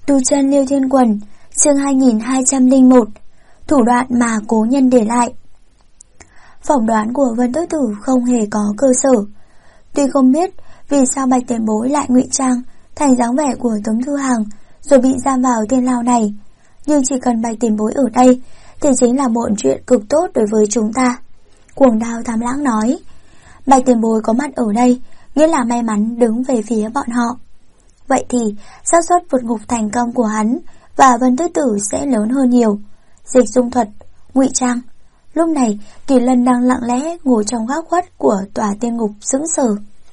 Tu chân Liêu Thiên Quần, chương 2201, thủ đoạn mà cố nhân để lại. Phỏng đoán của Vân Tứ Tử không hề có cơ sở. Tuy không biết vì sao Bạch Tiền Bối lại ngụy trang thành dáng vẻ của Tống Thư Hằng rồi bị giam vào thiên lao này, nhưng chỉ cần Bạch Tiền Bối ở đây thì chính là một chuyện cực tốt đối với chúng ta. Cuồng Đao Tham Lãng nói, Bạch Tiền Bối có mặt ở đây nghĩa là may mắn đứng về phía bọn họ. Vậy thì xác suất vượt ngục thành công của hắn và Vân Tứ Tử sẽ lớn hơn nhiều. Dịch dung thuật, ngụy trang. Lúc này Kỳ Lân đang lặng lẽ ngồi trong góc khuất của tòa tiên ngục sững sờ.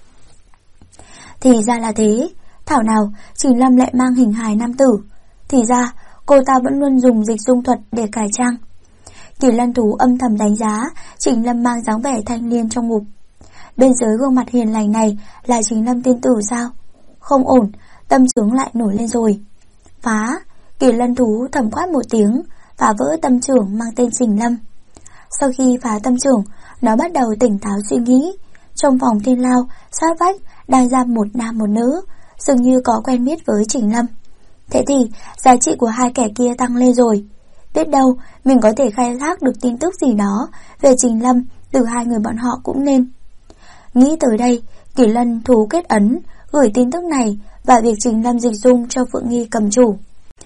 Thì ra là thế, thảo nào Trình Lâm lại mang hình hài nam tử. Thì ra cô ta vẫn luôn dùng dịch dung thuật để cải trang. Kỳ Lân thú âm thầm đánh giá Trình Lâm mang dáng vẻ thanh niên trong ngục. Bên dưới gương mặt hiền lành này là Trình Lâm tiên tử sao? Không ổn, tâm chướng lại nổi lên rồi. Phá! Kỳ Lân thú thầm quát một tiếng, phá vỡ tâm trưởng mang tên Trình Lâm. Sau khi phá tâm trưởng, nó bắt đầu tỉnh táo suy nghĩ. Trong phòng thiên lao, sát vách đang giam một nam một nữ, dường như có quen biết với Trình Lâm. Thế thì giá trị của hai kẻ kia tăng lên rồi. Biết đâu mình có thể khai thác được tin tức gì đó về Trình Lâm từ hai người bọn họ cũng nên. Nghĩ tới đây, Kỳ Lân thú kết ấn gửi tin tức này và việc Trình Lâm dịch dung cho Phượng Nghi cầm chủ.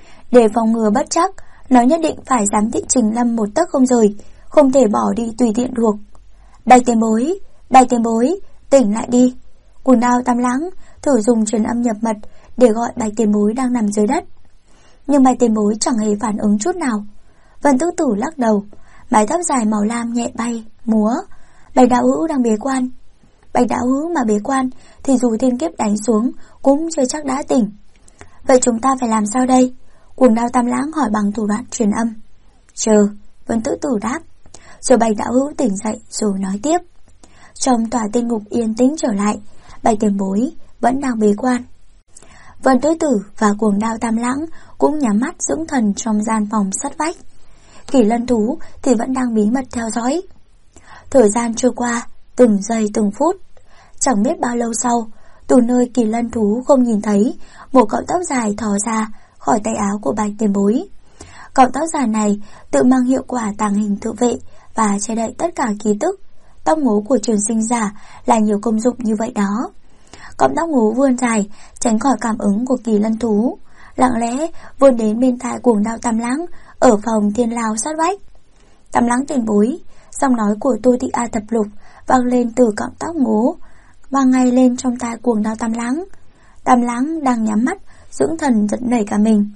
Để phòng ngừa bất trắc, nó nhất định phải giám thị Trình Lâm một tấc không rời, không thể bỏ đi tùy tiện được. Bạch Tiền Bối, tỉnh lại đi. Cuồng Đao Tam Lãng thử dùng truyền âm nhập mật để gọi Bạch Tiền Bối đang nằm dưới đất. Nhưng Bạch Tiền Bối chẳng hề phản ứng chút nào. Vân Tứ Tử lắc đầu, mái tóc dài màu lam nhẹ bay, múa. Bạch Đạo Hữu đang bế quan. Bạch Đạo Hữu mà bế quan thì dù thiên kiếp đánh xuống cũng chưa chắc đã tỉnh. Vậy chúng ta phải làm sao đây? Cuồng Đao Tam Lãng hỏi bằng thủ đoạn truyền âm. Chờ, Vân Tứ Tử đáp. Rồi Bạch Đạo Hữu tỉnh dậy rồi nói tiếp. Trong tòa tiên ngục yên tĩnh trở lại, Bạch Tiền Bối vẫn đang bế quan. Vân Tứ Tử và Cuồng Đao Tam Lãng cũng nhắm mắt dưỡng thần trong gian phòng sát vách. Kỳ Lân thú thì vẫn đang bí mật theo dõi. Thời gian trôi qua từng giây từng phút. Chẳng biết bao lâu sau, từ nơi Kỳ Lân thú không nhìn thấy, một cọng tóc dài thò ra khỏi tay áo của Bạch Tiền Bối. Cọng tóc dài này tự mang hiệu quả tàng hình tự vệ và che đậy tất cả ký tức. Tóc ngố của trường sinh giả là nhiều công dụng như vậy đó. Cọng tóc ngố vươn dài, tránh khỏi cảm ứng của Kỳ Lân thú, lặng lẽ vươn đến bên tai Cuồng Đao Tam Lãng ở phòng thiên lao sát vách. Tam Lãng Tiền Bối, giọng nói của Tô Thị A Thập Lục vang lên từ cọng tóc ngố, vang ngay lên trong tai Cuồng Đao Tam Lãng. Tam Lãng đang nhắm mắt dưỡng thần giật nảy cả mình.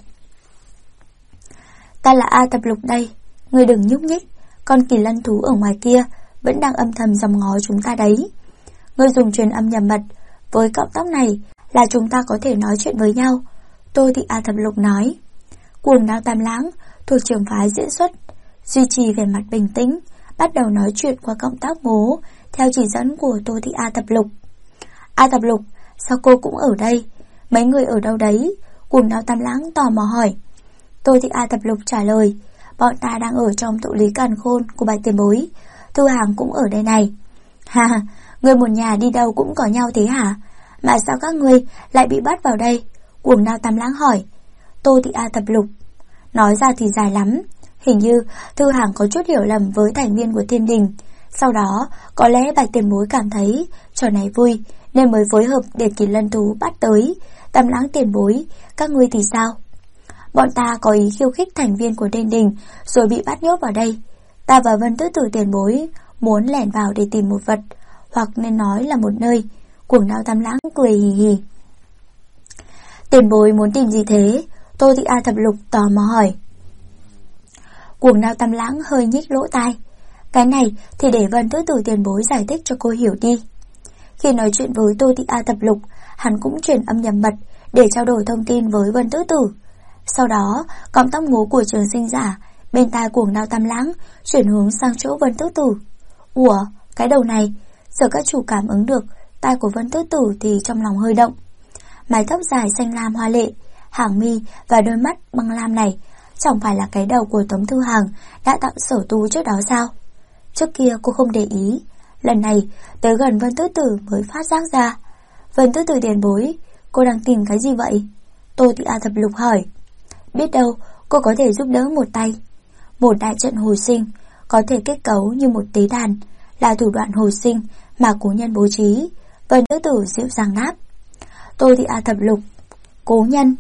Ta là A Thập Lục đây, ngươi đừng nhúc nhích, con Kỳ Lân thú ở ngoài kia vẫn đang âm thầm dòm ngó chúng ta đấy. Ngươi dùng truyền âm nhập mật với cọng tóc này là chúng ta có thể nói chuyện với nhau, Tô Thị A Thập Lục nói. Cuồng Đao Tam Lãng thuộc trường phái diễn xuất, duy trì vẻ mặt bình tĩnh, bắt đầu nói chuyện qua cọng tóc ngố theo chỉ dẫn của Tô Thị A Thập Lục. A Thập Lục, sao cô cũng ở đây? Mấy người ở đâu đấy? Cuồng Đao Tam Lãng tò mò hỏi. Tô Thị A Thập Lục trả lời, bọn ta đang ở trong tụ lý càn khôn của Bạch Tiền Bối. Thư Hàng cũng ở đây này. Ha, người một nhà đi đâu cũng có nhau thế hả? Mà sao các ngươi lại bị bắt vào đây? Cuồng Đao Tam Lãng hỏi. Tô Thị A Thập Lục nói ra thì dài lắm. Hình như Thư Hàng có chút hiểu lầm với thành viên của Thiên Đình. Sau đó có lẽ Bạch Tiền Bối cảm thấy trò này vui nên mới phối hợp để Kỳ Lân thú bắt tới. Tam Lãng Tiền Bối, các ngươi thì sao? Bọn ta có ý khiêu khích thành viên của Thiên Đình rồi bị bắt nhốt vào đây. Ta và Vân Tứ Tử Tiền Bối muốn lẻn vào để tìm một vật, hoặc nên nói là một nơi. Cuồng Đao Tam Lãng cười hì hì. Tiền Bối muốn tìm gì thế? Tô Thị A Thập Lục tò mò hỏi. Cuồng Đao Tam Lãng hơi nhích lỗ tai. Cái này thì để Vân Tứ Tử Tiền Bối giải thích cho cô hiểu đi. Khi nói chuyện với Tô Thị A Thập Lục, hắn cũng truyền âm nhập mật để trao đổi thông tin với Vân Tứ Tử. Sau đó cọng tóc ngố của trường sinh giả bên tai Cuồng Đao Tam Lãng chuyển hướng sang chỗ Vân Tứ Tử. Ủa, cái đầu này, giờ các chủ cảm ứng được tai của Vân Tứ Tử thì trong lòng hơi động. Mái tóc dài xanh lam hoa lệ, hàng mi và đôi mắt băng lam này chẳng phải là cái đầu của Tống Thư Hằng đã tặng Sở Tu trước đó sao? Trước kia cô không để ý, lần này tới gần Vân Tứ Tử mới phát giác ra. Vân Tứ Tử Tiền Bối, cô đang tìm cái gì vậy? Tô Thị A Thập Lục hỏi. Biết đâu cô có thể giúp đỡ một tay. Một đại trận hồi sinh có thể kết cấu như một tế đàn, là thủ đoạn hồi sinh mà cố nhân bố trí. Vân nữ tử dịu dàng đáp. Tôi thì thập lục, cố nhân.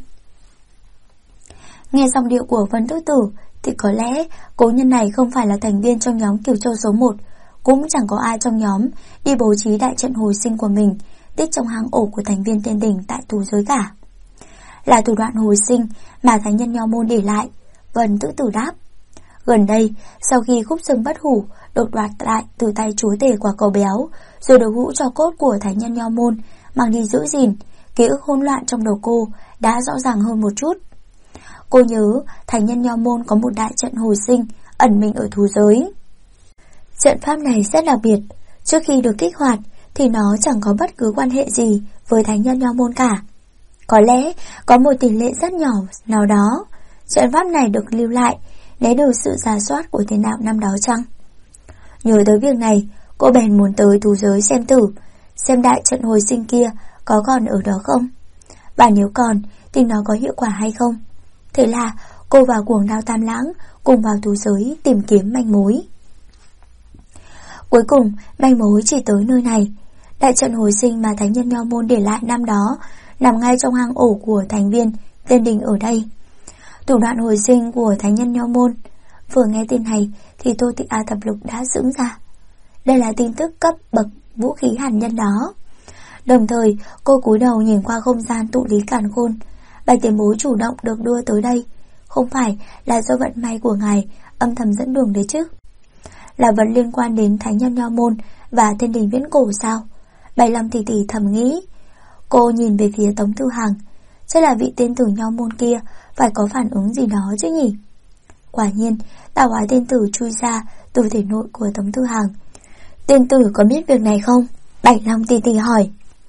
Nghe giọng điệu của Vân nữ tử thì có lẽ cố nhân này không phải là thành viên trong nhóm Kiều Châu số 1. Cũng chẳng có ai trong nhóm đi bố trí đại trận hồi sinh của mình tích trong hang ổ của thành viên tiên đỉnh tại tù giới cả. Là thủ đoạn hồi sinh mà thánh nhân Nho môn để lại, Vân nữ tử đáp. Gần đây, sau khi khúc xương bất hủ đột đoạt lại từ tay chúa tể quả cầu béo, rồi được hũ cho cốt của thánh nhân Nho môn mang đi giữ gìn, ký ức hỗn loạn trong đầu cô đã rõ ràng hơn một chút. Cô nhớ thánh nhân Nho môn có một đại trận hồi sinh ẩn mình ở thú giới. Trận pháp này rất đặc biệt, trước khi được kích hoạt thì nó chẳng có bất cứ quan hệ gì với thánh nhân Nho môn cả. Có lẽ có một tỷ lệ rất nhỏ nào đó trận pháp này được lưu lại để được sự rà soát của thiên đạo năm đó chăng? Nhớ tới việc này, cô bèn muốn tới thú giới xem thử, xem đại trận hồi sinh kia có còn ở đó không, và nếu còn thì nó có hiệu quả hay không. Thế là cô và Cuồng Đao Tam Lãng cùng vào thú giới tìm kiếm manh mối. Cuối cùng manh mối chỉ tới nơi này. Đại trận hồi sinh mà thánh nhân Nho môn để lại năm đó nằm ngay trong hang ổ của thành viên tiên đình ở đây. Thủ đoạn hồi sinh của thánh nhân Nho môn. Vừa nghe tin này thì Tô Thị Thập Lục đã sững ra. Đây là tin tức cấp bậc vũ khí hàn nhân đó. Đồng thời cô cúi đầu nhìn qua không gian tụ lý càn khôn. Bạch tiền bối chủ động được đưa tới đây, không phải là do vận may của ngài âm thầm dẫn đường đấy chứ? Là vật liên quan đến thánh nhân Nho môn và tiên đình viễn cổ sao? Bạch Lâm tỷ tỷ thầm nghĩ. Cô nhìn về phía Tống Thư Hàng. Chắc là vị tiên tử Nho môn kia phải có phản ứng gì đó chứ nhỉ? Quả nhiên, tạo hóa tiên tử chui ra từ thể nội của Tống Thư Hàng. Tiên tử có biết việc này không? Bạch Long tỷ tỷ hỏi.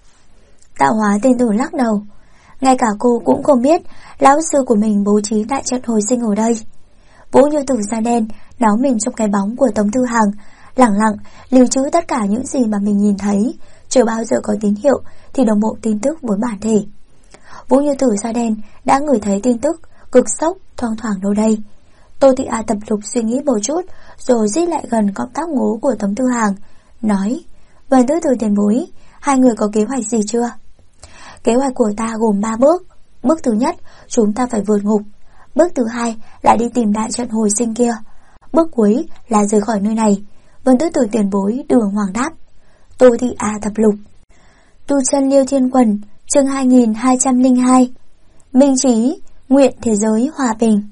Tạo hóa tiên tử lắc đầu. Ngay cả cô cũng không biết lão sư của mình bố trí đại trận hồi sinh ở đây. Vũ Như Tử da đen náo mình trong cái bóng của Tống Thư Hàng, lẳng lặng lưu trữ tất cả những gì mà mình nhìn thấy, chưa bao giờ có tín hiệu thì đồng bộ tin tức với bản thể. Vũ Như Tử da đen đã ngửi thấy tin tức cực sốc thoang thoảng đâu đây. Tô Thị Thập Lục suy nghĩ một chút rồi rít lại gần cọng tóc ngố của Tống Thư Hàng, nói: Vân nữ tử tiền bối, hai người có kế hoạch gì chưa? Kế hoạch của ta gồm 3 bước. Bước thứ nhất, chúng ta phải vượt ngục. Bước thứ hai là đi tìm đại trận hồi sinh kia. Bước cuối là rời khỏi nơi này. Vân nữ tử tiền bối Đường Hoàng đáp. Tô Thị Thập Lục. Tu chân Liêu Thiên Quần, chương 2202. Minh trí, nguyện thế giới hòa bình.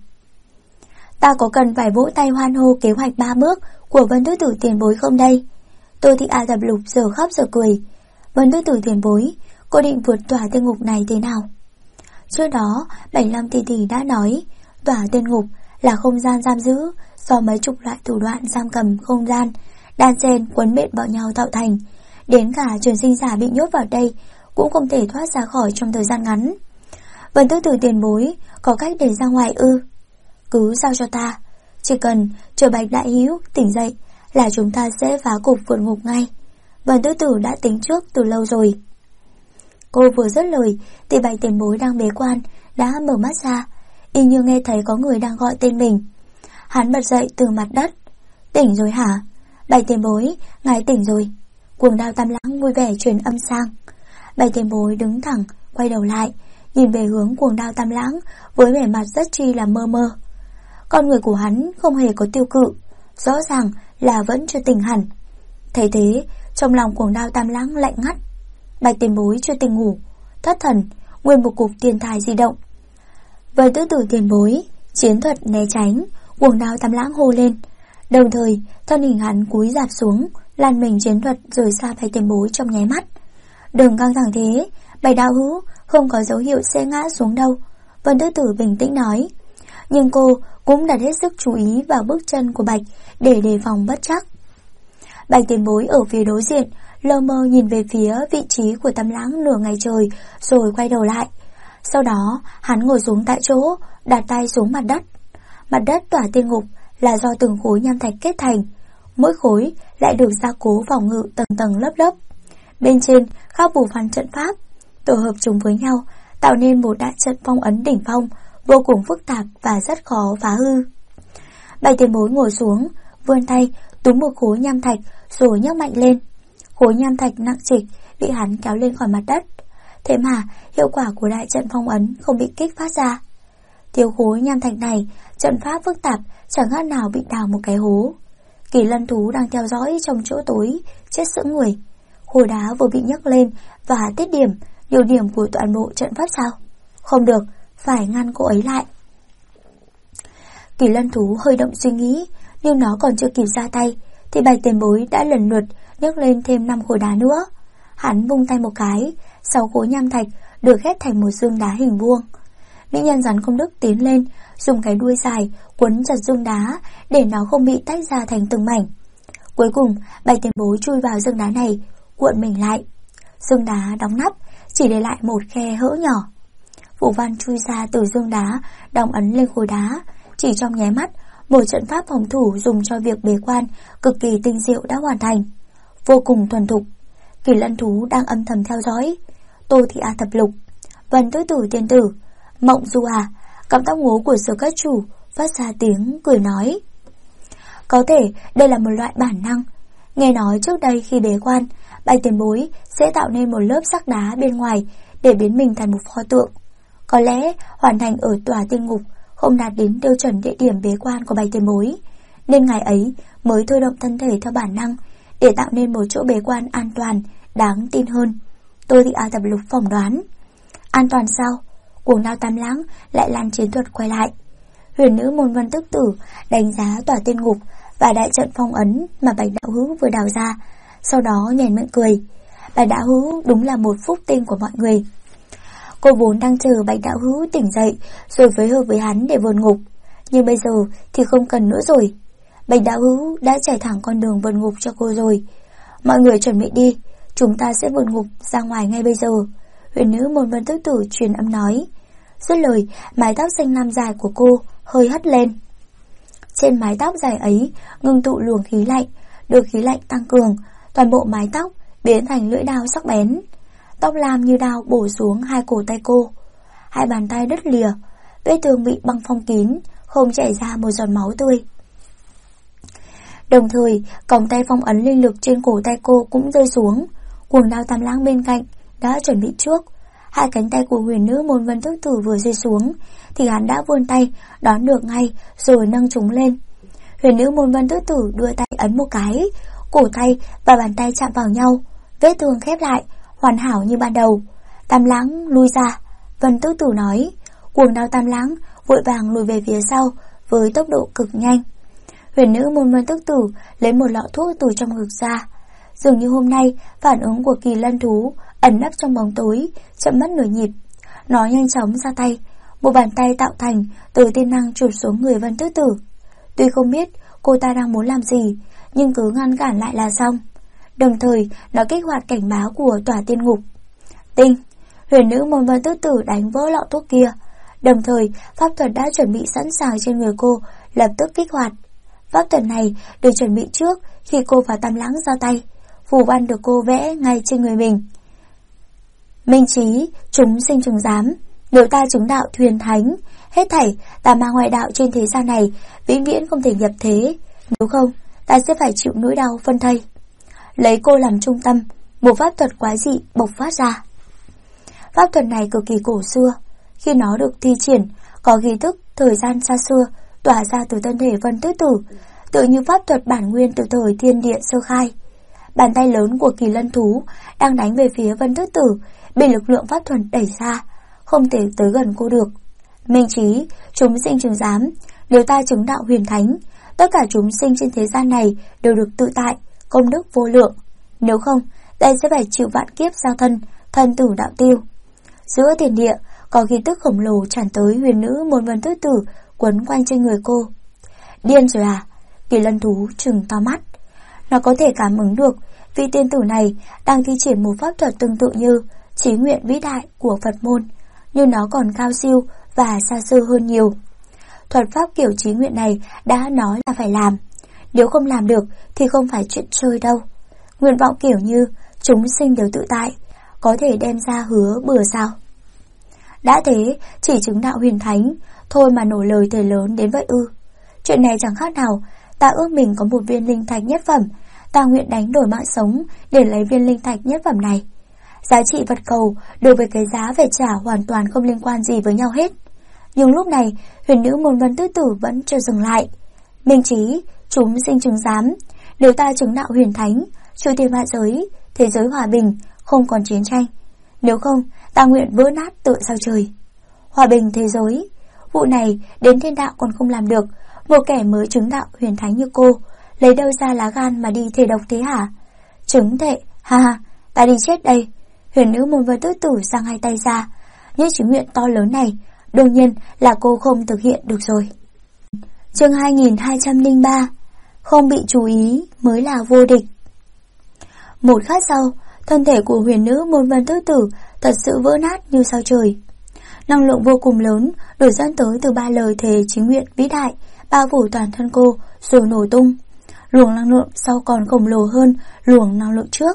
Ta có cần phải vỗ tay hoan hô kế hoạch 3 bước của Vân nữ tử tiền bối không đây? Tô Thị Thập Lục giờ khóc giờ cười. Vân nữ tử tiền bối, cô định vượt tòa tiên ngục này thế nào? Trước đó, 75 tỷ tỷ đã nói, tòa tiên ngục là không gian giam giữ do mấy chục loại thủ đoạn giam cầm không gian, đan xen quấn bện vào nhau tạo thành. Đến cả truyền sinh giả bị nhốt vào đây cũng không thể thoát ra khỏi trong thời gian ngắn. Vân nữ tử tiền bối, có cách để ra ngoài ư? Cứ giao cho ta, chỉ cần chờ Bạch đại hữu tỉnh dậy là chúng ta sẽ phá cục vượt ngục ngay. Vân nữ tử đã tính trước từ lâu rồi. Cô vừa dứt lời thì Bạch tiền bối đang bế quan đã mở mắt ra, y như nghe thấy có người đang gọi tên mình. Hắn bật dậy từ mặt đất. Tỉnh rồi hả? Bạch tiền bối, ngài tỉnh rồi. Cuồng Đao Tam Lãng vui vẻ truyền âm sang. Bạch tiền bối đứng thẳng, quay đầu lại, nhìn về hướng Cuồng Đao Tam Lãng với vẻ mặt rất chi là mơ mơ. Con người của hắn không hề có tiêu cự, rõ ràng là vẫn chưa tỉnh hẳn. Thấy thế, trong lòng Cuồng Đao Tam Lãng lạnh ngắt. Bạch tiền bối chưa tỉnh ngủ, thất thần, nguyên một cục tiền tài di động. Với tứ tử tiền bối, chiến thuật né tránh, Cuồng Đao Tam Lãng hô lên. Đồng thời, thân hình hắn cúi rạp xuống, lăn mình chiến thuật rời xa Bạch tiền bối trong nháy mắt. Đừng căng thẳng thế, Bạch đạo hữu không có dấu hiệu sẽ ngã xuống đâu, Vân tứ tử bình tĩnh nói. Nhưng cô cũng đặt hết sức chú ý vào bước chân của Bạch để đề phòng bất trắc. Bạch tiền bối ở phía đối diện lơ mơ nhìn về phía vị trí của Tam Lãng nửa ngày trời rồi quay đầu lại. Sau đó hắn ngồi xuống tại chỗ, đặt tay xuống mặt đất. Mặt đất tỏa tiên ngục là do từng khối nham thạch kết thành, mỗi khối lại được gia cố phòng ngự tầng tầng lớp lớp. Bên trên khắc phù văn trận pháp tổ hợp chúng với nhau tạo nên một đại trận phong ấn đỉnh phong vô cùng phức tạp và rất khó phá hư. Bạch tiền bối ngồi xuống, vươn tay túm một khối nham thạch rồi nhấc mạnh lên. Khối nham thạch nặng trịch bị hắn kéo lên khỏi mặt đất. Thế mà hiệu quả của đại trận phong ấn không bị kích phát ra. Thiếu khối nham thạch này, trận pháp phức tạp chẳng khác nào bị đào một cái hố. Kỳ lân thú đang theo dõi trong chỗ tối, chết sững người. Khối đá vừa bị nhấc lên và tiết điểm, điều điểm của toàn bộ trận pháp sao? Không được, phải ngăn cô ấy lại. Kỳ lân thú hơi động suy nghĩ, nhưng nó còn chưa kịp ra tay thì Bạch tiền bối đã lần lượt nhấc lên thêm 5 khối đá nữa. Hắn vung tay một cái, 6 khối nham thạch được ghép thành một dương đá hình vuông. Mỹ nhân rắn công đức tiến lên, dùng cái đuôi dài quấn chặt dương đá để nó không bị tách ra thành từng mảnh. Cuối cùng Bạch tiền bối chui vào dương đá này, cuộn mình lại. Dương đá đóng nắp, chỉ để lại một khe hỡ nhỏ. Vũ Văn chui ra từ dương đá, đóng ấn lên khối đá. Chỉ trong nháy mắt, một trận pháp phòng thủ dùng cho việc bế quan cực kỳ tinh diệu đã hoàn thành, vô cùng thuần thục. Kỳ lân thú đang âm thầm theo dõi. Tô Thị A thập lục, Vân Tứ Tử tiên tử, Mộng Du à, cặp tóc ngố của Sở Các Chủ phát ra tiếng cười nói. Có thể đây là một loại bản năng. Nghe nói trước đây khi bế quan, Bạch tiền bối sẽ tạo nên một lớp sắc đá bên ngoài để biến mình thành một pho tượng. Có lẽ hoàn thành ở tòa tiên ngục không đạt đến tiêu chuẩn địa điểm bế quan của Bạch tiền bối, nên ngày ấy mới thôi động thân thể theo bản năng để tạo nên một chỗ bế quan an toàn, đáng tin hơn. Tôi thì thập lục phỏng đoán. An toàn sao? Cuồng đao tam lãng lại lan chiến thuật quay lại. Huyền nữ môn Vân Tức Tử đánh giá tòa tiên ngục và đại trận phong ấn mà Bạch đạo hữu vừa đào ra, sau đó nhoẻn miệng cười. Bạch đạo hữu đúng là một phúc tinh của mọi người. Cô vốn đang chờ Bạch đạo hữu tỉnh dậy rồi phối hợp với hắn để vượt ngục, nhưng bây giờ thì không cần nữa rồi. Bạch đạo hữu đã trải thẳng con đường vượt ngục cho cô rồi. Mọi người chuẩn bị đi, chúng ta sẽ vượt ngục ra ngoài ngay bây giờ. Huyền nữ môn Vân Tức Tử truyền âm nói. Dứt lời, mái tóc xanh lam dài của cô hơi hất lên. Trên mái tóc dài ấy ngưng tụ luồng khí lạnh, được khí lạnh tăng cường, toàn bộ mái tóc biến thành lưỡi đao sắc bén. Tóc lam như đao bổ xuống hai cổ tay cô. Hai bàn tay đứt lìa, vết thương bị băng phong kín, không chảy ra một giọt máu tươi. Đồng thời, còng tay phong ấn linh lực trên cổ tay cô cũng rơi xuống. Cuồng đao tam lãng bên cạnh đã chuẩn bị trước. Hai cánh tay của huyền nữ môn Vân Tức Tử vừa rơi xuống thì hắn đã vươn tay đón được ngay rồi nâng chúng lên. Huyền nữ môn Vân Tức Tử đưa tay ấn một cái, cổ tay và bàn tay chạm vào nhau, vết thương khép lại, hoàn hảo như ban đầu. Tam lãng lui ra. Vân Tức Tử nói. Cuồng đao tam lãng vội vàng lùi về phía sau với tốc độ cực nhanh. Huyền nữ môn Vân Tức Tử lấy một lọ thuốc từ trong ngực ra. Dường như hôm nay phản ứng của kỳ lân thú ẩn nấp trong bóng tối chậm mất nửa nhịp. Nó nhanh chóng ra tay, một bàn tay tạo thành từ tiên năng chụp xuống người Vân Tức Tử. Tuy không biết cô ta đang muốn làm gì, nhưng cứ ngăn cản lại là xong. Đồng thời nó kích hoạt cảnh báo của tòa tiên ngục. Tinh! Huyền nữ môn Vân Tức Tử đánh vỡ lọ thuốc kia. Đồng thời pháp thuật đã chuẩn bị sẵn sàng trên người cô lập tức kích hoạt. Pháp thuật này được chuẩn bị trước khi cô và Tam Lãng ra tay. Phù văn được cô vẽ ngay trên người mình. Minh trí, chúng sinh trùng giám. Nếu ta chứng đạo thuyền thánh, hết thảy tà ma ngoại đạo trên thế gian này vĩnh viễn không thể nhập thế. Nếu không, ta sẽ phải chịu nỗi đau phân thây. Lấy cô làm trung tâm, một pháp thuật quái dị bộc phát ra. Pháp thuật này cực kỳ cổ xưa. Khi nó được thi triển, có ghi thức thời gian xa xưa tỏa ra từ thân thể Vân Tức Tử, tự như pháp thuật bản nguyên từ thời thiên địa sơ khai. Bàn tay lớn của kỳ lân thú đang đánh về phía Vân Tức Tử bị lực lượng pháp thuật đẩy ra, không thể tới gần cô được. Minh trí, chúng sinh chứng giám. Nếu ta chứng đạo huyền thánh, tất cả chúng sinh trên thế gian này đều được tự tại, công đức vô lượng. Nếu không, ta sẽ phải chịu vạn kiếp giao thân, thân tử đạo tiêu. Giữa thiên địa có khí tức khổng lồ tràn tới huyền nữ môn Vân Tức Tử quấn quanh trên người cô. Điên rồi à? Kỳ lân thú trừng to mắt. Nó có thể cảm ứng được vị tiên tử này đang thi triển một pháp thuật tương tự như chí nguyện vĩ đại của Phật môn, nhưng nó còn cao siêu và xa xưa hơn nhiều. Thuật pháp kiểu chí nguyện này đã nói là phải làm, nếu không làm được thì không phải chuyện chơi đâu. Nguyện vọng kiểu như chúng sinh đều tự tại, có thể đem ra hứa bừa sao? Đã thế, chỉ chứng đạo huyền thánh, thôi mà nổ lời thề lớn đến vậy ư? Chuyện này chẳng khác nào, ta ước mình có một viên linh thạch nhất phẩm, ta nguyện đánh đổi mạng sống để lấy viên linh thạch nhất phẩm này. Giá trị vật cầu đối với cái giá phải trả hoàn toàn không liên quan gì với nhau hết. Nhưng lúc này, huyền nữ môn Vân Tứ Tử vẫn chưa dừng lại. Minh trí, chúng sinh chứng giám, nếu ta chứng đạo huyền thánh, trừ thiên hạ giới, thế giới hòa bình, không còn chiến tranh. Nếu không, ta nguyện vỡ nát tựa sao trời. Hòa bình thế giới, vụ này đến thiên đạo còn không làm được, một kẻ mới chứng đạo huyền thánh như cô, lấy đâu ra lá gan mà đi thề độc thế hả? Chứng thệ, ha ha, ta đi chết đây. Huyền nữ môn Vân Tứ Tử giang hai tay ra, những chứng nguyện to lớn này, đương nhiên là cô không thực hiện được rồi. Chương 2203, không bị chú ý mới là vô địch. Một khắc sau, thân thể của huyền nữ môn Vân Tứ Tử thật sự vỡ nát như sao trời. Năng lượng vô cùng lớn đổ dẫn tới từ 3 lời thề chính nguyện vĩ đại, bao phủ toàn thân cô rồi nổ tung. Luồng năng lượng sau còn khổng lồ hơn luồng năng lượng trước.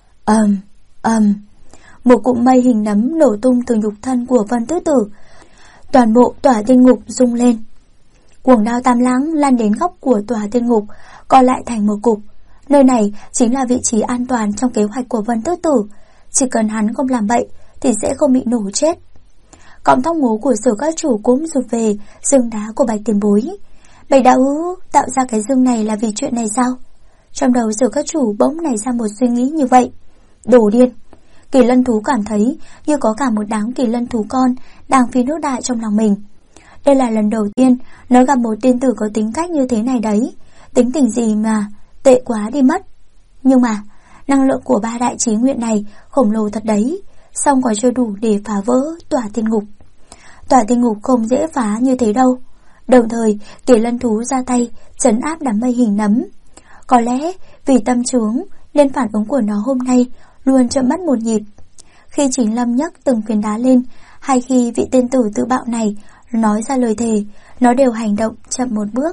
Một cụm mây hình nấm nổ tung từ nhục thân của Vân Tứ Tử. Toàn bộ tỏa tiên ngục rung lên. Cuồng đao tam lãng lan đến góc của tòa tiên ngục, co lại thành một cục. Nơi này chính là vị trí an toàn trong kế hoạch của Vân Tứ Tử. Chỉ cần hắn không làm bậy thì sẽ không bị nổ chết. Cọng tóc ngố của Sở Các Chủ cũng rụt về rừng đá của Bạch Tiền Bối. Bạch đạo hữu tạo ra cái rừng này là vì chuyện này sao? Trong đầu Sở Các Chủ bỗng nảy ra một suy nghĩ như vậy. Đồ điên! Kỳ lân thú cảm thấy như có cả một đám kỳ lân thú con đang phi nước đại trong lòng mình. Đây là lần đầu tiên nó gặp một tiên tử có tính cách như thế này đấy. Tính tình gì mà tệ quá đi mất. Nhưng mà năng lượng của 3 đại chí nguyện này khổng lồ thật đấy, song còn chưa đủ để phá vỡ tòa tiên ngục. Tòa tiên ngục không dễ phá như thế đâu. Đồng thời kỳ lân thú ra tay trấn áp đám mây hình nấm. Có lẽ vì tâm chướng nên phản ứng của nó hôm nay luôn chậm mất một nhịp. Khi Trình Lâm nhấc từng phiến đá lên, hay khi vị tiên tử tự bạo này nói ra lời thề, nó đều hành động chậm một bước.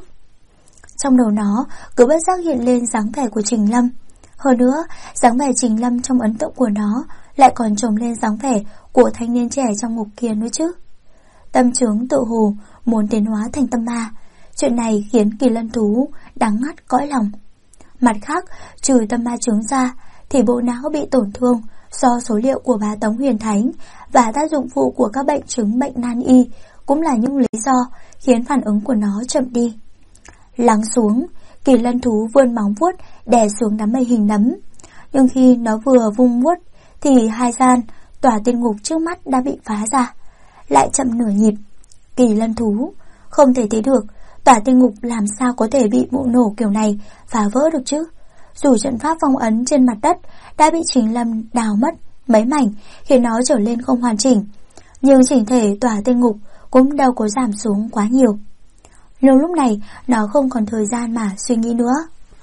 Trong đầu nó cứ bất giác hiện lên dáng vẻ của Trình Lâm. Hơn nữa, dáng vẻ Trình Lâm trong ấn tượng của nó lại còn chồng lên dáng vẻ của thanh niên trẻ trong ngục kia nữa chứ. Tâm chướng tự hồ muốn tiến hóa thành tâm ma. Chuyện này khiến kỳ lân thú đắng ngắt cõi lòng. Mặt khác, trừ tâm ma chướng ra thì bộ não bị tổn thương do số liệu của bá tống huyền thánh và tác dụng phụ của các bệnh chứng bệnh nan y cũng là những lý do khiến phản ứng của nó chậm đi. Lắng xuống, kỳ lân thú vươn móng vuốt đè xuống đám mây hình nấm. Nhưng khi nó vừa vung vuốt thì hai gian tòa tiên ngục trước mắt đã bị phá ra, lại chậm nửa nhịp. Kỳ lân thú không thể thấy được tòa tiên ngục làm sao có thể bị vụ nổ kiểu này phá vỡ được chứ. Dù trận pháp phong ấn trên mặt đất đã bị Trình Lâm đào mất mấy mảnh khiến nó trở lên không hoàn chỉnh, nhưng chỉnh thể tòa tiên ngục cũng đâu có giảm xuống quá nhiều. Nhưng lúc này nó không còn thời gian mà suy nghĩ nữa.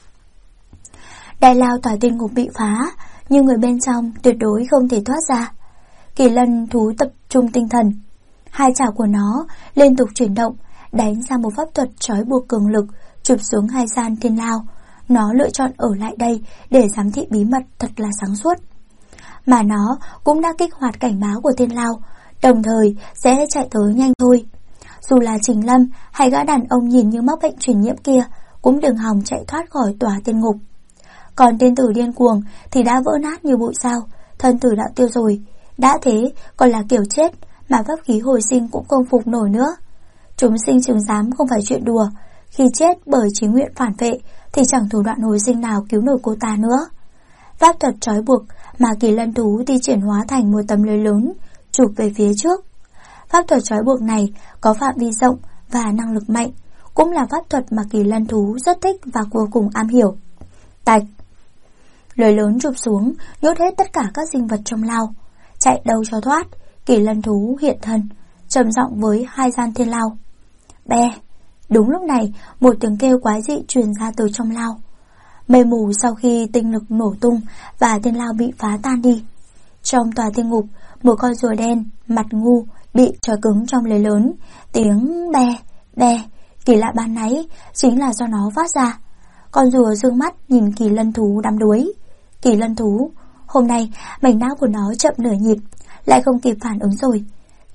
Đại lao tòa tiên ngục bị phá, nhưng người bên trong tuyệt đối không thể thoát ra. Kỳ lân thú tập trung tinh thần, hai chảo của nó liên tục chuyển động, đánh ra một pháp thuật trói buộc cường lực chụp xuống hai gian thiên lao. Nó lựa chọn ở lại đây để giám thị bí mật thật là sáng suốt. Mà nó cũng đã kích hoạt cảnh báo của thiên lao, đồng thời sẽ chạy tới nhanh thôi. Dù là Trình Lâm hay gã đàn ông nhìn như mắc bệnh truyền nhiễm kia cũng đừng hòng chạy thoát khỏi tòa tiên ngục. Còn tiên tử điên cuồng thì đã vỡ nát như bụi sao, thân tử đạo tiêu rồi. Đã thế còn là kiểu chết mà pháp khí hồi sinh cũng không phục nổi nữa. Chúng sinh chứng giám không phải chuyện đùa. Khi chết bởi chí nguyện phản vệ thì chẳng thủ đoạn hồi sinh nào cứu nổi cô ta nữa. Pháp thuật trói buộc mà kỳ lân thú thì chuyển hóa thành một tấm lưới lớn chụp về phía trước. Pháp thuật trói buộc này có phạm vi rộng và năng lực mạnh, cũng là pháp thuật mà kỳ lân thú rất thích và vô cùng am hiểu. Tạch! Lưới lớn chụp xuống, nhốt hết tất cả các sinh vật trong lao. Chạy đâu cho thoát, kỳ lân thú hiện thân, trầm giọng với hai gian thiên lao. Be! Đúng lúc này, một tiếng kêu quái dị truyền ra từ trong lao. Mây mù sau khi tinh lực nổ tung và thiên lao bị phá tan đi. Trong tòa tiên ngục, một con rùa đen, mặt ngu, bị trói cứng trong lưới lớn. Tiếng be, be, kỳ lạ ban nãy chính là do nó phát ra. Con rùa dương mắt nhìn kỳ lân thú đắm đuối. Kỳ lân thú, hôm nay mảnh não của nó chậm nửa nhịp, lại không kịp phản ứng rồi.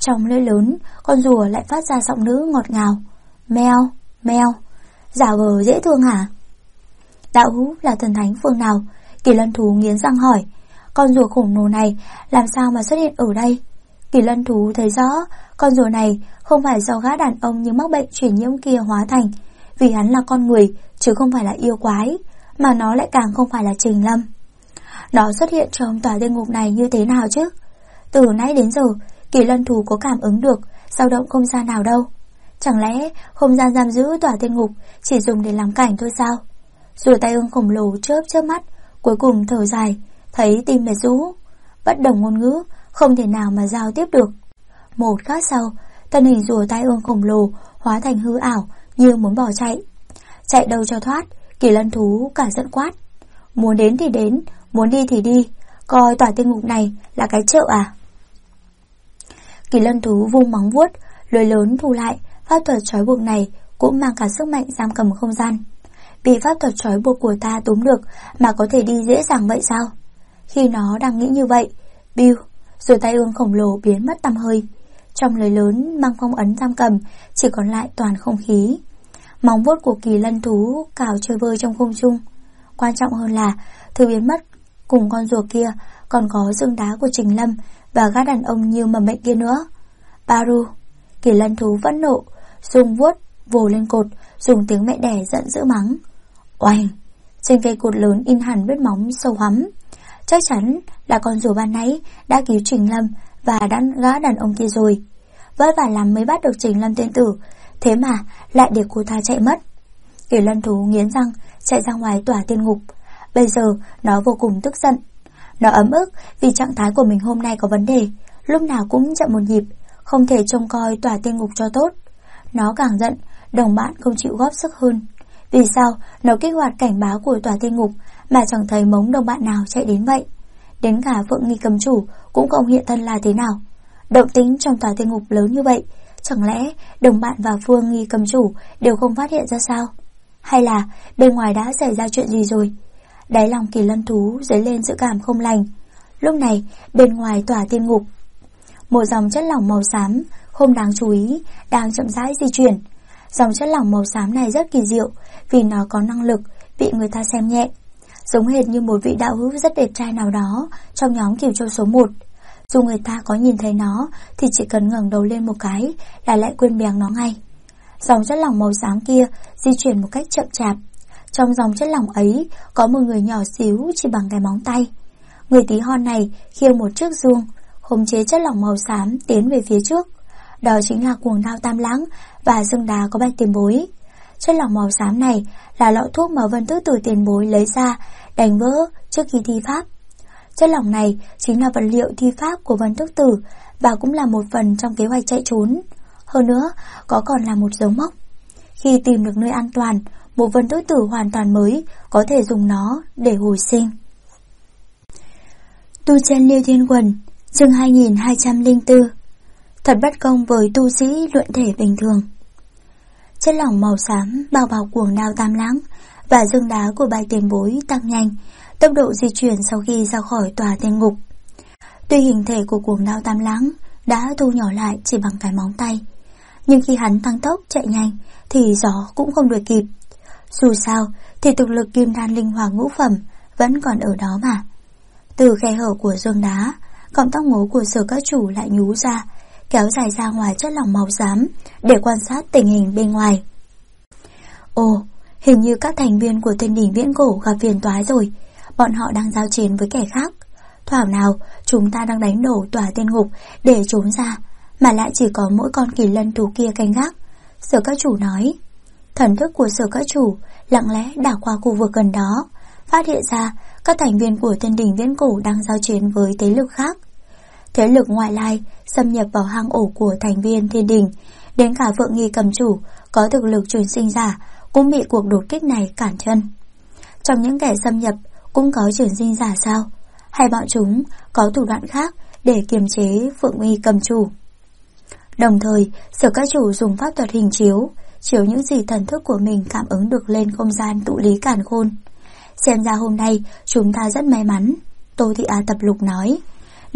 Trong lưỡi lớn, con rùa lại phát ra giọng nữ ngọt ngào. Meo, meo, giả vờ dễ thương hả? Đạo hữu là thần thánh phương nào? Kỳ Lân thú nghiến răng hỏi. Con rùa khổng lồ này làm sao mà xuất hiện ở đây? Kỳ Lân thú thấy rõ con rùa này không phải do gã đàn ông như mắc bệnh truyền nhiễm kia hóa thành, vì hắn là con người chứ không phải là yêu quái, mà nó lại càng không phải là Trình Lâm. Nó xuất hiện trong tòa địa ngục này như thế nào chứ? Từ nãy đến giờ Kỳ Lân thú có cảm ứng được dao động không gian nào đâu. Chẳng lẽ không gian giam giữ tòa địa ngục chỉ dùng để làm cảnh thôi sao? Rùa tai ương khổng lồ chớp mắt, cuối cùng thở dài, thấy tim mệt rũ, bất đồng ngôn ngữ, không thể nào mà giao tiếp được. Một khắc sau, thân hình rùa tai ương khổng lồ hóa thành hư ảo như muốn bỏ chạy. Chạy đâu cho thoát, Kỳ Lân thú cả giận quát. Muốn đến thì đến, muốn đi thì đi, coi tòa địa ngục này là cái chợ à? Kỳ Lân thú vung móng vuốt, lưỡi lớn thu lại. Pháp thuật trói buộc này cũng mang cả sức mạnh giam cầm không gian. Bị pháp thuật trói buộc của ta túm được mà có thể đi dễ dàng vậy sao? Khi nó đang nghĩ như vậy, Bill, rồi tai ương khổng lồ biến mất tăm hơi. Trong lưới lớn mang phong ấn giam cầm chỉ còn lại toàn không khí. Móng vuốt của Kỳ Lân thú cào chơi vơi trong không trung. Quan trọng hơn là thứ biến mất cùng con rùa kia còn có xương đá của Trình Lâm và gã đàn ông như mầm bệnh kia nữa. Baru, Kỳ Lân thú phẫn nộ, dùng vuốt vồ lên cột, dùng tiếng mẹ đẻ giận dữ mắng. Oanh! Trên cây cột lớn in hẳn vết móng sâu hoắm. Chắc chắn là con rùa ban nãy đã cứu Trình Lâm và gã đàn ông kia rồi. Vất vả lắm mới bắt được Trình Lâm tên tử, thế mà lại để cô ta chạy mất. Kỳ Lân thú nghiến răng chạy ra ngoài tòa tiên ngục. Bây giờ nó vô cùng tức giận. Nó ấm ức vì trạng thái của mình hôm nay có vấn đề, lúc nào cũng chậm một nhịp, không thể trông coi tòa tiên ngục cho tốt. Nó càng giận, đồng bạn không chịu góp sức hơn. Vì sao nó kích hoạt cảnh báo của tòa tiên ngục mà chẳng thấy mống đồng bạn nào chạy đến vậy? Đến cả Phượng Nghi cầm chủ cũng không hiện thân là thế nào? Động tĩnh trong tòa tiên ngục lớn như vậy, chẳng lẽ đồng bạn và Phương Nghi cầm chủ đều không phát hiện ra sao? Hay là bên ngoài đã xảy ra chuyện gì rồi? Đáy lòng Kỳ Lân thú dấy lên dự cảm không lành. Lúc này bên ngoài tòa tiên ngục, một dòng chất lỏng màu xám không đáng chú ý đang chậm rãi di chuyển. Dòng chất lỏng màu xám này rất kỳ diệu vì nó có năng lực bị người ta xem nhẹ, giống hệt như một vị đạo hữu rất đẹp trai nào đó trong nhóm Cửu Châu số 1. Dù người ta có nhìn thấy nó thì chỉ cần ngẩng đầu lên một cái là lại quên bén nó ngay. Dòng chất lỏng màu xám kia di chuyển một cách chậm chạp. Trong dòng chất lỏng ấy có một người nhỏ xíu chỉ bằng cái móng tay. Người tí hon này khiêng một chiếc giương, khống chế chất lỏng màu xám tiến về phía trước. Đó chính là cuồng đao Tam Lãng và dương đá có Bạch Tiền Bối. Chất lỏng màu xám này là lọ thuốc mà Vân Tước Tử Tiền Bối lấy ra đánh vỡ trước khi thi pháp. Chất lỏng này chính là vật liệu thi pháp của Vân Tước Tử và cũng là một phần trong kế hoạch chạy trốn. Hơn nữa, có còn là một dấu mốc. Khi tìm được nơi an toàn, một Vân Tước Tử hoàn toàn mới có thể dùng nó để hồi sinh. Tu chân Liêu Thiên Quần, chương 2204. Thật bất công với tu sĩ luyện thể bình thường. Chất lỏng màu xám bao bọc cuồng đao Tam Lãng và dương đá của Bạch Tiền Bối tăng nhanh tốc độ di chuyển sau khi ra khỏi tòa tiên ngục. Tuy hình thể của cuồng đao Tam Lãng đã thu nhỏ lại chỉ bằng cái móng tay, nhưng khi hắn tăng tốc chạy nhanh thì gió cũng không đuổi kịp. Dù sao thì thực lực kim đan linh hoàng ngũ phẩm vẫn còn ở đó mà. Từ khe hở của dương đá, cọng tóc ngố của Sở Các Chủ lại nhú ra, kéo dài ra ngoài chất lỏng màu xám để quan sát tình hình bên ngoài. Ồ, hình như các thành viên của Thiên Đỉnh Viễn Cổ gặp phiền toái rồi. Bọn họ đang giao chiến với kẻ khác. Thoảng nào chúng ta đang đánh nổ tòa tiên ngục để trốn ra, mà lại chỉ có mỗi con Kỳ Lân thú kia canh gác. Sở Các Chủ nói. Thần thức của Sở Các Chủ lặng lẽ đảo qua khu vực gần đó, phát hiện ra các thành viên của Thiên Đỉnh Viễn Cổ đang giao chiến với thế lực khác. Thế lực ngoại lai xâm nhập vào hang ổ của thành viên Thiên Đình, đến cả Phượng Nghi cầm chủ có thực lực truyền sinh giả cũng bị cuộc đột kích này cản chân. Trong những kẻ xâm nhập cũng có truyền sinh giả sao? Hay bọn chúng có thủ đoạn khác để kiềm chế Phượng Nghi cầm chủ? Đồng thời, Sở Các Chủ dùng pháp thuật hình chiếu những gì thần thức của mình cảm ứng được lên không gian tụ lý càn khôn. Xem ra hôm nay chúng ta rất may mắn, Tô Thị Á Tập Lục nói.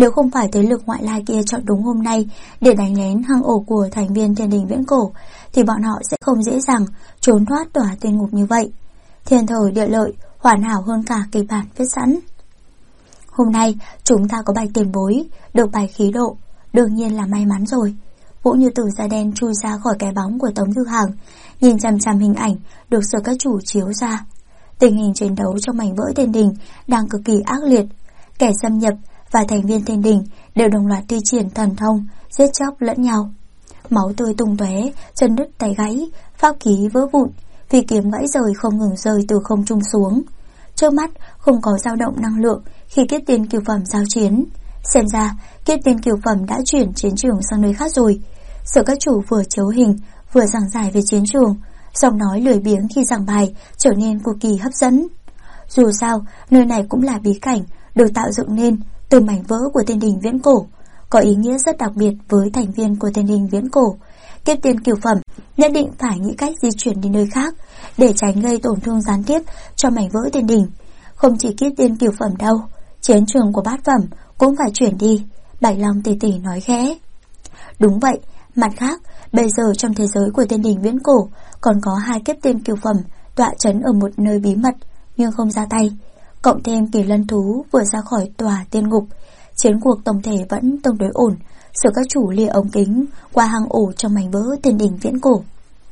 Nếu không phải thế lực ngoại lai kia chọn đúng hôm nay để đánh lén hang ổ của thành viên Thiên Đình Viễn Cổ, thì bọn họ sẽ không dễ dàng trốn thoát tòa tiên ngục như vậy. Thiên thời địa lợi hoàn hảo hơn cả kịch bản viết sẵn. Hôm nay chúng ta có bài tiền bối, được bài khí độ, đương nhiên là may mắn rồi. Vũ Như Tử da đen chui ra khỏi cái bóng của Tống Thư Hàng, nhìn chằm chằm hình ảnh được Sở Các Chủ chiếu ra. Tình hình chiến đấu trong mảnh vỡ Thiên Đình đang cực kỳ ác liệt. Kẻ xâm nhập và thành viên Thiên Đình đều đồng loạt thi triển thần thông, giết chóc lẫn nhau. Máu tươi tung tóe, chân đứt tay gãy, pháp khí vỡ vụn, phi kiếm gãy rời không ngừng rơi từ không trung xuống. Trước mắt không có dao động năng lượng khi kiếp tiên cửu phẩm giao chiến. Xem ra kiếp tiên cửu phẩm đã chuyển chiến trường sang nơi khác rồi. Sở Các Chủ vừa chiếu hình vừa giảng giải về chiến trường, giọng nói lười biếng khi giảng bài trở nên cực kỳ hấp dẫn. Dù sao, nơi này cũng là bí cảnh được tạo dựng nên từ mảnh vỡ của Thiên Đình Viễn Cổ, có ý nghĩa rất đặc biệt với thành viên của Thiên Đình Viễn Cổ. Kiếp tiên cửu phẩm nhất định phải nghĩ cách di chuyển đến nơi khác để tránh gây tổn thương gián tiếp cho mảnh vỡ Thiên Đình. Không chỉ kiếp tiên cửu phẩm đâu, chiến trường của bát phẩm cũng phải chuyển đi, Bạch Long tỉ tỉ nói khẽ. Đúng vậy, mặt khác, bây giờ trong thế giới của Thiên Đình Viễn Cổ còn có 2 kiếp tiên cửu phẩm tọa trấn ở một nơi bí mật nhưng không ra tay, cộng thêm Kỳ Lân thú vừa ra khỏi tòa tiên ngục. Chiến cuộc tổng thể vẫn tương đối ổn. Sở Các Chủ lìa ống kính qua hang ổ trong mảnh vỡ Thiên Đình Viễn Cổ.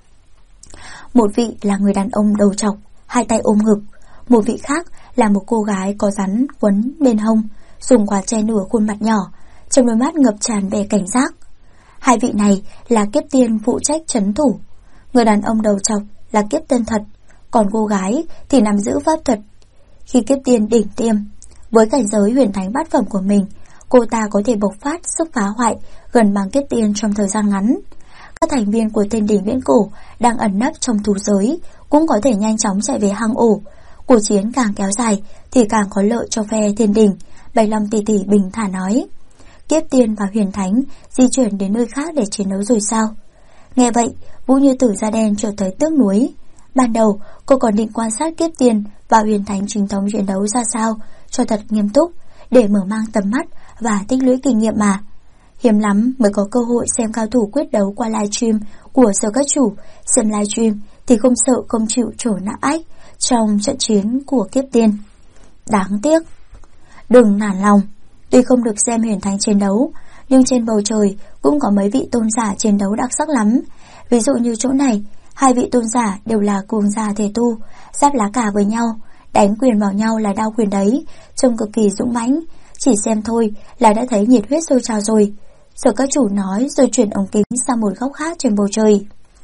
Một vị là người đàn ông đầu trọc, 2 tay ôm ngực. Một vị khác là một cô gái có rắn quấn bên hông, dùng quạt che nửa khuôn mặt nhỏ, trong đôi mắt ngập tràn vẻ cảnh giác. 2 vị này là kiếp tiên phụ trách trấn thủ. Người đàn ông đầu trọc là kiếp tiên thật, còn cô gái thì nắm giữ pháp thuật. Khi kiếp tiên đỉnh tiêm, với cảnh giới huyền thánh bát phẩm của mình, cô ta có thể bộc phát sức phá hoại gần bằng kiếp tiên trong thời gian ngắn. Các thành viên của Thiên Đình Viễn Cổ đang ẩn nấp trong thú giới cũng có thể nhanh chóng chạy về hang ổ. Cuộc chiến càng kéo dài thì càng có lợi cho phe Thiên Đình, Bạch Long tỉ tỉ bình thản nói. Kiếp tiên và huyền thánh di chuyển đến nơi khác để chiến đấu rồi sao? Nghe vậy, Vũ Như Tử da đen trở tới tiếc nuối. Ban đầu cô còn định quan sát kiếp tiên và huyền thánh chính thống chiến đấu ra sao cho thật nghiêm túc, để mở mang tầm mắt và tích lũy kinh nghiệm mà. Hiếm lắm mới có cơ hội xem cao thủ quyết đấu qua livestream của Sở Các Chủ. Xem livestream thì không sợ không chịu trổ nã ách trong trận chiến của kiếp tiên. Đáng tiếc. Đừng nản lòng, tuy không được xem huyền thánh chiến đấu, nhưng trên bầu trời cũng có mấy vị tôn giả chiến đấu đặc sắc lắm. Ví dụ như chỗ này, 2 vị tôn giả đều là cường giả thể tu, giáp lá cà với nhau, đánh quyền vào nhau là đao quyền đấy, trông cực kỳ dũng mãnh. Chỉ xem thôi là đã thấy nhiệt huyết sôi trào rồi. Sở Các Chủ nói rồi chuyển ống kính sang một góc khác trên bầu trời.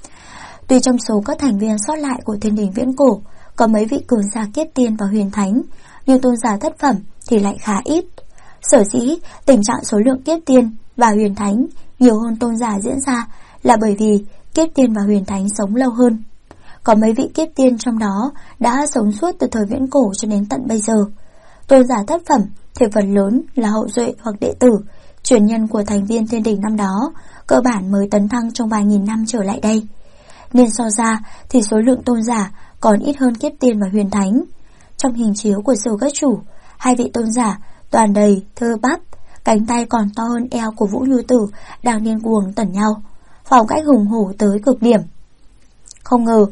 Tuy trong số các thành viên sót lại của Thiên Đình Viễn Cổ có mấy vị cường giả kiếp tiên và huyền thánh, nhưng tôn giả thất phẩm thì lại khá ít. Sở dĩ tình trạng số lượng kiếp tiên và huyền thánh nhiều hơn tôn giả diễn ra là bởi vì kiếp tiên và huyền thánh sống lâu hơn. Có mấy vị kiếp tiên trong đó đã sống suốt từ thời Viễn Cổ cho đến tận bây giờ. Tôn giả thất phẩm thì phần lớn là hậu duệ hoặc đệ tử, truyền nhân của thành viên Thiên Đình năm đó, cơ bản mới tấn thăng trong vài nghìn năm trở lại đây. Nên so ra thì số lượng tôn giả còn ít hơn kiếp tiên và huyền thánh. Trong hình chiếu của Sở Các Chủ, 2 vị tôn giả toàn đầy thơ bắp, cánh tay còn to hơn eo của Vũ Như Tử đang điên cuồng tẩn nhau, phong cách hùng hổ tới cực điểm. Không ngờ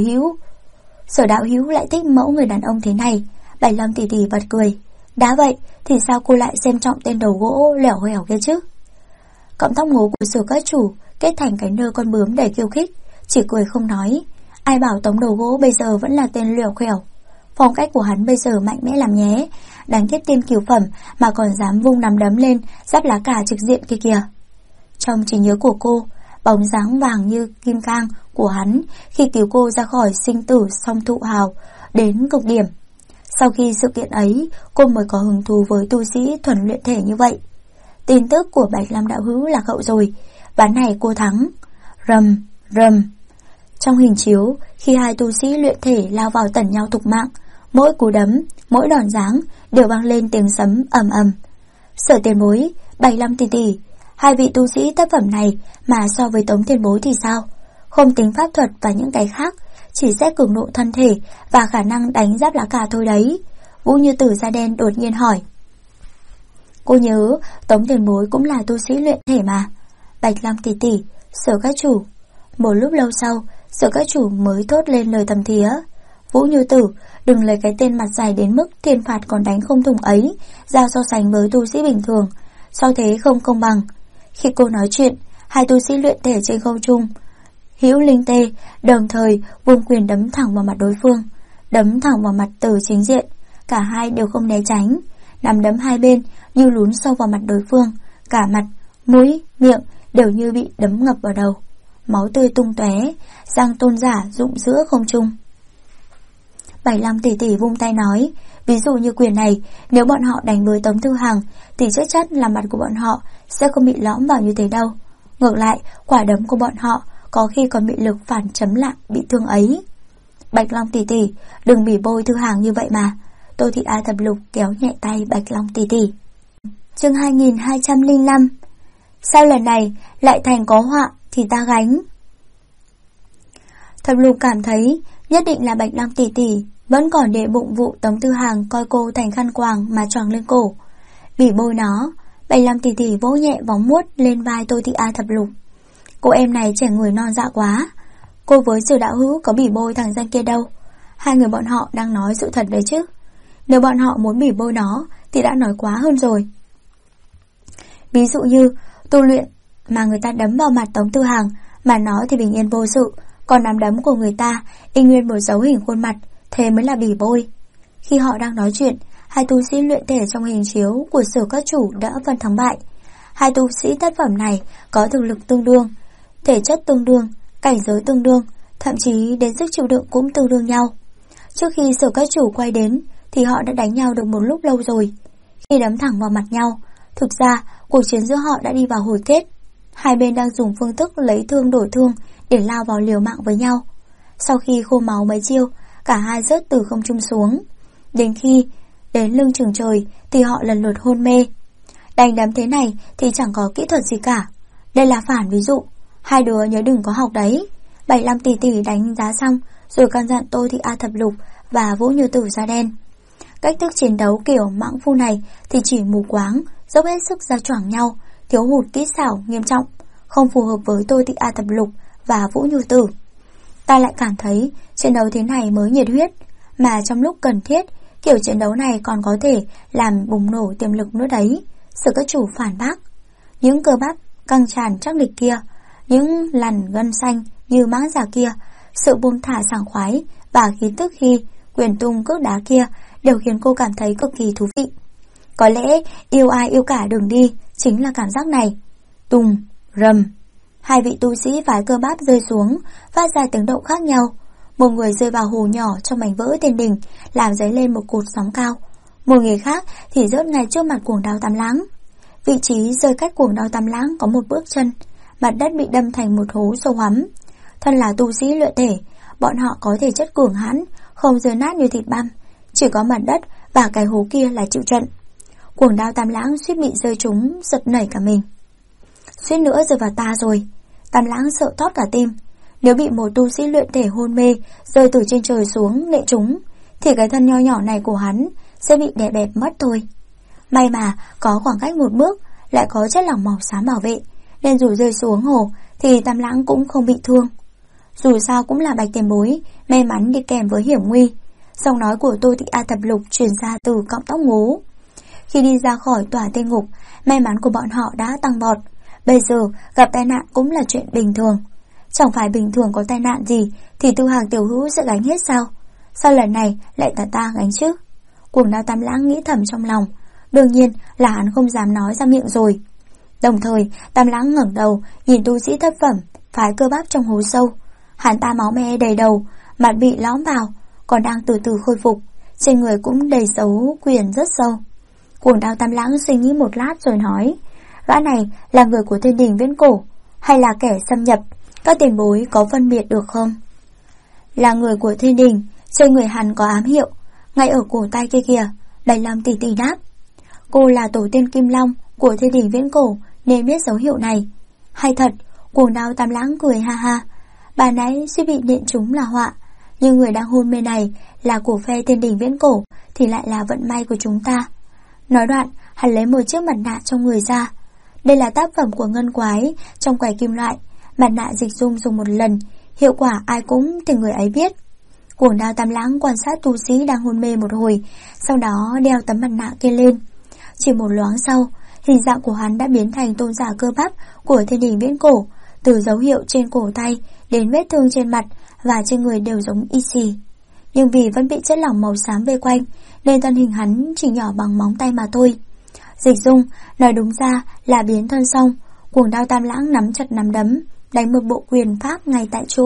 Sở đạo hữu lại thích mẫu người đàn ông thế này. Bạch Lâm tỉ tỉ bật cười. Đã vậy thì sao cô lại xem trọng tên đầu gỗ lẻo hẻo kia chứ? Cọng tóc ngố của Sở Các Chủ kết thành cái nơ con bướm đầy khiêu khích, chỉ cười không nói. Ai bảo Tống đầu gỗ bây giờ vẫn là tên lẻo khẻo. Phong cách của hắn bây giờ mạnh mẽ làm nhé, đánh kiếp tiên cửu phẩm mà còn dám vung nắm đấm lên giáp lá cà trực diện kia kìa. Trong trí nhớ của cô, bóng dáng vàng như kim cang của hắn khi cứu cô ra khỏi sinh tử song thụ hào đến cực điểm. Sau khi sự kiện ấy, cô mới có hứng thú với tu sĩ thuần luyện thể như vậy. Tin tức của Bạch Lam đạo hữu là cậu rồi, ván này cô thắng. Rầm, rầm. Trong hình chiếu, khi 2 tu sĩ luyện thể lao vào tẩn nhau thục mạng, mỗi cú đấm, mỗi đòn giáng đều vang lên tiếng sấm ầm ầm. Sở tiền bối, Bạch Lam tỷ tỷ, 2 vị tu sĩ thất phẩm này mà so với Tống tiền bối thì sao? Không tính pháp thuật và những cái khác, chỉ xét cường độ thân thể và khả năng đánh giáp lá cà thôi đấy. Vũ Như Tử da đen đột nhiên hỏi. Cô nhớ Tống tiền bối cũng là tu sĩ luyện thể mà. Bạch Long tỷ tỷ, Sở các chủ. Một lúc lâu sau, Sở các chủ mới thốt lên lời thầm thía. Vũ Như Tử, đừng lấy cái tên mặt dài đến mức thiên phạt còn đánh không thủng ấy ra so sánh với tu sĩ bình thường, sau thế không công bằng. Khi cô nói chuyện, hai tu sĩ luyện thể trên không trung hữu linh tê đồng thời vung quyền đấm thẳng vào mặt đối phương, đấm thẳng vào mặt Từ chính diện. Cả hai đều không né tránh, nắm đấm hai bên như lún sâu vào mặt đối phương, cả mặt, mũi, miệng đều như bị đấm ngập vào đầu. Máu tươi tung tóe, răng tôn giả rụng giữa không trung. Bạch Long tỷ tỷ vung tay nói, ví dụ như quyền này, nếu bọn họ đánh với Tống Thư Hằng thì chắc chắn là mặt của bọn họ sẽ không bị lõm vào như thế đâu. Ngược lại, quả đấm của bọn họ có khi còn bị lực phản chấm lại bị thương ấy. Bạch Long tỷ tỷ, đừng bỉ bôi Thư Hằng như vậy mà. Tô Thị A Thập Lục kéo nhẹ tay Bạch Long tỷ tỷ. Chương 2205. Sao lần này lại thành có họa thì ta gánh? Thập Lục cảm thấy nhất định là Bạch Long tỷ tỷ vẫn còn để bụng vụ Tống Thư Hằng coi cô thành khăn quàng mà choàng lên cổ. Bỉ bôi nó, Bạch Long tỷ tỷ vỗ nhẹ vòng muốt lên vai Tô Thị A Thập Lục. Cô em này trẻ người non dạ quá. Cô với Sử đạo hữu có bỉ bôi thằng danh kia đâu. Hai người bọn họ đang nói sự thật đấy chứ. Nếu bọn họ muốn bỉ bôi nó thì đã nói quá hơn rồi. Ví dụ như tu luyện mà người ta đấm vào mặt Tống Thư Hằng mà nó thì bình yên vô sự, còn nắm đấm của người ta y nguyên một dấu hình khuôn mặt, thế mới là bỉ bôi. Khi họ đang nói chuyện, hai tu sĩ luyện thể trong hình chiếu của Sở các chủ đã phân thắng bại. Hai tu sĩ tác phẩm này có thực lực tương đương, thể chất tương đương, cảnh giới tương đương, thậm chí đến sức chịu đựng cũng tương đương nhau. Trước khi Sở các chủ quay đến thì họ đã đánh nhau được một lúc lâu rồi. Khi đấm thẳng vào mặt nhau, thực ra cuộc chiến giữa họ đã đi vào hồi kết. Hai bên đang dùng phương thức lấy thương đổi thương để lao vào liều mạng với nhau. Sau khi khô máu mấy chiêu, cả hai rớt từ không trung xuống. Đến khi đến lưng chừng trời thì họ lần lượt hôn mê. Đánh đấm thế này thì chẳng có kỹ thuật gì cả. Đây là phản ví dụ, hai đứa nhớ đừng có học đấy. 75 tỷ tỷ đánh giá xong rồi căn dặn Tô Thị A Thập Lục và Vũ Như Tử da đen. Cách thức chiến đấu kiểu mãng phu này thì chỉ mù quáng, dốc hết sức ra choảng nhau, thiếu hụt kỹ xảo nghiêm trọng, không phù hợp với Tô Thị A Thập Lục và Vũ Như Tử. Ta lại cảm thấy chiến đấu thế này mới nhiệt huyết, mà trong lúc cần thiết, kiểu chiến đấu này còn có thể làm bùng nổ tiềm lực nữa đấy. Sở các chủ phản bác. Những cơ bắp căng tràn chắc địch kia, những lằn gân xanh như mãng già kia, sự buông thả sảng khoái và khí tức khi quyền tung cước đá kia đều khiến cô cảm thấy cực kỳ thú vị. Có lẽ yêu ai yêu cả đường đi chính là cảm giác này. Tùng, rầm, hai vị tu sĩ vái cơ bắp rơi xuống, phát ra tiếng động khác nhau. Một người rơi vào hồ nhỏ trong mảnh vỡ tiền đỉnh, làm dấy lên một cột sóng cao. Một người khác thì rớt ngay trước mặt Cuồng Đao Tam Lãng. Vị trí rơi cách Cuồng Đao Tam Lãng có một bước chân, mặt đất bị đâm thành một hố sâu hoắm. Thân là tu sĩ luyện thể, bọn họ có thể chất cường hãn, không rơi nát như thịt băm, chỉ có mặt đất và cái hố kia là chịu trận. Cuồng Đao Tam Lãng suýt bị rơi trúng, giật nảy cả mình. Suýt nữa rơi vào ta rồi. Tam Lãng sợ thót cả tim. Nếu bị một tu sĩ luyện thể hôn mê rơi từ trên trời xuống nệ trúng thì cái thân nho nhỏ này của hắn sẽ bị đè bẹp mất thôi. May mà có khoảng cách một bước, lại có chất lỏng màu xám bảo vệ, nên dù rơi xuống hồ thì Tam Lãng cũng không bị thương. Dù sao cũng là Bạch tiền bối, may mắn đi kèm với hiểm nguy. Giọng nói của Tô Thị A Thập Lục truyền ra từ cọng tóc ngố. Khi đi ra khỏi tòa tê ngục, may mắn của bọn họ đã tăng vọt. Bây giờ gặp tai nạn cũng là chuyện bình thường. Chẳng phải bình thường có tai nạn gì thì Thư Hằng tiểu hữu sẽ gánh hết sao? Sao lần này lại ta gánh chứ? Cuồng Đao Tam Lãng nghĩ thầm trong lòng. Đương nhiên là hắn không dám nói ra miệng rồi. Đồng thời Tam Lãng ngẩng đầu nhìn tu sĩ thất phẩm phái cơ bắp trong hố sâu. Hắn ta máu me đầy đầu, mặt bị lõm vào, còn đang từ từ khôi phục, trên người cũng đầy dấu quyền rất sâu. Cuồng Đao Tam Lãng suy nghĩ một lát rồi nói, gã này là người của Thiên Đình Viễn Cổ hay là kẻ xâm nhập? Các tiền bối có phân biệt được không? Là người của Thiên Đình, trên người hắn có ám hiệu, ngay ở cổ tay kia kìa. Bạch Long tỷ tỷ đáp. Cô là tổ tiên Kim Long của Thiên Đình Viễn Cổ nên biết dấu hiệu này. Hay thật. Cuồng Đao Tam Lãng cười ha ha. Bà nãy suy bị nện trúng là họa, nhưng người đang hôn mê này là của phe Thiên Đình Viễn Cổ thì lại là vận may của chúng ta. Nói đoạn, Hắn lấy một chiếc mặt nạ trong người ra. Đây là tác phẩm của ngân quái trong quẻ kim loại. Mặt nạ dịch dung dùng một lần, hiệu quả ai cũng thì người ấy biết. Cuồng Đao Tam Lãng quan sát tu sĩ đang hôn mê một hồi, sau đó đeo tấm mặt nạ kia lên. Chỉ một loáng sau, hình dạng của hắn đã biến thành tôn giả cơ bắp của thiên đình viễn cổ, từ dấu hiệu trên cổ tay đến vết thương trên mặt và trên người đều giống y xì. Nhưng vì vẫn bị chất lỏng màu xám vây quanh, nên thân hình hắn chỉ nhỏ bằng móng tay mà thôi. Dịch dung, nói đúng ra là biến thân xong. Cuồng Đao Tam Lãng nắm chặt nắm đấm, đánh một bộ quyền pháp ngay tại chỗ.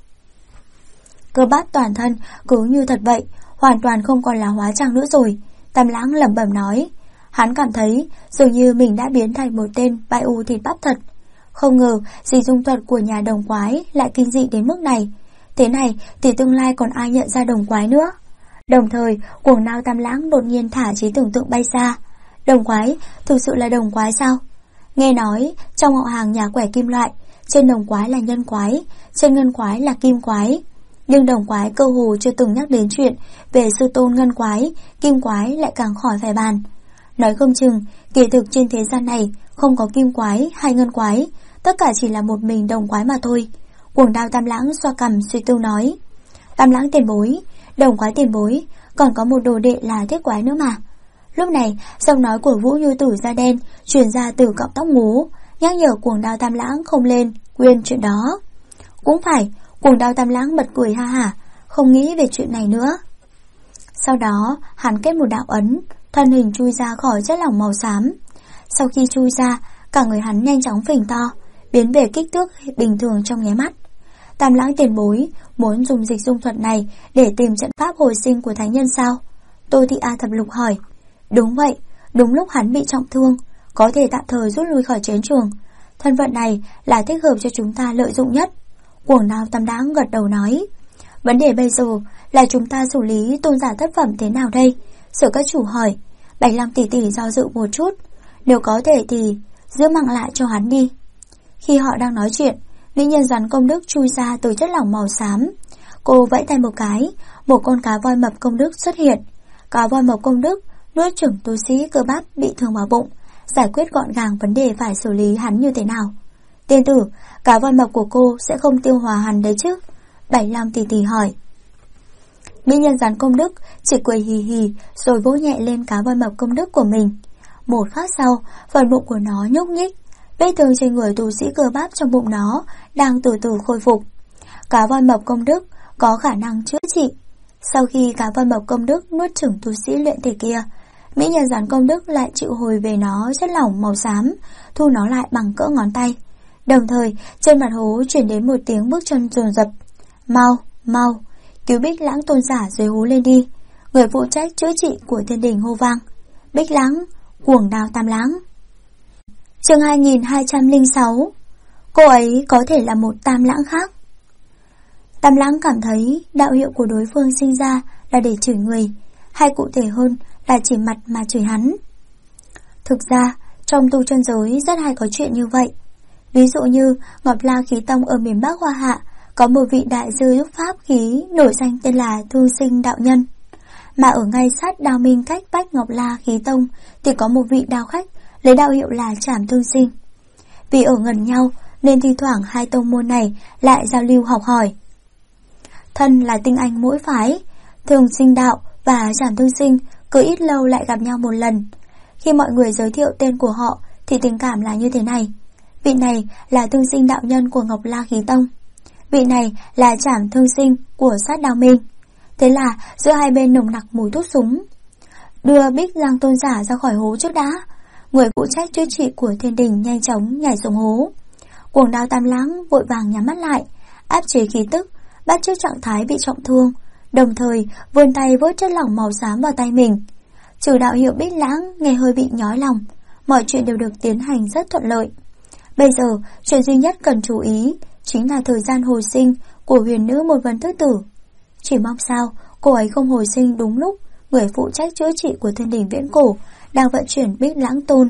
Cơ bắp toàn thân cứ như thật vậy, hoàn toàn không còn là hóa trang nữa rồi. Tam Lãng lẩm bẩm nói. Hắn cảm thấy dường như mình đã biến thành một tên bai u thịt bắp thật. Không ngờ dịch dung thuật của nhà đồng quái lại kinh dị đến mức này. Thế này thì tương lai còn ai nhận ra đồng quái nữa. Đồng thời Cuồng Đao Tam Lãng đột nhiên thả trí tưởng tượng bay ra. Đồng quái thực sự là đồng quái sao? Nghe nói trong họ hàng nhà quẻ kim loại, trên đồng quái là nhân quái, trên ngân quái là kim quái. Nhưng đồng quái cơ hồ chưa từng nhắc đến chuyện về sư tôn ngân quái, kim quái lại càng khỏi phải bàn. Nói không chừng kỳ thực trên thế gian này không có kim quái hay ngân quái, tất cả chỉ là một mình đồng quái mà thôi. Cuồng Đao Tam Lãng xoa cằm suy tư nói. Tam Lãng tiền bối, đồng quái tiền bối, còn có một đồ đệ là thiết quái nữa mà. Lúc này giọng nói của Vũ Như Tử da đen truyền ra từ cọng tóc ngố, nhắc nhở Cuồng Đao Tam Lãng không lên quên chuyện đó. Cũng phải, Cuồng Đao Tam Lãng bật cười ha hả, không nghĩ về chuyện này nữa. Sau đó hắn kết một đạo ấn, thân hình chui ra khỏi chất lỏng màu xám. Sau khi chui ra, cả người hắn nhanh chóng phình to, biến về kích thước bình thường trong nháy mắt. Tam Lãng tiền bối muốn dùng dịch dung thuật này để tìm trận pháp hồi sinh của thánh nhân sao? Tô Thị A Thập Lục hỏi. Đúng vậy, đúng lúc hắn bị trọng thương, có thể tạm thời rút lui khỏi chiến trường. Thân phận này là thích hợp cho chúng ta lợi dụng nhất. Cuồng Đao Tam Lãng gật đầu nói. Vấn đề bây giờ là chúng ta xử lý tôn giả thất phẩm thế nào đây? Sở các chủ hỏi. Bạch Lam tỷ tỷ do dự một chút. Nếu có thể thì giữ mạng lại cho hắn đi. Khi họ đang nói chuyện, mỹ nhân rắn công đức chui ra từ chất lỏng màu xám. Cô vẫy tay một cái, một con cá voi mập công đức xuất hiện. Cá voi mập công đức nuốt chửng tu sĩ cơ bắp bị thương vào bụng, giải quyết gọn gàng vấn đề phải xử lý hắn như thế nào. Tiên tử, cá voi mập của cô sẽ không tiêu hóa hắn đấy chứ? Bạch Lam tỷ tỷ hỏi. Mỹ nhân rắn công đức chỉ cười hì hì rồi vỗ nhẹ lên cá voi mập công đức của mình. Một khắc sau, phần bụng của nó nhúc nhích. Vết thương trên người tu sĩ cơ bắp trong bụng nó đang từ từ khôi phục. Cá voi mập công đức có khả năng chữa trị. Sau khi cá voi mập công đức nuốt chửng tu sĩ luyện thể kia, mỹ nhân rắn công đức lại triệu hồi về nó chất lỏng màu xám, thu nó lại bằng cỡ ngón tay. Đồng thời trên mặt hố chuyển đến một tiếng bước chân dồn dập. Mau, mau, cứu Bích Lãng tôn giả dưới hố lên đi. Người phụ trách chữa trị của thiên đình hô vang. Bích Lãng, Cuồng Đao Tam Lãng. Chương 2206. Cô ấy có thể là một Tam Lãng khác. Tam Lãng cảm thấy đạo hiệu của đối phương sinh ra là để chửi người, hay cụ thể hơn là chỉ mặt mà chửi hắn. Thực ra trong tu chân giới rất hay có chuyện như vậy. Ví dụ như Ngọc La Khí Tông ở miền Bắc Hoa Hạ có một vị đại sư giúp pháp khí nổi danh tên là Thương Sinh đạo nhân. Mà ở ngay sát Đao Minh cách vách Ngọc La Khí Tông thì có một vị đao khách lấy đạo hiệu là Trảm Thương Sinh. Vì ở gần nhau nên thi thoảng hai tông môn này lại giao lưu học hỏi. Thân là tinh anh mỗi phái, Thương Sinh đạo và Trảm Thương Sinh cứ ít lâu lại gặp nhau một lần. Khi mọi người giới thiệu tên của họ thì tình cảm là như thế này. Vị này là Thương Sinh đạo nhân của Ngọc La Khí Tông, vị này là Trảm Thương Sinh của sát Đao Minh. Thế là giữa hai bên nồng nặc mùi thuốc súng. Đưa Bích Giang tôn giả ra khỏi hố trước đã. Người phụ trách chữa trị của thiên đình nhanh chóng nhảy xuống hố. Cuồng Đao Tam Lãng vội vàng nhắm mắt lại, áp chế khí tức, bắt chước trạng thái bị trọng thương, đồng thời vươn tay vớt chất lỏng màu xám vào tay mình. Trừ đạo hiệu Bích Lãng nghe hơi bị nhói lòng, mọi chuyện đều được tiến hành rất thuận lợi. Bây giờ chuyện duy nhất cần chú ý chính là thời gian hồi sinh của huyền nữ một vấn thứ tử. Chỉ mong sao cô ấy không hồi sinh đúng lúc người phụ trách chữa trị của thiên đình viễn cổ đang vận chuyển Bích Lãng tôn.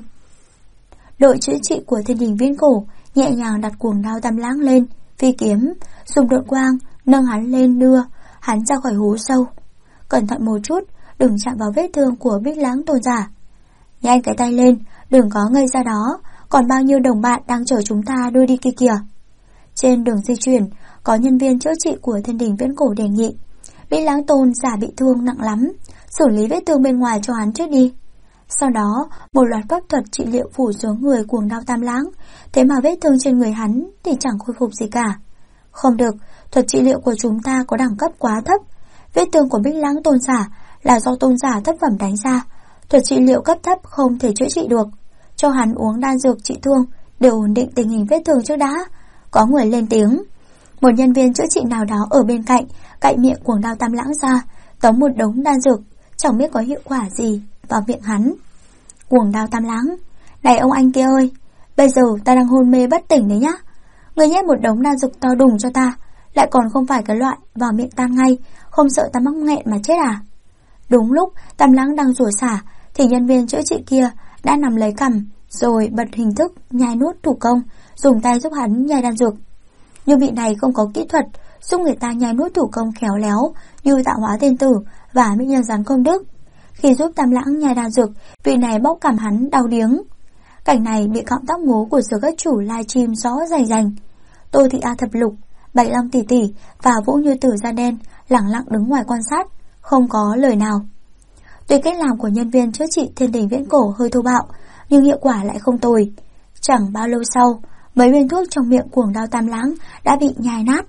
Đội chữa trị của thiên đình viễn cổ nhẹ nhàng đặt Cuồng Đao Tam Lãng lên phi kiếm, dùng độn quang nâng hắn lên, đưa hắn ra khỏi hố sâu. Cẩn thận một chút, đừng chạm vào vết thương của Bích Lãng tôn giả. Nhanh cái tay lên, đừng có ngây ra đó, còn bao nhiêu đồng bạn đang chở chúng ta đưa đi kia kìa. Trên đường di chuyển, có nhân viên chữa trị của Thiên Đình Viễn Cổ đề nghị Bích Lãng Tôn giả bị thương nặng lắm, xử lý vết thương bên ngoài cho hắn trước đi. Sau đó, một loạt pháp thuật trị liệu phủ xuống người Cuồng Đao Tam Lãng, thế mà vết thương trên người hắn thì chẳng khôi phục gì cả. Không được, thuật trị liệu của chúng ta có đẳng cấp quá thấp. Vết thương của Bích Lãng Tôn giả là do tôn giả thất phẩm đánh ra, thuật trị liệu cấp thấp không thể chữa trị được. Cho hắn uống đan dược trị thương để ổn định tình hình vết thương trước đã. Có người lên tiếng. Một nhân viên chữa trị nào đó ở bên cạnh cạy miệng Cuồng Đao Tam Lãng ra, tống một đống đan dược, chẳng biết có hiệu quả gì vào miệng hắn. Cuồng Đao Tam Lãng: Này ông anh kia ơi, bây giờ ta đang hôn mê bất tỉnh đấy nhá. Người nhét một đống đan dược to đùng cho ta, lại còn không phải cái loại vào miệng tan ngay, không sợ ta mắc nghẹn mà chết à? Đúng lúc Tam Lãng đang rủa xả thì nhân viên chữa trị kia đã nằm lấy cằm rồi bật hình thức nhai nuốt thủ công, dùng tay giúp hắn nhai đan dược. Nhưng vị này không có kỹ thuật giúp người ta nhai nuốt thủ công khéo léo như Tạo Hóa Tiên Tử và Mỹ Nhân Gián Công Đức. Khi giúp Tam Lãng nhai đan dược, vị này bóc cằm hắn đau điếng. Cảnh này bị cọng tóc ngố của sở các chủ livestream rõ rành rành. Tô Thị A Thập Lục, Bạch Long tỷ tỷ và Vũ Như Tử da đen lẳng lặng đứng ngoài quan sát, không có lời nào. Tuy cách làm của nhân viên chữa trị Thiên Đình Viễn Cổ hơi thô bạo, nhưng hiệu quả lại không tồi. Chẳng bao lâu sau, mấy viên thuốc trong miệng Cuồng Đao Tam Lãng đã bị nhai nát.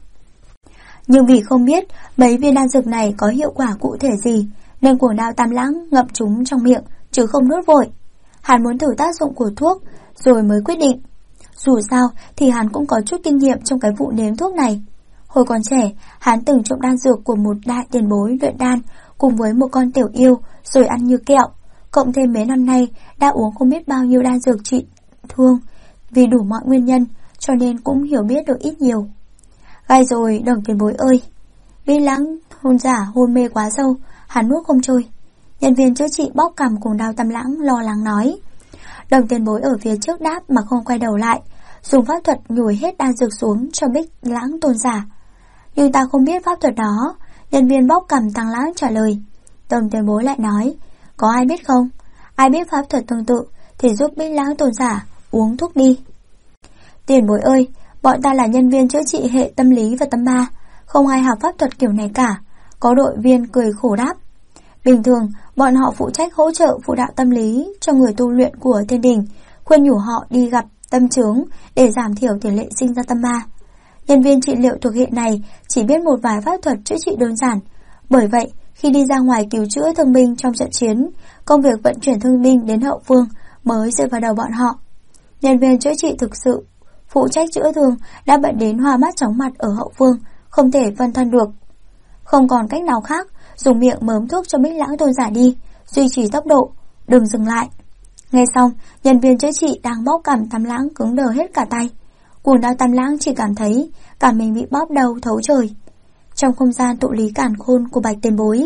Nhưng vì không biết mấy viên đan dược này có hiệu quả cụ thể gì, nên Cuồng Đao Tam Lãng ngậm chúng trong miệng chứ không nuốt vội. Hắn muốn thử tác dụng của thuốc rồi mới quyết định. Dù sao thì hắn cũng có chút kinh nghiệm trong cái vụ nếm thuốc này. Hồi còn trẻ, hắn từng trộm đan dược của một đại tiền bối luyện đan cùng với một con tiểu yêu rồi ăn như kẹo. Cộng thêm mấy năm nay đã uống không biết bao nhiêu đan dược trị thương, vì đủ mọi nguyên nhân cho nên cũng hiểu biết được ít nhiều. Gai rồi Đồng tiền bối ơi, Bích Lãng hôn giả hôn mê quá sâu, hắn nuốt không trôi. Nhân viên chữa trị bóp cằm Cuồng Đao Tam Lãng lo lắng nói. Đồng tiền bối ở phía trước đáp mà không quay đầu lại, dùng pháp thuật nhồi hết đan dược xuống cho Bích Lãng tôn giả. Nhưng ta không biết pháp thuật đó. Nhân viên bóp cằm Tam Lãng trả lời. Đồng tiền bối lại nói, có ai biết không? Ai biết pháp thuật tương tự thì giúp Bích Lãng tôn giả uống thuốc đi. Tiền bối ơi, bọn ta là nhân viên chữa trị hệ tâm lý và tâm ma, không ai học pháp thuật kiểu này cả. Có đội viên cười khổ đáp. Bình thường, bọn họ phụ trách hỗ trợ phụ đạo tâm lý cho người tu luyện của Thiên Đình, khuyên nhủ họ đi gặp tâm chướng để giảm thiểu tỷ lệ sinh ra tâm ma. Nhân viên trị liệu thuộc hệ này chỉ biết một vài pháp thuật chữa trị đơn giản. Bởi vậy, khi đi ra ngoài cứu chữa thương binh trong trận chiến, công việc vận chuyển thương binh đến hậu phương mới rơi vào đầu bọn họ. Nhân viên chữa trị thực sự phụ trách chữa thương đã bận đến hoa mắt chóng mặt ở hậu phương, không thể phân thân được. Không còn cách nào khác, dùng miệng mớm thuốc cho Bích Lãng tôn giả đi, duy trì tốc độ, đừng dừng lại. Nghe xong, nhân viên chữa trị đang bóp cằm Tam Lãng cứng đờ hết cả tay. Cuồng Đao Tam Lãng chỉ cảm thấy cả mình bị bóp đầu thấu trời. Trong không gian tụ lý càn khôn của Bạch tiền bối,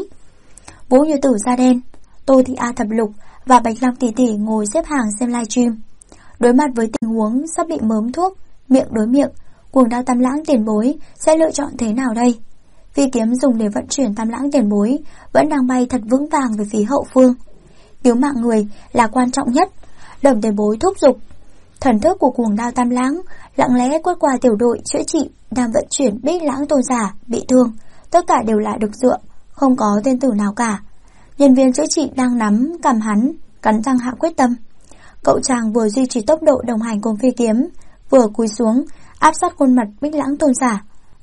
Vũ Như Tử da đen, Tô Thị A Thập Lục và Bạch Long tỷ tỷ ngồi xếp hàng xem livestream. Đối mặt với tình huống sắp bị mớm thuốc, miệng đối miệng, Cuồng Đao Tam Lãng tiền bối sẽ lựa chọn thế nào đây? Phi kiếm dùng để vận chuyển Tam Lãng tiền bối vẫn đang bay thật vững vàng về phía hậu phương. Cứu mạng người là quan trọng nhất. Đồng tiền bối thúc giục. Thần thức của Cuồng Đao Tam Lãng lặng lẽ quét qua tiểu đội chữa trị đang vận chuyển Bích Lãng tôn giả bị thương. Tất cả đều là được dựa, không có tên tử nào cả. Nhân viên chữa trị đang nắm cằm hắn, cắn răng hạ quyết tâm. Cậu chàng vừa duy trì tốc độ đồng hành cùng phi kiếm, vừa cúi xuống áp sát khuôn mặt Bích Lãng tôn giả.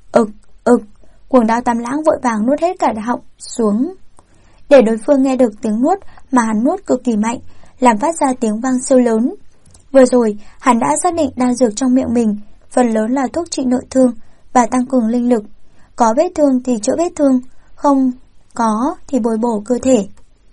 Cuồng Đao Tam Lãng vội vàng nuốt hết cả họng xuống, để đối phương nghe được tiếng nuốt mà hắn nuốt cực kỳ mạnh, làm phát ra tiếng vang siêu lớn. Vừa rồi, hắn đã xác định đan dược trong miệng mình phần lớn là thuốc trị nội thương và tăng cường linh lực. Có vết thương thì chữa vết thương, không có thì bồi bổ cơ thể.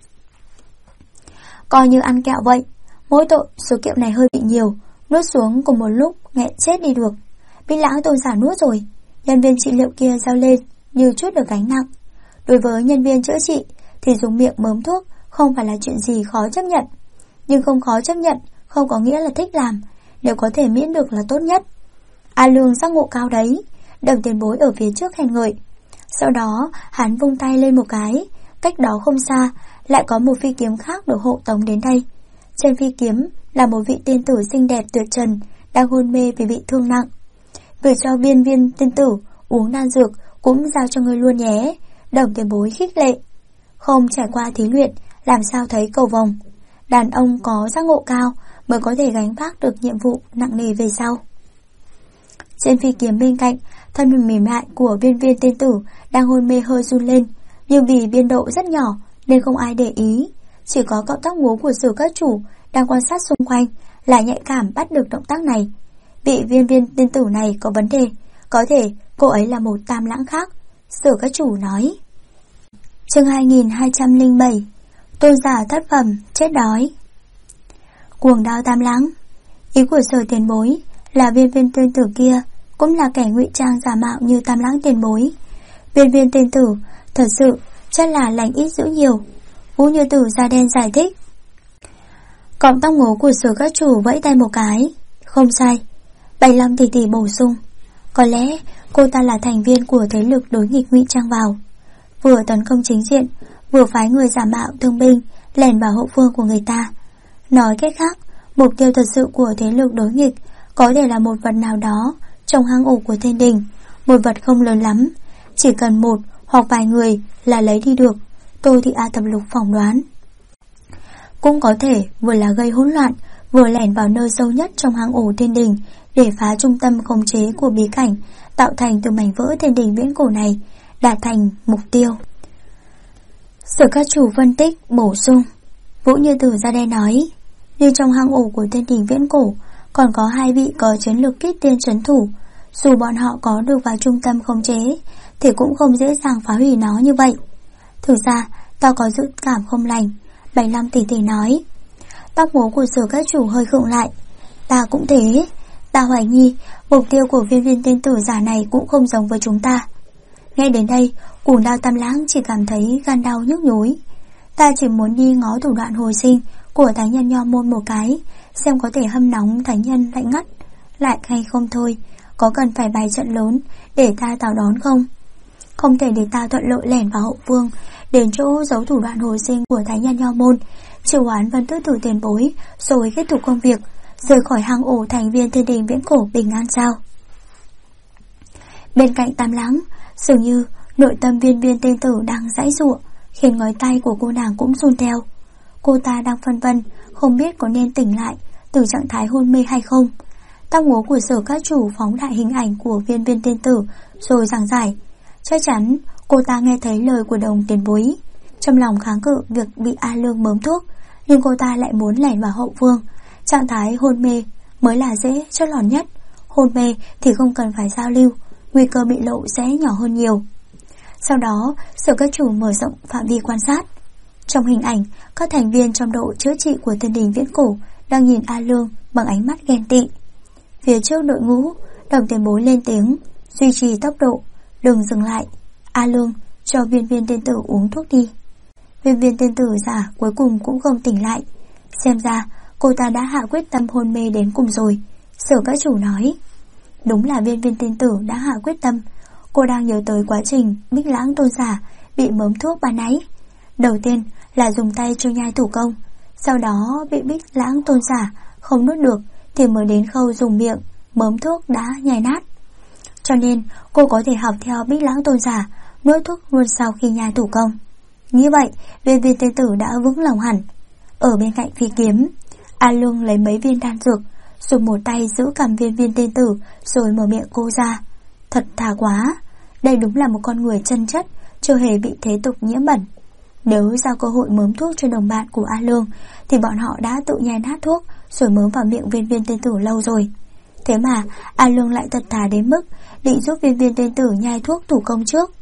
Coi như ăn kẹo vậy, mỗi tội số kẹo này hơi bị nhiều, nuốt xuống cùng một lúc nghẹn chết đi được. Bích Lãng tôn giả nuốt rồi. Nhân viên trị liệu kia reo lên như chút được gánh nặng. Đối với nhân viên chữa trị thì dùng miệng mớm thuốc không phải là chuyện gì khó chấp nhận. Nhưng không khó chấp nhận không có nghĩa là thích làm. Nếu có thể miễn được là tốt nhất. A Lương giác ngộ cao đấy. Đồng tiền bối ở phía trước khen ngợi. Sau đó hắn vung tay lên một cái, cách đó không xa lại có một phi kiếm khác được hộ tống đến đây. Trên phi kiếm là một vị tiên tử xinh đẹp tuyệt trần, đang hôn mê vì bị thương nặng. Việc cho viên tiên tử uống đan dược cũng giao cho ngươi luôn nhé, Đồng tiền bối khích lệ. Không trải qua thí luyện, làm sao thấy cầu vồng. Đàn ông có giác ngộ cao mới có thể gánh vác được nhiệm vụ nặng nề về sau. Trên phi kiếm bên cạnh, thân hình mềm mại của viên tiên tử đang hôn mê hơi run lên, nhưng vì biên độ rất nhỏ nên không ai để ý. Chỉ có cọng tóc ngố của Sử Các Chủ đang quan sát xung quanh là nhạy cảm bắt được động tác này. Vị viên tiên tử này có vấn đề, có thể cô ấy là một tam lãng khác, Sử Các Chủ nói. Chương 2207 Tôn giả thất phẩm chết đói. Cuồng đao tam lãng. Ý của Sở tiền bối là viên tiên tử kia cũng là kẻ ngụy trang giả mạo như tam lãng tiền bối. Viên tiên tử thật sự chắc là lành ít dữ nhiều, Vũ Như Tử da đen giải thích. Cọng tóc ngố của Sử Các Chủ vẫy tay một cái. Không sai, 75 tỷ tỷ bổ sung. Có lẽ cô ta là thành viên của thế lực đối nghịch ngụy trang vào, vừa tấn công chính diện, vừa phái người giả mạo thương binh lẻn vào hậu phương của người ta. Nói cách khác, mục tiêu thật sự của thế lực đối nghịch có thể là một vật nào đó trong hang ổ của thiên đình. Một vật không lớn lắm, chỉ cần một hoặc vài người là lấy đi được, Tô Thị A Thập Lục phỏng đoán. Cũng có thể vừa là gây hỗn loạn, vừa lẻn vào nơi sâu nhất trong hang ổ thiên đình để phá trung tâm khống chế của bí cảnh, tạo thành từ mảnh vỡ thiên đình viễn cổ này, đạt thành mục tiêu. Sử Các Chủ phân tích bổ sung. Vũ Như Tử ra đây nói, như trong hang ổ của thiên đình viễn cổ còn có 2 vị có chiến lược kích tiên trấn thủ, dù bọn họ có được vào trung tâm khống chế thì cũng không dễ dàng phá hủy nó như vậy. Thực ra tao có dự cảm không lành, 75 tỷ tỷ nói. Tóc ngố của Sử Các Chủ hơi khựng lại. Ta cũng thế, ta hoài nghi mục tiêu của viên tiên tử giả này cũng không giống với chúng ta. Nghe đến đây, Cuồng đao tam lãng chỉ cảm thấy gan đau nhức nhối. Ta chỉ muốn đi ngó thủ đoạn hồi sinh của Thánh Nhân Nho Môn một cái, xem có thể hâm nóng Thánh Nhân lạnh ngắt lại hay không thôi. Có cần phải bày trận lớn để ta chào đón không? Không thể để ta thuận lợi lẻn vào hậu phương, đến chỗ giấu thủ đoạn hồi sinh của Thánh Nhân Nho Môn, triệu hoán Vân Tước Tử tiền bối, rồi kết thúc công việc, rời khỏi hang ổ thành viên thiên đình viễn cổ bình an sao? Bên cạnh tam lãng, dường như nội tâm viên tiên tử đang giãy giụa, khiến ngón tay của cô nàng cũng run theo. Cô ta đang phân vân, không biết có nên tỉnh lại từ trạng thái hôn mê hay không. Tóc ngố của Sở Các Chủ phóng đại hình ảnh của viên tiên tử rồi giảng giải. Chắc chắn cô ta nghe thấy lời của Đồng tiền bối, trong lòng kháng cự việc bị A Lương bơm thuốc, nhưng cô ta lại muốn lẻn vào hậu phương. Trạng thái hôn mê mới là dễ chót lọt nhất, hôn mê thì không cần phải giao lưu, nguy cơ bị lộ sẽ nhỏ hơn nhiều. Sau đó Sở Các Chủ mở rộng phạm vi quan sát. Trong hình ảnh, các thành viên trong đội chữa trị của thiên đình viễn cổ đang nhìn A Lương bằng ánh mắt ghen tị. Phía trước đội ngũ, Đồng tiền bối lên tiếng, duy trì tốc độ, đừng dừng lại. A Lương, cho viên tiên tử uống thuốc đi. Viên tiên tử giả cuối cùng cũng không tỉnh lại. Xem ra cô ta đã hạ quyết tâm hôn mê đến cùng rồi, Sở Các Chủ nói. Đúng là viên tiên tử đã hạ quyết tâm. Cô đang nhớ tới quá trình Bích Lãng tôn giả bị mớm thuốc ban nãy. Đầu tiên là dùng tay cho nhai thủ công, sau đó bị Bích Lãng tôn giả không nuốt được thì mới đến khâu dùng miệng mớm thuốc đã nhai nát. Cho nên cô có thể học theo Bích Lãng tôn giả, nuốt thuốc luôn sau khi nhai thủ công. Như vậy viên tiên tử đã vững lòng hẳn. Ở bên cạnh phi kiếm, A Lương lấy mấy viên đan dược, dùng một tay giữ cầm viên tiên tử rồi mở miệng cô ra. Thật thà quá, đây đúng là một con người chân chất, chưa hề bị thế tục nhiễm bẩn. Nếu giao cơ hội mớm thuốc cho đồng bạn của A Lương thì bọn họ đã tự nhai nát thuốc rồi mớm vào miệng viên tiên tử lâu rồi. Thế mà A Lương lại thật thà đến mức định giúp viên tiên tử nhai thuốc thủ công trước.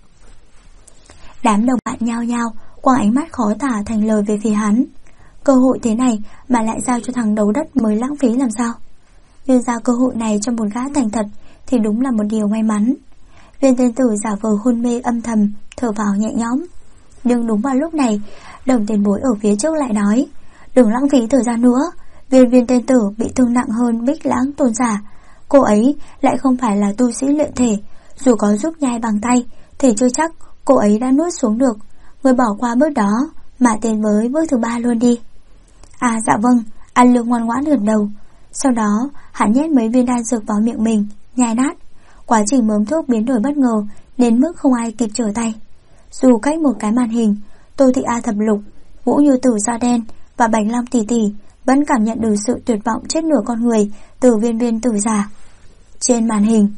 Đám đồng bạn nhao nhao quăng ánh mắt khó tả thành lời về phía hắn. Cơ hội thế này mà lại giao cho thằng đấu đất mới lãng phí làm sao? Nhưng giao cơ hội này cho một gã thành thật thì đúng là một điều may mắn. Viên tiên tử giả vờ hôn mê âm thầm thở vào nhẹ nhõm. Nhưng đúng vào lúc này, Đồng tiền bối ở phía trước lại nói, đừng lãng phí thời gian nữa. Viên tiên tử bị thương nặng hơn Bích Lãng tôn giả. Cô ấy lại không phải là tu sĩ luyện thể, dù có giúp nhai bằng tay thì chưa chắc cô ấy đã nuốt xuống được. Người bỏ qua bước đó mà tiến với bước thứ 3 luôn đi. À dạ vâng. An Lương ngoan ngoãn gật đầu. Sau đó hắn nhét mấy viên đan dược vào miệng mình, nhai nát. Quá trình mớm thuốc biến đổi bất ngờ đến mức không ai kịp trở tay. Dù cách một cái màn hình, Tô Thị A Thập Lục, Vũ Như Tử da đen và Bạch Long tỷ tỷ vẫn cảm nhận được sự tuyệt vọng chết nửa con người từ viên viên tử giả. Trên màn hình,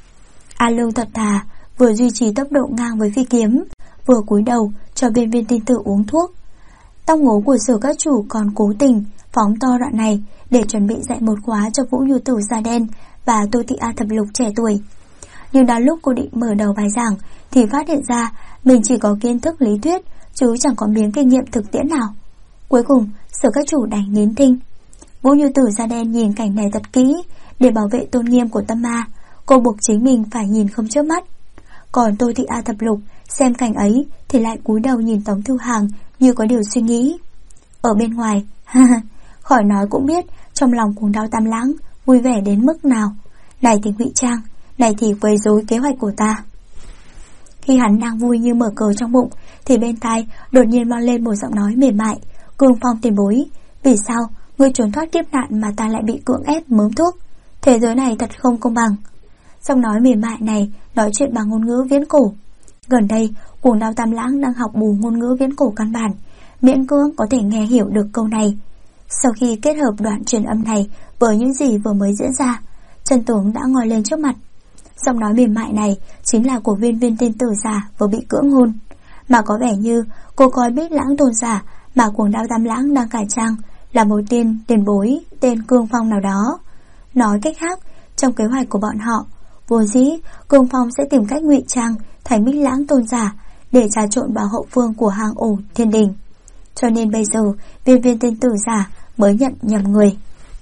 An Lương thật thà vừa duy trì tốc độ ngang với phi kiếm, vừa cúi đầu cho viên viên tinh tử uống thuốc. Tóc ngố của Sở các chủ còn cố tình phóng to đoạn này để chuẩn bị dạy một khóa cho Vũ Như Tử da đen và Tô Thị A Thập Lục trẻ tuổi. Nhưng đến lúc cô định mở đầu bài giảng thì phát hiện ra mình chỉ có kiến thức lý thuyết chứ chẳng có miếng kinh nghiệm thực tiễn nào. Cuối cùng Sở các chủ đành nín thinh. Vũ Như Tử da đen nhìn cảnh này thật kỹ. Để bảo vệ tôn nghiêm của tâm ma, cô buộc chính mình phải nhìn không chớp mắt. Còn Tô Thị A Thập Lục xem cảnh ấy thì lại cúi đầu nhìn Tống Thư Hàng như có điều suy nghĩ. Ở bên ngoài, khỏi nói cũng biết trong lòng Cuồng Đao Tam Lãng vui vẻ đến mức nào. Này thì ngụy trang, này thì quấy rối kế hoạch của ta. Khi hắn đang vui như mở cờ trong bụng thì bên tai đột nhiên vang lên một giọng nói mềm mại. Cương Phong tiền bối, vì sao ngươi trốn thoát kiếp nạn mà ta lại bị cưỡng ép mớm thuốc? Thế giới này thật không công bằng. Giọng nói mềm mại này nói chuyện bằng ngôn ngữ viễn cổ. Gần đây Cuồng Đao Tam Lãng đang học bù ngôn ngữ viễn cổ căn bản, miễn cưỡng có thể nghe hiểu được câu này. Sau khi kết hợp đoạn truyền âm này với những gì vừa mới diễn ra, chân tướng đã ngoi lên trước mặt. Giọng nói mềm mại này chính là của viên viên tên tử giả vừa bị cưỡng hôn, mà có vẻ như cô coi Bích Lãng tôn giả mà Cuồng Đao Tam Lãng đang cải trang là một tiền bối tên Cương Phong nào đó. Nói cách khác, trong kế hoạch của bọn họ, vốn dĩ Cương Phong sẽ tìm cách ngụy trang thành Bích Lãng tôn giả để trà trộn vào hậu phương của hang ổ thiên đình. Cho nên bây giờ viên viên tên tử giả mới nhận nhầm người.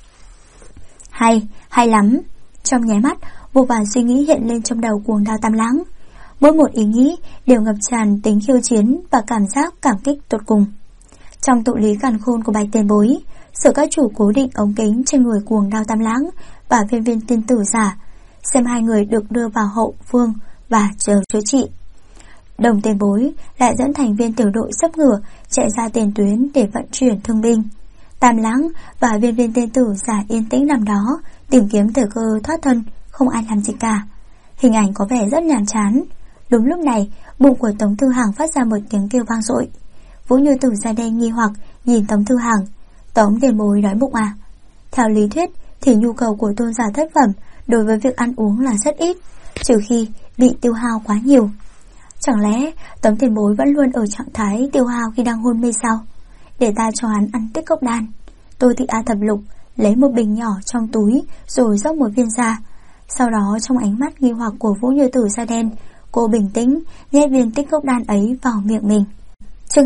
Hay lắm. Trong nháy mắt, vô vàn suy nghĩ hiện lên trong đầu Cuồng Đao Tam Lãng. Mỗi một ý nghĩ đều ngập tràn tính khiêu chiến và cảm giác cảm kích tột cùng. Trong tụ lý càn khôn của Bạch tiền bối, Sở các chủ cố định ống kính trên người Cuồng Đao Tam Lãng và viên viên tiên tử giả, xem hai người được đưa vào hậu phương và chờ chữa trị. Đồng tiền bối lại dẫn thành viên tiểu đội sấp ngửa chạy ra tiền tuyến để vận chuyển thương binh. Tam Lãng và viên viên tiên tử giả yên tĩnh nằm đó tìm kiếm thời cơ thoát thân, không ai làm gì cả. Hình ảnh có vẻ rất nhàm chán. Đúng lúc này, bụng của Tống Thư Hàng phát ra một tiếng kêu vang dội. Vũ Như Tử ra đây nghi hoặc nhìn Tống Thư Hàng. Tống tiền bối đói bụng à? Theo lý thuyết thì nhu cầu của tôn giả thất phẩm đối với việc ăn uống là rất ít, trừ khi bị tiêu hao quá nhiều. Chẳng lẽ Tống tiền bối vẫn luôn ở trạng thái tiêu hao khi đang hôn mê sao? Để ta cho hắn ăn tích cốc đan. Tô Thị A Thập Lục lấy một bình nhỏ trong túi rồi rót một viên ra. Sau đó trong ánh mắt nghi hoặc của Vũ Như Tử da đen, cô bình tĩnh nhét viên tích cốc đan ấy vào miệng mình. Chương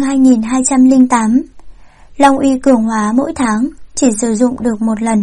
2208. Long uy cường hóa mỗi tháng chỉ sử dụng được một lần.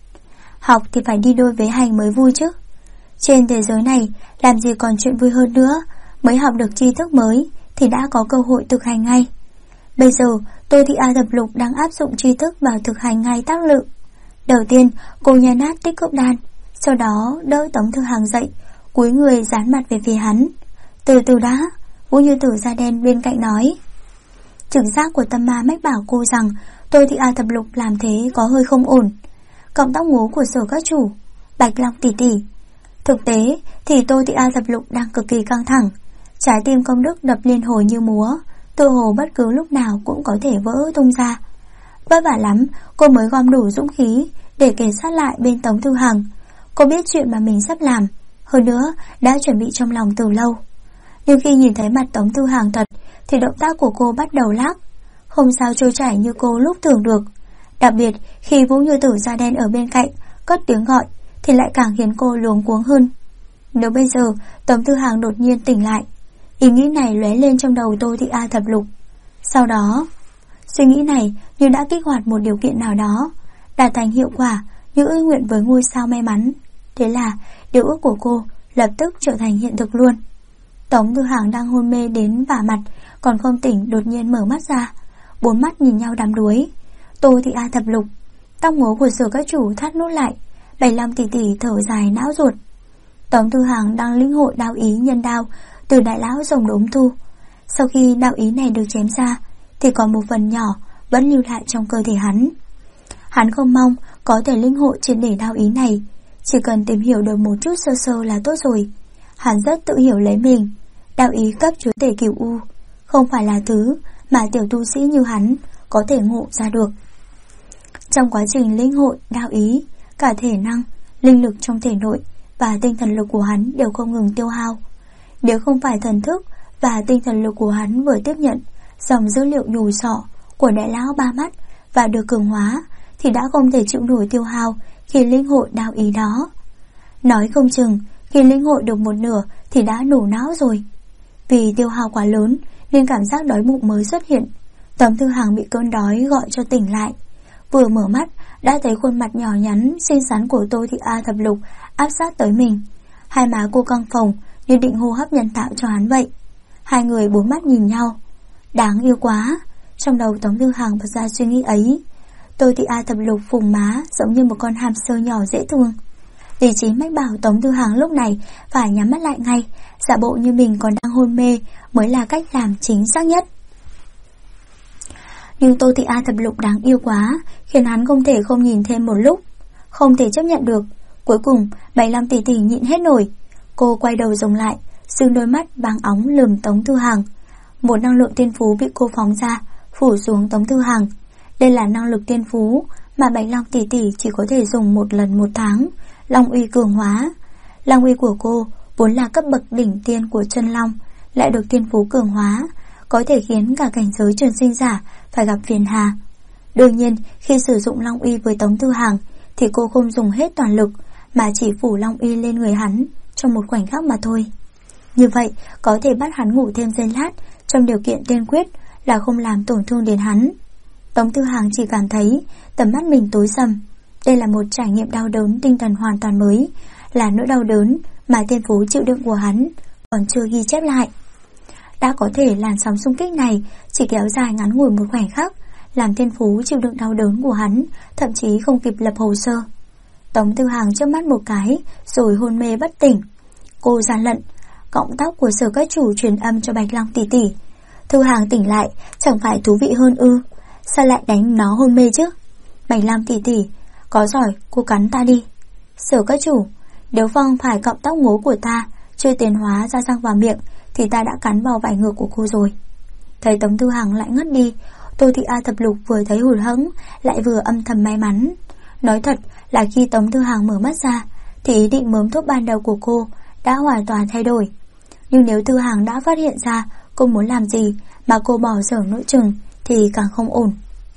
Học thì phải đi đôi với hành mới vui chứ. Trên thế giới này làm gì còn chuyện vui hơn nữa. Mới học được tri thức mới thì đã có cơ hội thực hành ngay. Bây giờ Tô Thị A Thập Lục đang áp dụng tri thức vào thực hành ngay tác lự. Đầu tiên cô nhai nát tích cốc đan, sau đó đỡ Tống Thư Hàng dậy, cúi người dán mặt về phía hắn. Từ từ đã. Vũ Như Tử da đen bên cạnh nói. Trực giác của tâm ma mách bảo cô rằng Tô Thị A Thập Lục làm thế có hơi không ổn. Cọng tóc ngố của Sở các chủ, Bạch Long tỷ tỷ. Thực tế thì Tô Thị A Thập Lục đang cực kỳ căng thẳng, trái tim công đức đập liên hồi như múa, tự hồ bất cứ lúc nào cũng có thể vỡ tung ra. Vất vả lắm cô mới gom đủ dũng khí để kề sát lại bên Tống Thư Hàng. Cô biết chuyện mà mình sắp làm, hơn nữa đã chuẩn bị trong lòng từ lâu. Nhưng khi nhìn thấy mặt Tống Thư Hàng thật thì động tác của cô bắt đầu lác, không sao trôi chảy như cô lúc tưởng được. Đặc biệt khi Vũ Như Tử da đen ở bên cạnh cất tiếng gọi thì lại càng khiến cô luống cuống hơn. Nếu bây giờ Tống Thư Hàng đột nhiên tỉnh lại, ý nghĩ này lóe lên trong đầu Tô Thị A Thập Lục. Sau đó suy nghĩ này như đã kích hoạt một điều kiện nào đó, đạt thành hiệu quả như ước nguyện với ngôi sao may mắn. Thế là điều ước của cô lập tức trở thành hiện thực luôn. Tống Thư Hàng đang hôn mê đến vả mặt, còn không tỉnh đột nhiên mở mắt ra, bốn mắt nhìn nhau đắm đuối. Tô Thị A Thập Lục, tóc ngố của Sở các chủ thắt nút lại, Bạch Long tỷ tỷ thở dài não ruột. Tống Thư Hàng đang lĩnh hội đạo ý nhân đao từ đại lão rồng đốm thu. Sau khi đạo ý này được chém ra thì còn một phần nhỏ vẫn lưu lại trong cơ thể hắn. Hắn không mong có thể linh hội triệt để đạo ý này, chỉ cần tìm hiểu được một chút sơ sơ là tốt rồi. Hắn rất tự hiểu lấy mình, đạo ý cấp chúa tể Cửu U không phải là thứ mà tiểu tu sĩ như hắn có thể ngộ ra được. Trong quá trình linh hội đạo ý, cả thể năng, linh lực trong thể nội và tinh thần lực của hắn đều không ngừng tiêu hao. Nếu không phải thần thức và tinh thần lực của hắn vừa tiếp nhận dòng dữ liệu nhù sọ của đại lão ba mắt và được cường hóa, thì đã không thể chịu nổi tiêu hao khi linh hội đạo ý đó. Nói không chừng khi linh hội được một nửa thì đã nổ não rồi. Vì tiêu hao quá lớn nên cảm giác đói bụng mới xuất hiện. Tấm Thư Hằng bị cơn đói gọi cho tỉnh lại. Vừa mở mắt đã thấy khuôn mặt nhỏ nhắn xinh xắn của Tô Thị A Thập Lục áp sát tới mình. Hai má cô căng phồng như định hô hấp nhân tạo cho hắn vậy. Hai người bốn mắt nhìn nhau. Đáng yêu quá. Trong đầu Tống Thư Hằng bật ra suy nghĩ ấy. Tô Thị A Thập Lục phùng má giống như một con hamster nhỏ dễ thương. Lý trí mách bảo Tống Thư Hằng lúc này phải nhắm mắt lại ngay, giả bộ như mình còn đang hôn mê mới là cách làm chính xác nhất. Nhưng Tô Thị A Thập Lục đáng yêu quá, khiến hắn không thể không nhìn thêm một lúc. Không thể chấp nhận được. Cuối cùng Bạch Long tỷ tỷ nhịn hết nổi. Cô quay đầu rồng lại, sưng đôi mắt vàng óng lườm Tống Thư Hằng. Một năng lượng tiên phú bị cô phóng ra, phủ xuống Tống Thư Hằng. Đây là năng lực tiên phú mà Bạch Long tỷ tỷ chỉ có thể dùng một lần một tháng. Long uy cường hóa. Long uy của cô vốn là cấp bậc đỉnh tiên của chân long, lại được tiên phú cường hóa, có thể khiến cả cảnh giới trường sinh giả phải gặp phiền hà. Đương nhiên khi sử dụng long uy với Tống Thư Hằng thì cô không dùng hết toàn lực, mà chỉ phủ long uy lên người hắn trong một khoảnh khắc mà thôi. Như vậy có thể bắt hắn ngủ thêm giây lát, trong điều kiện tiên quyết là không làm tổn thương đến hắn. Tống Thư Hằng chỉ cảm thấy tầm mắt mình tối sầm. Đây là một trải nghiệm đau đớn tinh thần hoàn toàn mới, là nỗi đau đớn mà tiên phú chịu đựng của hắn còn chưa ghi chép lại. Đã có thể làn sóng xung kích này chỉ kéo dài ngắn ngủi một khoảnh khắc, làm tiên phú chịu đựng đau đớn của hắn thậm chí không kịp lập hồ sơ. Tống Thư Hằng chớp mắt một cái rồi hôn mê bất tỉnh. Cô gian lận, cọng tóc của Sở Các Chủ truyền âm cho Bạch Long tỷ tỷ. Thư Hằng tỉnh lại chẳng phải thú vị hơn ư? Sao lại đánh nó hôn mê chứ? Bạch Long tỷ tỷ, có giỏi cô cắn ta đi. Sở Các Chủ, nếu Phong phải cọng tóc ngố của ta chưa tiến hóa ra răng vào miệng thì ta đã cắn vào vải ngược của cô rồi. Thấy Tống Thư Hằng lại ngất đi, Tô Thị A Thập Lục vừa thấy hụt hẫng lại vừa âm thầm may mắn. Nói thật là khi Tống Thư Hằng mở mắt ra thì ý định mớm thuốc ban đầu của cô đã hoàn toàn thay đổi. Nhưng nếu Thư Hằng đã phát hiện ra cô muốn làm gì mà cô bỏ dở nỗi chừng thì càng không ổn.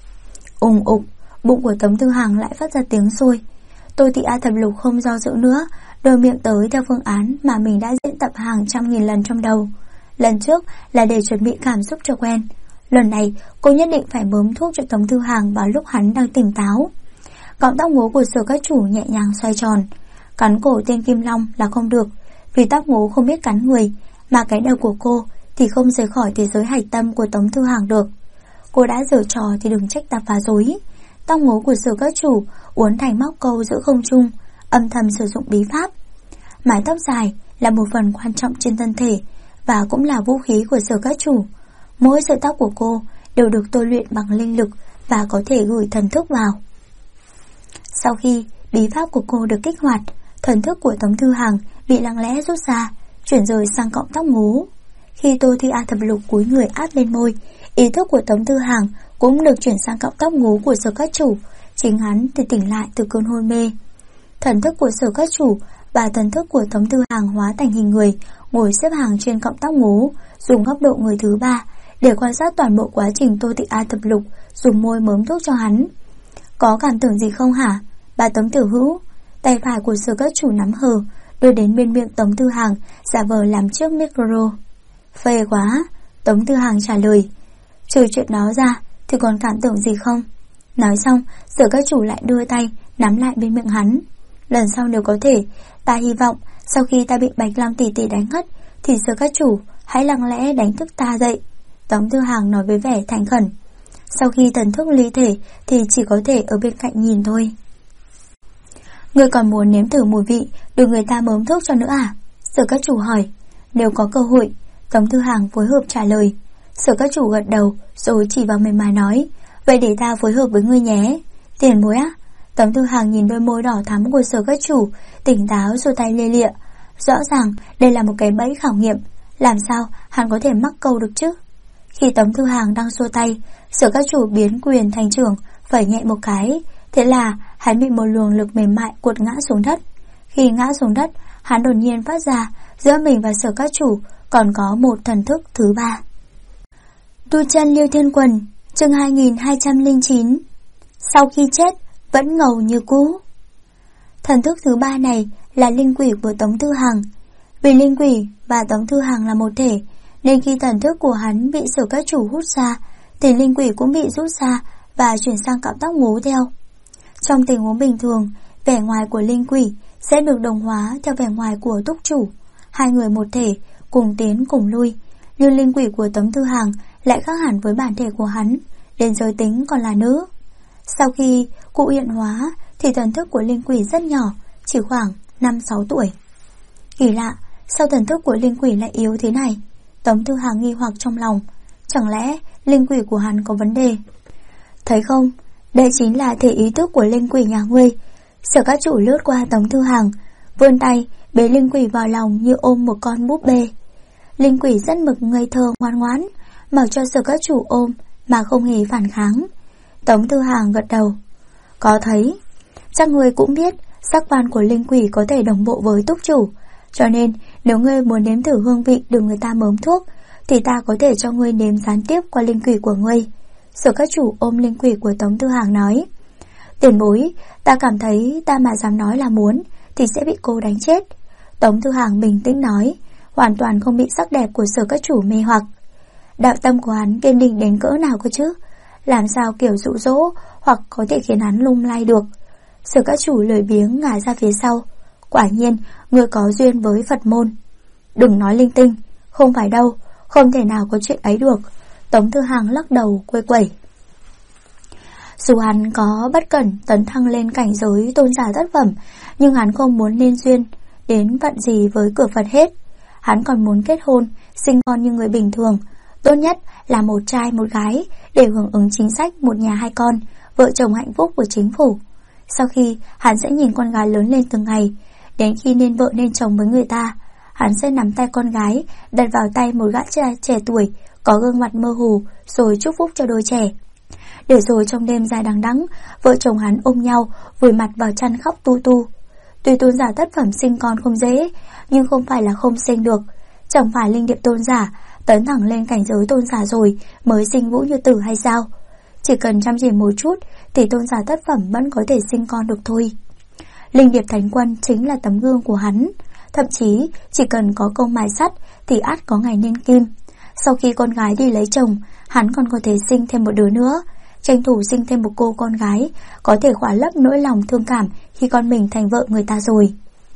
Ùng ục, bụng của Tống Thư Hằng lại phát ra tiếng sôi. Tô Thị A Thập Lục không do dự nữa, đôi miệng tới theo phương án mà mình đã diễn tập hàng trăm nghìn lần trong đầu. Lần trước là để chuẩn bị cảm xúc cho quen, lần này cô nhất định phải mớm thuốc cho Tống Thư Hằng vào lúc hắn đang tỉnh táo. Cọng tóc ngố của Sở Các Chủ nhẹ nhàng xoay tròn. Cắn cổ tên Kim Long là không được, vì tóc ngố không biết cắn người, mà cái đầu của cô thì không rời khỏi thế giới hạch tâm của Tống Thư Hằng được. Cô đã giở trò thì đừng trách ta phá rối. Tóc ngố của Sở Các Chủ uốn thành móc câu giữa không trung, âm thầm sử dụng bí pháp. Mái tóc dài là một phần quan trọng trên thân thể và cũng là vũ khí của Sở Các Chủ. Mỗi sợi tóc của cô đều được tôi luyện bằng linh lực và có thể gửi thần thức vào. Sau khi bí pháp của cô được kích hoạt, thần thức của Tống Thư Hằng bị lặng lẽ rút ra, chuyển rời sang cọng tóc ngố. Khi Tô Thị A Thập Lục cúi người áp lên môi, ý thức của Tống Thư Hằng cũng được chuyển sang cọng tóc ngố của Sở Các Chủ. Chính hắn thì tỉnh lại từ cơn hôn mê. Thần thức của Sở Các Chủ và thần thức của Tống Thư Hằng hóa thành hình người, ngồi xếp hàng trên cọng tóc ngố, dùng góc độ người thứ ba để quan sát toàn bộ quá trình Tô Thị A Thập Lục dùng môi mớm thuốc cho hắn. Có cảm tưởng gì không hả, bà Tống Tiểu Hữu? Tay phải của Sở Các Chủ nắm hờ, đưa đến bên miệng Tống Thư Hằng, giả vờ làm trước micro. Phê quá, Tống Thư Hằng trả lời. Trừ chuyện đó ra thì còn cảm tưởng gì không? Nói xong, Sở Các Chủ lại đưa tay nắm lại bên miệng hắn. Lần sau nếu có thể, ta hy vọng sau khi ta bị Bạch Long tỷ tỷ đánh ngất thì Sở Các Chủ hãy lặng lẽ đánh thức ta dậy. Tống Thư Hằng nói với vẻ thành khẩn. Sau khi thần thức ly thể thì chỉ có thể ở bên cạnh nhìn thôi. Ngươi còn muốn nếm thử mùi vị được người ta mớm thuốc cho nữa à? Sở Các Chủ hỏi. Nếu có cơ hội, Tống Thư Hằng phối hợp trả lời. Sở Các Chủ gật đầu rồi chỉ vào mềm mại nói. Vậy để ta phối hợp với ngươi nhé. Tiền bối á? Tống Thư Hàng nhìn đôi môi đỏ thắm của Sở Các Chủ, tỉnh táo giơ tay lia lịa. Rõ ràng đây là một cái bẫy khảo nghiệm, làm sao hắn có thể mắc câu được chứ? Khi Tống Thư Hàng đang xua tay, Sở Các Chủ biến quyền thành trưởng, phẩy nhẹ một cái, thế là hắn bị một luồng lực mềm mại cuột ngã xuống đất. Khi ngã xuống đất, hắn đột nhiên phát ra giữa mình và Sở Các Chủ còn có một thần thức thứ ba. Tu chân Liêu Thiên Quần, chương 2209. Sau khi chết vẫn ngầu như cũ. Thần thức thứ ba này là linh quỷ của Tống Thư Hàng. Vì linh quỷ và Tống Thư Hàng là một thể, nên khi thần thức của hắn bị Sở Các Chủ hút ra, thì linh quỷ cũng bị rút ra và chuyển sang cạo tóc ngố theo. Trong tình huống bình thường, vẻ ngoài của linh quỷ sẽ được đồng hóa theo vẻ ngoài của túc chủ. Hai người một thể, cùng tiến cùng lui. Nhưng linh quỷ của Tống Thư Hàng lại khác hẳn với bản thể của hắn, đến giới tính còn là nữ. Sau khi cụ hiện hóa thì thần thức của linh quỷ rất nhỏ, chỉ khoảng 5-6 tuổi. Kỳ lạ, sao thần thức của linh quỷ lại yếu thế này? Tống Thư Hàng nghi hoặc trong lòng, chẳng lẽ linh quỷ của hắn có vấn đề? Thấy không, đây chính là thể ý thức của linh quỷ nhà ngươi. Sở Các Chủ lướt qua Tống Thư Hàng, vươn tay bế linh quỷ vào lòng như ôm một con búp bê. Linh quỷ rất mực ngây thơ ngoan ngoãn, mặc cho Sở Các Chủ ôm mà không hề phản kháng. Tống Thư Hàng gật đầu. Có thấy, chắc ngươi cũng biết sắc quan của linh quỷ có thể đồng bộ với túc chủ, cho nên nếu ngươi muốn nếm thử hương vị được người ta mớm thuốc, thì ta có thể cho ngươi nếm gián tiếp qua linh quỷ của ngươi. Sở Các Chủ ôm linh quỷ của Tống Thư Hàng nói. Tiền bối, ta cảm thấy ta mà dám nói là muốn thì sẽ bị cô đánh chết. Tống Thư Hàng bình tĩnh nói, hoàn toàn không bị sắc đẹp của Sở Các Chủ mê hoặc. Đạo tâm của hắn kiên định đến cỡ nào cơ chứ? Làm sao kiểu dụ dỗ hoặc có thể khiến hắn lung lay được? Sở Các Chủ lười biếng ngả ra phía sau. Quả nhiên, ngươi có duyên với Phật môn. Đừng nói linh tinh, không phải đâu, không thể nào có chuyện ấy được. Tống Thư Hàng lắc đầu quê quẩy. Dù hắn có bất cẩn tấn thăng lên cảnh giới tôn giả thất phẩm, nhưng hắn không muốn nên duyên đến phận gì với cửa Phật hết. Hắn còn muốn kết hôn, sinh con như người bình thường, tốt nhất là một trai một gái, để hưởng ứng chính sách một nhà hai con, vợ chồng hạnh phúc của chính phủ. Sau khi hắn sẽ nhìn con gái lớn lên từng ngày, đến khi nên vợ nên chồng với người ta, hắn sẽ nắm tay con gái, đặt vào tay một gã trẻ tuổi có gương mặt mơ hồ, rồi chúc phúc cho đôi trẻ. Để rồi trong đêm dài đằng đẵng, vợ chồng hắn ôm nhau, vùi mặt vào chăn khóc tu tu. Tuy tôn giả thất phẩm sinh con không dễ, nhưng không phải là không sinh được. Chẳng phải linh điệp tôn giả tấn thẳng lên cảnh giới tôn giả rồi mới sinh vũ như tử hay sao? Chỉ cần chăm chỉ một chút thì tôn giả thất phẩm vẫn có thể sinh con được thôi. Linh điệp thánh quân chính là tấm gương của hắn. Thậm chí chỉ cần có công mài sắt thì ắt có ngày nên kim. Sau khi con gái đi lấy chồng, hắn còn có thể sinh thêm một đứa nữa, tranh thủ sinh thêm một cô con gái, có thể khỏa lấp nỗi lòng thương cảm khi con mình thành vợ người ta rồi.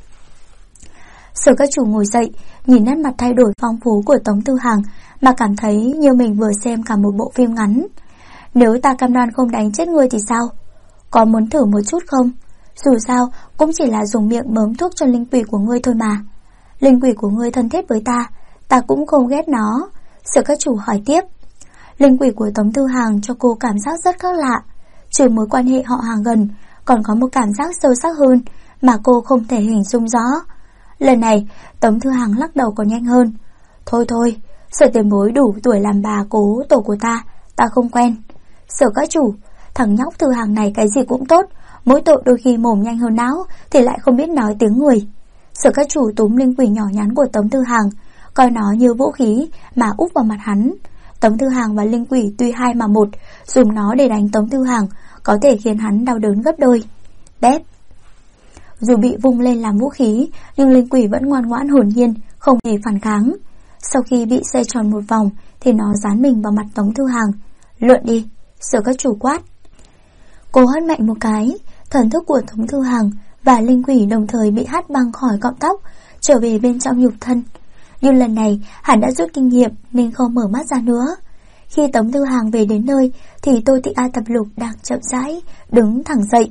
Sở Các Chủ ngồi dậy, nhìn nét mặt thay đổi phong phú của Tống Thư Hàng mà cảm thấy như mình vừa xem cả một bộ phim ngắn. Nếu ta cam đoan không đánh chết ngươi thì sao? Có muốn thử một chút không? Dù sao cũng chỉ là dùng miệng mớm thuốc cho linh quỷ của ngươi thôi mà. Linh quỷ của ngươi thân thiết với ta cũng không ghét nó. Sở Các Chủ hỏi tiếp. Linh quỷ của Tống Thư Hàng cho cô cảm giác rất khác lạ. Trừ mối quan hệ họ hàng gần, còn có một cảm giác sâu sắc hơn mà cô không thể hình dung rõ. Lần này Tống Thư Hàng lắc đầu còn nhanh hơn. Thôi, Sở tiền bối đủ tuổi làm bà cố tổ của ta không quen. Sở Các Chủ, thằng nhóc Thư Hàng này cái gì cũng tốt, mỗi tội đôi khi mồm nhanh hơn não thì lại không biết nói tiếng người. Sở Các Chủ túm linh quỷ nhỏ nhắn của Tống Thư Hàng, coi nó như vũ khí mà úp vào mặt hắn. Tống Thư Hàng và linh quỷ tuy hai mà một, dùng nó để đánh Tống Thư Hàng có thể khiến hắn đau đớn gấp đôi. Đét. Dù bị vung lên làm vũ khí, nhưng linh quỷ vẫn ngoan ngoãn hồn nhiên, không hề phản kháng. Sau khi bị xoay tròn một vòng thì nó dán mình vào mặt Tống Thư Hàng. Lượn đi, Sở Các Chủ quát. Cô hất mạnh một cái, thần thức của Tống Thư Hàng và linh quỷ đồng thời bị hất băng khỏi cọng tóc, trở về bên trong nhục thân. Nhưng lần này hắn đã rút kinh nghiệm nên không mở mắt ra nữa. Khi Tống Thư Hàng về đến nơi thì Tô Tị A Tập Lục đang chậm rãi đứng thẳng dậy.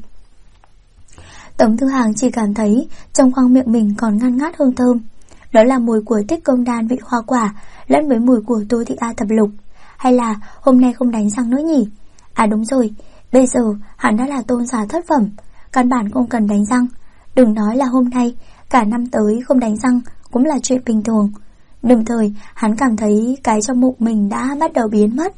Tống Thư Hàng chỉ cảm thấy trong khoang miệng mình còn ngăn ngát hương thơm. Đó là mùi của Tích Công Đan vị hoa quả lẫn với mùi của Tô Tị A Tập Lục. Hay là hôm nay không đánh răng nữa nhỉ? À đúng rồi, bây giờ hắn đã là tôn giả thất phẩm, căn bản không cần đánh răng. Đừng nói là hôm nay, cả năm tới không đánh răng cũng là chuyện bình thường. Đồng thời hắn cảm thấy cái trong bụng mình đã bắt đầu biến mất.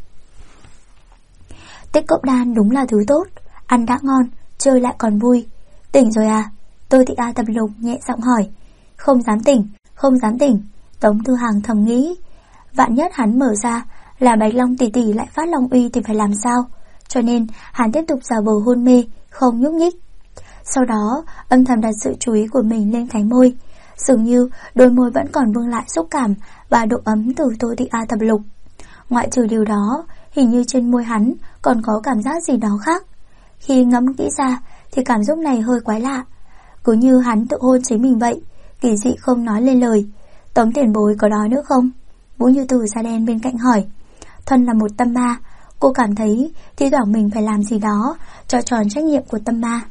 Tích cốc đan đúng là thứ tốt, ăn đã ngon, chơi lại còn vui. Tỉnh rồi à? Tô Thị A Tập Lục nhẹ giọng hỏi. Không dám tỉnh, không dám tỉnh. Tống Tư Hằng thầm nghĩ, vạn nhất hắn mở ra là Bạch Long tỷ tỷ lại phát long uy thì phải làm sao? Cho nên hắn tiếp tục giả vờ hôn mê, không nhúc nhích. Sau đó âm thầm đặt sự chú ý của mình lên cánh môi. Dường như đôi môi vẫn còn vương lại xúc cảm và độ ấm từ Tô Thị A Tập Lục. Ngoại trừ điều đó, hình như trên môi hắn còn có cảm giác gì đó khác. Khi ngẫm kỹ ra thì cảm giác này hơi quái lạ, cứ như hắn tự hôn chính mình vậy, kỳ dị không nói lên lời. Tống tiền bối có nói nữa không? Vũ Như Tử da đen bên cạnh hỏi. Thân là một tâm ma, cô cảm thấy thi thoảng mình phải làm gì đó cho tròn trách nhiệm của tâm ma.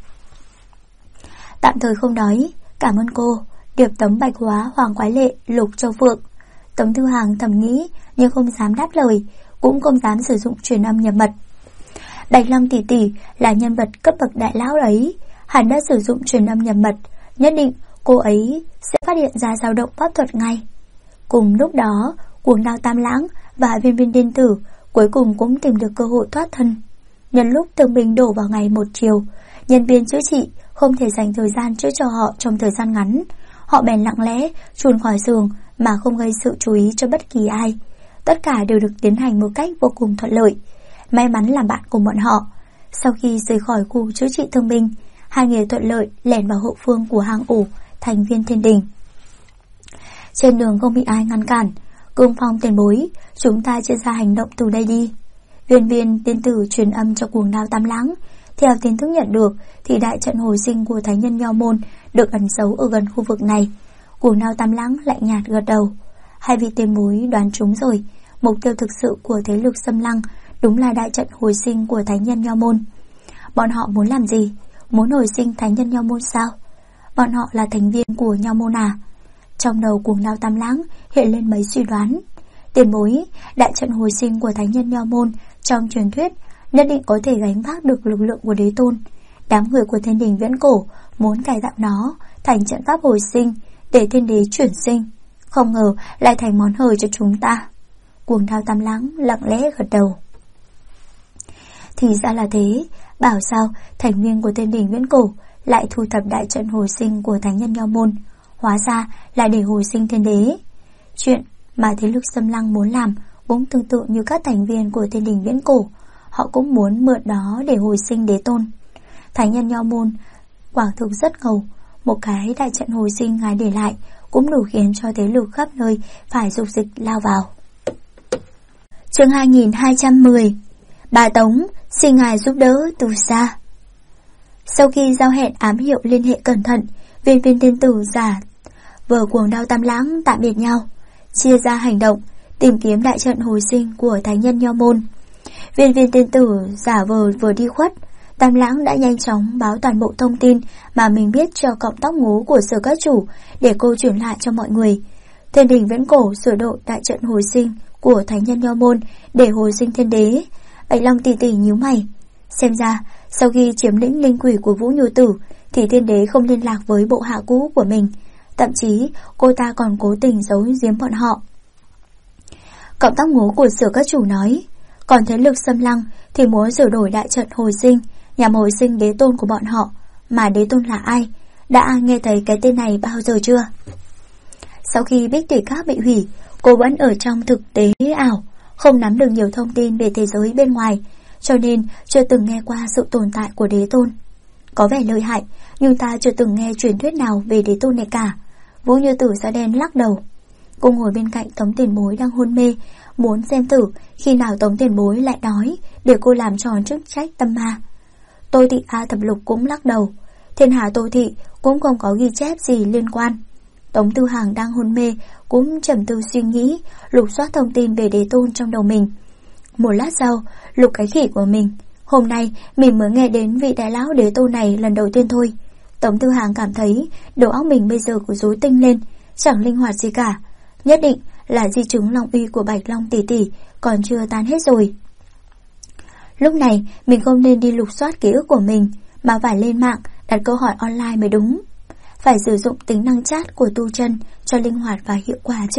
Tạm thời không đói, cảm ơn cô. Điệp Tống Bạch Hóa, Hoàng Quái Lệ, Lục Châu Phượng. Tống Thư Hàng thầm nghĩ nhưng không dám đáp lời, cũng không dám sử dụng truyền âm nhập mật. Bạch Long tỷ tỷ là nhân vật cấp bậc đại lão ấy, hắn đã sử dụng truyền âm nhập mật, nhất định cô ấy sẽ phát hiện ra dao động pháp thuật ngay. Cùng lúc đó, Cuồng Đao Tam Lãng và Viên Viên Tiên Tử cuối cùng cũng tìm được cơ hội thoát thân. Nhân lúc thương binh đổ vào ngày một chiều, nhân viên chữa trị không thể dành thời gian chữa cho họ trong thời gian ngắn, họ bèn lặng lẽ chuồn khỏi giường mà không gây sự chú ý cho bất kỳ ai. Tất cả đều được tiến hành một cách vô cùng thuận lợi. May mắn làm bạn của bọn họ. Sau khi rời khỏi khu chữa trị thương binh, hai người thuận lợi lẻn vào hậu phương của hang ổ thành Viên Thiên Đình. Trên đường không bị ai ngăn cản. Cương Phong tiền bối, chúng ta chia ra hành động từ đây đi. Viên Viên Tiên Tử truyền âm cho Cuồng Đao Tam Lãng. Theo tin tức nhận được thì đại trận hồi sinh của Thánh Nhân Nho Môn được ẩn giấu ở gần khu vực này. Cuồng Đao Tam Lãng lạnh nhạt gật đầu. Hai vị tiền bối đoán trúng rồi, mục tiêu thực sự của thế lực Xâm Lăng đúng là đại trận hồi sinh của Thánh Nhân Nho Môn. Bọn họ muốn làm gì? Muốn hồi sinh Thánh Nhân Nho Môn sao? Bọn họ là thành viên của Nho Môn à? Trong đầu Cuồng Đao Tam Lãng hiện lên mấy suy đoán. Tiền bối, đại trận hồi sinh của Thánh Nhân Nho Môn trong truyền thuyết nhất định có thể gánh vác được lực lượng của Đế Tôn. Đám người của Thiên Đình Viễn Cổ muốn cải tạo nó thành trận pháp hồi sinh để Thiên Đế chuyển sinh, không ngờ lại thành món hời cho chúng ta. Cuồng Đao Tam Lãng lặng lẽ gật đầu. Thì ra là thế, bảo sao thành viên của Thiên Đình Viễn Cổ lại thu thập đại trận hồi sinh của Thánh Nhân Nho Môn, hóa ra là để hồi sinh Thiên Đế. Chuyện mà thế lực Xâm Lăng muốn làm cũng tương tự như các thành viên của Thiên Đình Viễn Cổ, họ cũng muốn mượn đó để hồi sinh Đế Tôn. Thánh Nhân Nho Môn quả thực rất ngầu, một cái đại trận hồi sinh ngài để lại cũng đủ khiến cho thế lực khắp nơi phải dục dịch lao vào. Chương 2210. Bà Tống xin ngài giúp đỡ từ xa. Sau khi giao hẹn ám hiệu liên hệ cẩn thận, Viên Viên Tiên Tử giả vờ Cuồng Đao Tam Lãng tạm biệt nhau, chia ra hành động tìm kiếm đại trận hồi sinh của Thánh Nhân Nho Môn. Viên Viên Tiên Tử giả vờ vừa đi khuất, Tam Lãng đã nhanh chóng báo toàn bộ thông tin mà mình biết cho cọng tóc ngố của Sở Các Chủ để cô chuyển lại cho mọi người. Thiên Đình Viễn Cổ sửa đổi đại trận hồi sinh của Thánh Nhân Nho Môn để hồi sinh Thiên Đế. Bạch Long tỷ tỷ nhíu mày, xem ra sau khi chiếm lĩnh linh quỷ của Vũ Như Tử thì Thiên Đế không liên lạc với bộ hạ cũ của mình, thậm chí cô ta còn cố tình giấu giếm bọn họ. Cọng tóc ngố của Sở Các Chủ nói, còn thế lực Xâm Lăng thì muốn sửa đổi đại trận hồi sinh nhằm hồi sinh Đế Tôn của bọn họ. Mà Đế Tôn là ai? Đã nghe thấy cái tên này bao giờ chưa? Sau khi Bích Thủy Các bị hủy, cô vẫn ở trong thực tế ảo, không nắm được nhiều thông tin về thế giới bên ngoài, cho nên chưa từng nghe qua sự tồn tại của Đế Tôn. Có vẻ lợi hại, nhưng ta chưa từng nghe truyền thuyết nào về Đế Tôn này cả. Vũ Như Tử da đen lắc đầu. Cô ngồi bên cạnh Tống Tiền Bối đang hôn mê, muốn xem thử khi nào Tống Tiền Bối lại nói để cô làm tròn chức trách tâm ma. Tô Thị A Thập Lục cũng lắc đầu. Thiên Hà Tô Thị cũng không có ghi chép gì liên quan. Tống Tư Hàng đang hôn mê cũng trầm tư suy nghĩ, lục soát thông tin về Đế Tôn trong đầu mình. Một lát sau, lục cái khỉ của mình. Hôm nay mình mới nghe đến vị đại lão Đế Tôn này lần đầu tiên thôi. Tống Tư Hàng cảm thấy đầu óc mình bây giờ cứ rối tinh lên, chẳng linh hoạt gì cả. Nhất định là di chứng long uy của Bạch Long tỷ tỷ còn chưa tan hết rồi. Lúc này mình không nên đi lục soát ký ức của mình, mà phải lên mạng đặt câu hỏi online mới đúng. Phải sử dụng tính năng chat của Tu Chân cho linh hoạt và hiệu quả chứ.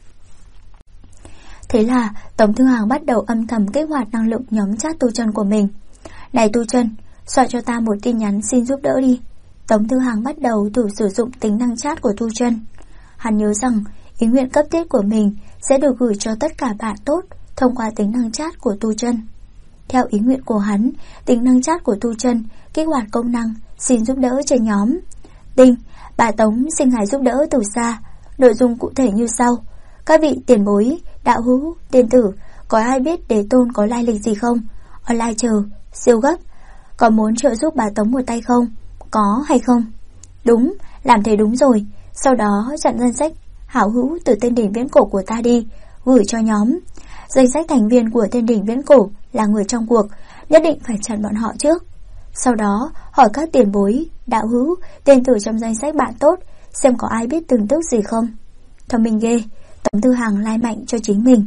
Thế là Tống Thư Hàng bắt đầu âm thầm kích hoạt năng lượng nhóm chat Tu Chân của mình. Này Tu Chân, soạn cho ta một tin nhắn xin giúp đỡ đi. Tống Thư Hàng bắt đầu thử sử dụng tính năng chat của Tu Chân. Hắn nhớ rằng ý nguyện cấp thiết của mình sẽ được gửi cho tất cả bạn tốt thông qua tính năng chat của Tu Chân. Theo ý nguyện của hắn, tính năng chat của Tu Chân kích hoạt công năng xin giúp đỡ trên nhóm. Tinh, bà Tống xin ngài giúp đỡ từ xa. Nội dung cụ thể như sau: các vị tiền bối, đạo hữu, tiên tử, có ai biết Đế Tôn có lai lịch gì không? Online chờ, siêu gấp. Có muốn trợ giúp bà Tống một tay không? Có hay không? Đúng, làm thế đúng rồi. Sau đó chặn danh sách hảo hữu từ tên đỉnh viễn cổ của ta đi, gửi cho nhóm. Danh sách thành viên của tên đỉnh viễn cổ là người trong cuộc, nhất định phải chặn bọn họ trước. Sau đó hỏi các tiền bối, đạo hữu, tên tử trong danh sách bạn tốt, xem có ai biết tin tức gì không. Thông minh ghê. Tống Thư Hàng lai mạnh cho chính mình.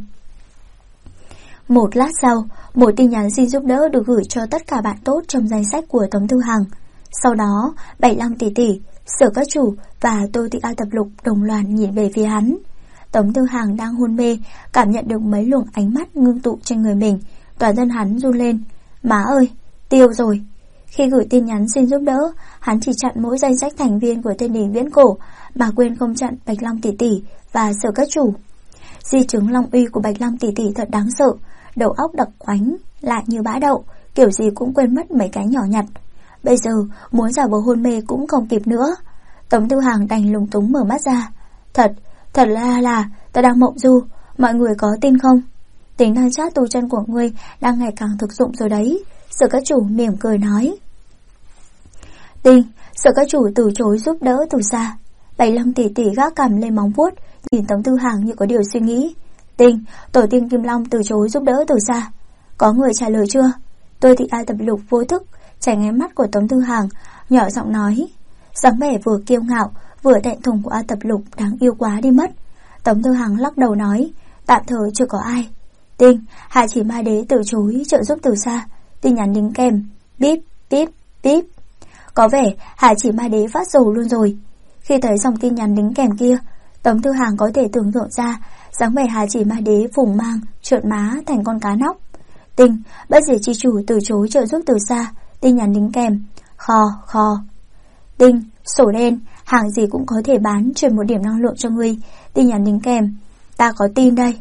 Một lát sau, một tin nhắn xin giúp đỡ được gửi cho tất cả bạn tốt trong danh sách của Tống Thư Hàng. Sau đó, Bảy Lăng tỷ tỷ, Sở Các Chủ và Tô Thị A Tập Lục đồng loạt nhìn về phía hắn. Tống Thư Hàng đang hôn mê, cảm nhận được mấy luồng ánh mắt ngưng tụ trên người mình, toàn thân hắn run lên. Má ơi, tiêu rồi. Khi gửi tin nhắn xin giúp đỡ, hắn chỉ chặn mỗi danh sách thành viên của tên đỉnh viễn cổ, mà quên không chặn Bạch Long tỷ tỷ và Sở Các Chủ. Di chứng long uy của Bạch Long tỷ tỷ thật đáng sợ, đầu óc đặc quánh, lại như bã đậu, kiểu gì cũng quên mất mấy cái nhỏ nhặt. Bây giờ muốn giả vờ hôn mê cũng không kịp nữa. Tống Thư Hàng đành lúng túng mở mắt ra. Thật là ta đang mộng du, mọi người có tin không? Tính năng chat Tu Chân của ngươi đang ngày càng thực dụng rồi đấy. Sở Các Chủ mỉm cười nói. Tinh, Sở Các Chủ từ chối giúp đỡ từ xa. Bảy Lăng tỷ tỷ gác cằm lên móng vuốt, nhìn Tống Thư Hàng như có điều suy nghĩ. Tinh, tổ tiên Kim Long từ chối giúp đỡ từ xa. Có người trả lời chưa? Tôi Thị A Tập Lục vô thức tránh ánh mắt của Tống Thư Hàng, nhỏ giọng nói. Dáng vẻ vừa kiêu ngạo vừa thẹn thùng của A Tập Lục đáng yêu quá đi mất. Tống Thư Hàng lắc đầu nói, tạm thời chưa có ai. Tinh, Hạ Chỉ Ma Đế từ chối trợ giúp từ xa. Tin nhắn đính kèm, bíp bíp bíp. Có vẻ Hạ Chỉ Ma Đế phát dầu luôn rồi. Khi thấy dòng tin nhắn đính kèm kia, Tống Thư Hàng có thể tưởng tượng ra dáng vẻ Hạ Chỉ Ma Đế phùng mang, trợn má thành con cá nóc. Tinh, Bất Diệt Chi Chủ từ chối trợ giúp từ xa. Tin nhắn đính kèm, khò. Tinh, sổ đen, hàng gì cũng có thể bán, chuyển một điểm năng lượng cho ngươi. Tin nhắn đính kèm, ta có tin đây.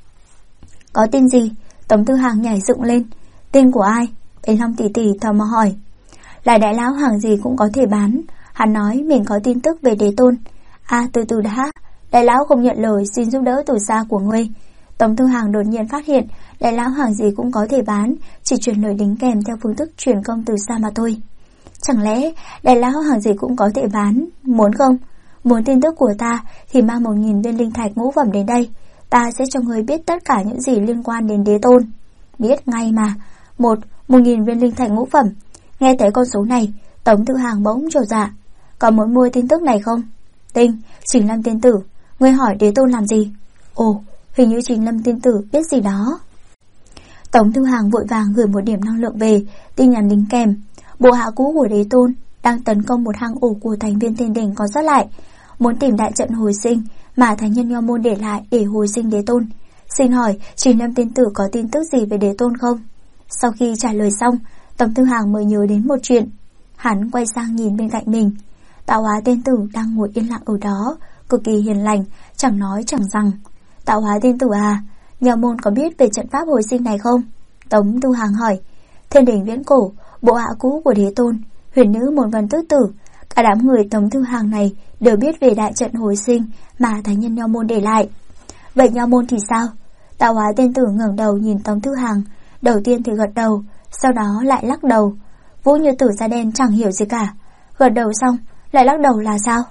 Có tin gì? Tống Thư Hàng nhảy dựng lên. Tin của ai? Bạch Long tỷ tỷ tò mò hỏi. Là đại lão hàng gì cũng có thể bán. Hắn nói mình có tin tức về Đế Tôn. Từ từ đã. Đại lão không nhận lời xin giúp đỡ từ xa của ngươi. Tống Thư Hàng đột nhiên phát hiện đại lão hàng gì cũng có thể bán, chỉ chuyển lời đính kèm theo phương thức truyền công từ xa mà thôi. Chẳng lẽ đại lão hàng gì cũng có thể bán? Muốn không? Muốn tin tức của ta thì mang 1000 viên linh thạch ngũ phẩm đến đây. Ta sẽ cho ngươi biết tất cả những gì liên quan đến Đế Tôn. Biết ngay mà. 1000 viên linh thạch ngũ phẩm. Nghe thấy con số này, Tống Thư Hàng bỗng trột dạ. Có muốn mua tin tức này không? Tinh, Trình Lâm tiên tử, ngươi hỏi Đế Tôn làm gì? Ồ, hình như Trình Lâm tiên tử biết gì đó. Tống Thư Hàng vội vàng gửi một điểm năng lượng về, tin nhắn đính kèm. Bộ hạ cũ của Đế Tôn đang tấn công một hang ổ của thành viên thiên đỉnh còn sót lại, muốn tìm đại trận hồi sinh mà thánh nhân Nho Môn để lại để hồi sinh Đế Tôn. Xin hỏi Trình Lâm tiên tử có tin tức gì về Đế Tôn không? Sau khi trả lời xong, Tống Thư Hàng mới nhớ đến một chuyện. Hắn quay sang nhìn bên cạnh mình. Tạo Hóa tiên tử đang ngồi yên lặng ở đó, cực kỳ hiền lành, chẳng nói chẳng rằng. Tạo Hóa tiên tử à, Nho Môn có biết về trận pháp hồi sinh này không? Tống Thư Hàng hỏi. Thiên đỉnh viễn cổ, bộ hạ cũ của Đế Tôn, huyền nữ Môn Vân Tước Tử, cả đám người Tống Thư Hàng này đều biết về đại trận hồi sinh mà thánh nhân Nho Môn để lại. Vậy Nho Môn thì sao? Tạo Hóa tiên tử ngẩng đầu nhìn Tống Thư Hàng, đầu tiên thì gật đầu, sau đó lại lắc đầu. Vũ Như Tử da đen chẳng hiểu gì cả, gật đầu xong lại lắc đầu là sao?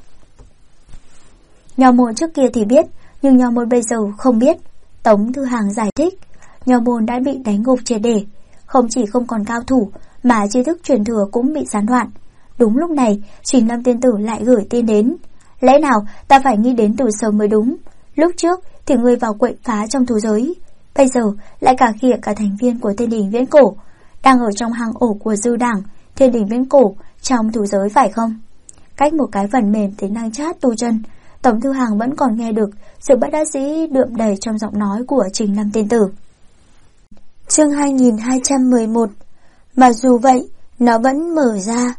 Nho Môn trước kia thì biết, nhưng Nho Môn bây giờ không biết. Tống Thư Hàng giải thích. Nho Môn đã bị đánh gục triệt để, không chỉ không còn cao thủ mà tri thức truyền thừa cũng bị gián đoạn. Đúng lúc này Trình Lâm tiên tử lại gửi tin đến. Lẽ nào ta phải nghĩ đến từ sớm mới đúng. Lúc trước thì ngươi vào quậy phá trong thú giới, bây giờ lại khịa cả thành viên của thiên đỉnh viễn cổ. đang ở trong hang ổ của Dư Đảng, Thiên Đình Viễn Cổ, trong thủ giới phải không? Cách một cái phần mềm tính năng chat tu chân, Tống Thư Hàng vẫn còn nghe được sự bất đắc dĩ đượm đầy trong giọng nói của Trình Lâm tiên tử. Chương 2211. Mặc dù vậy, nó vẫn mở ra.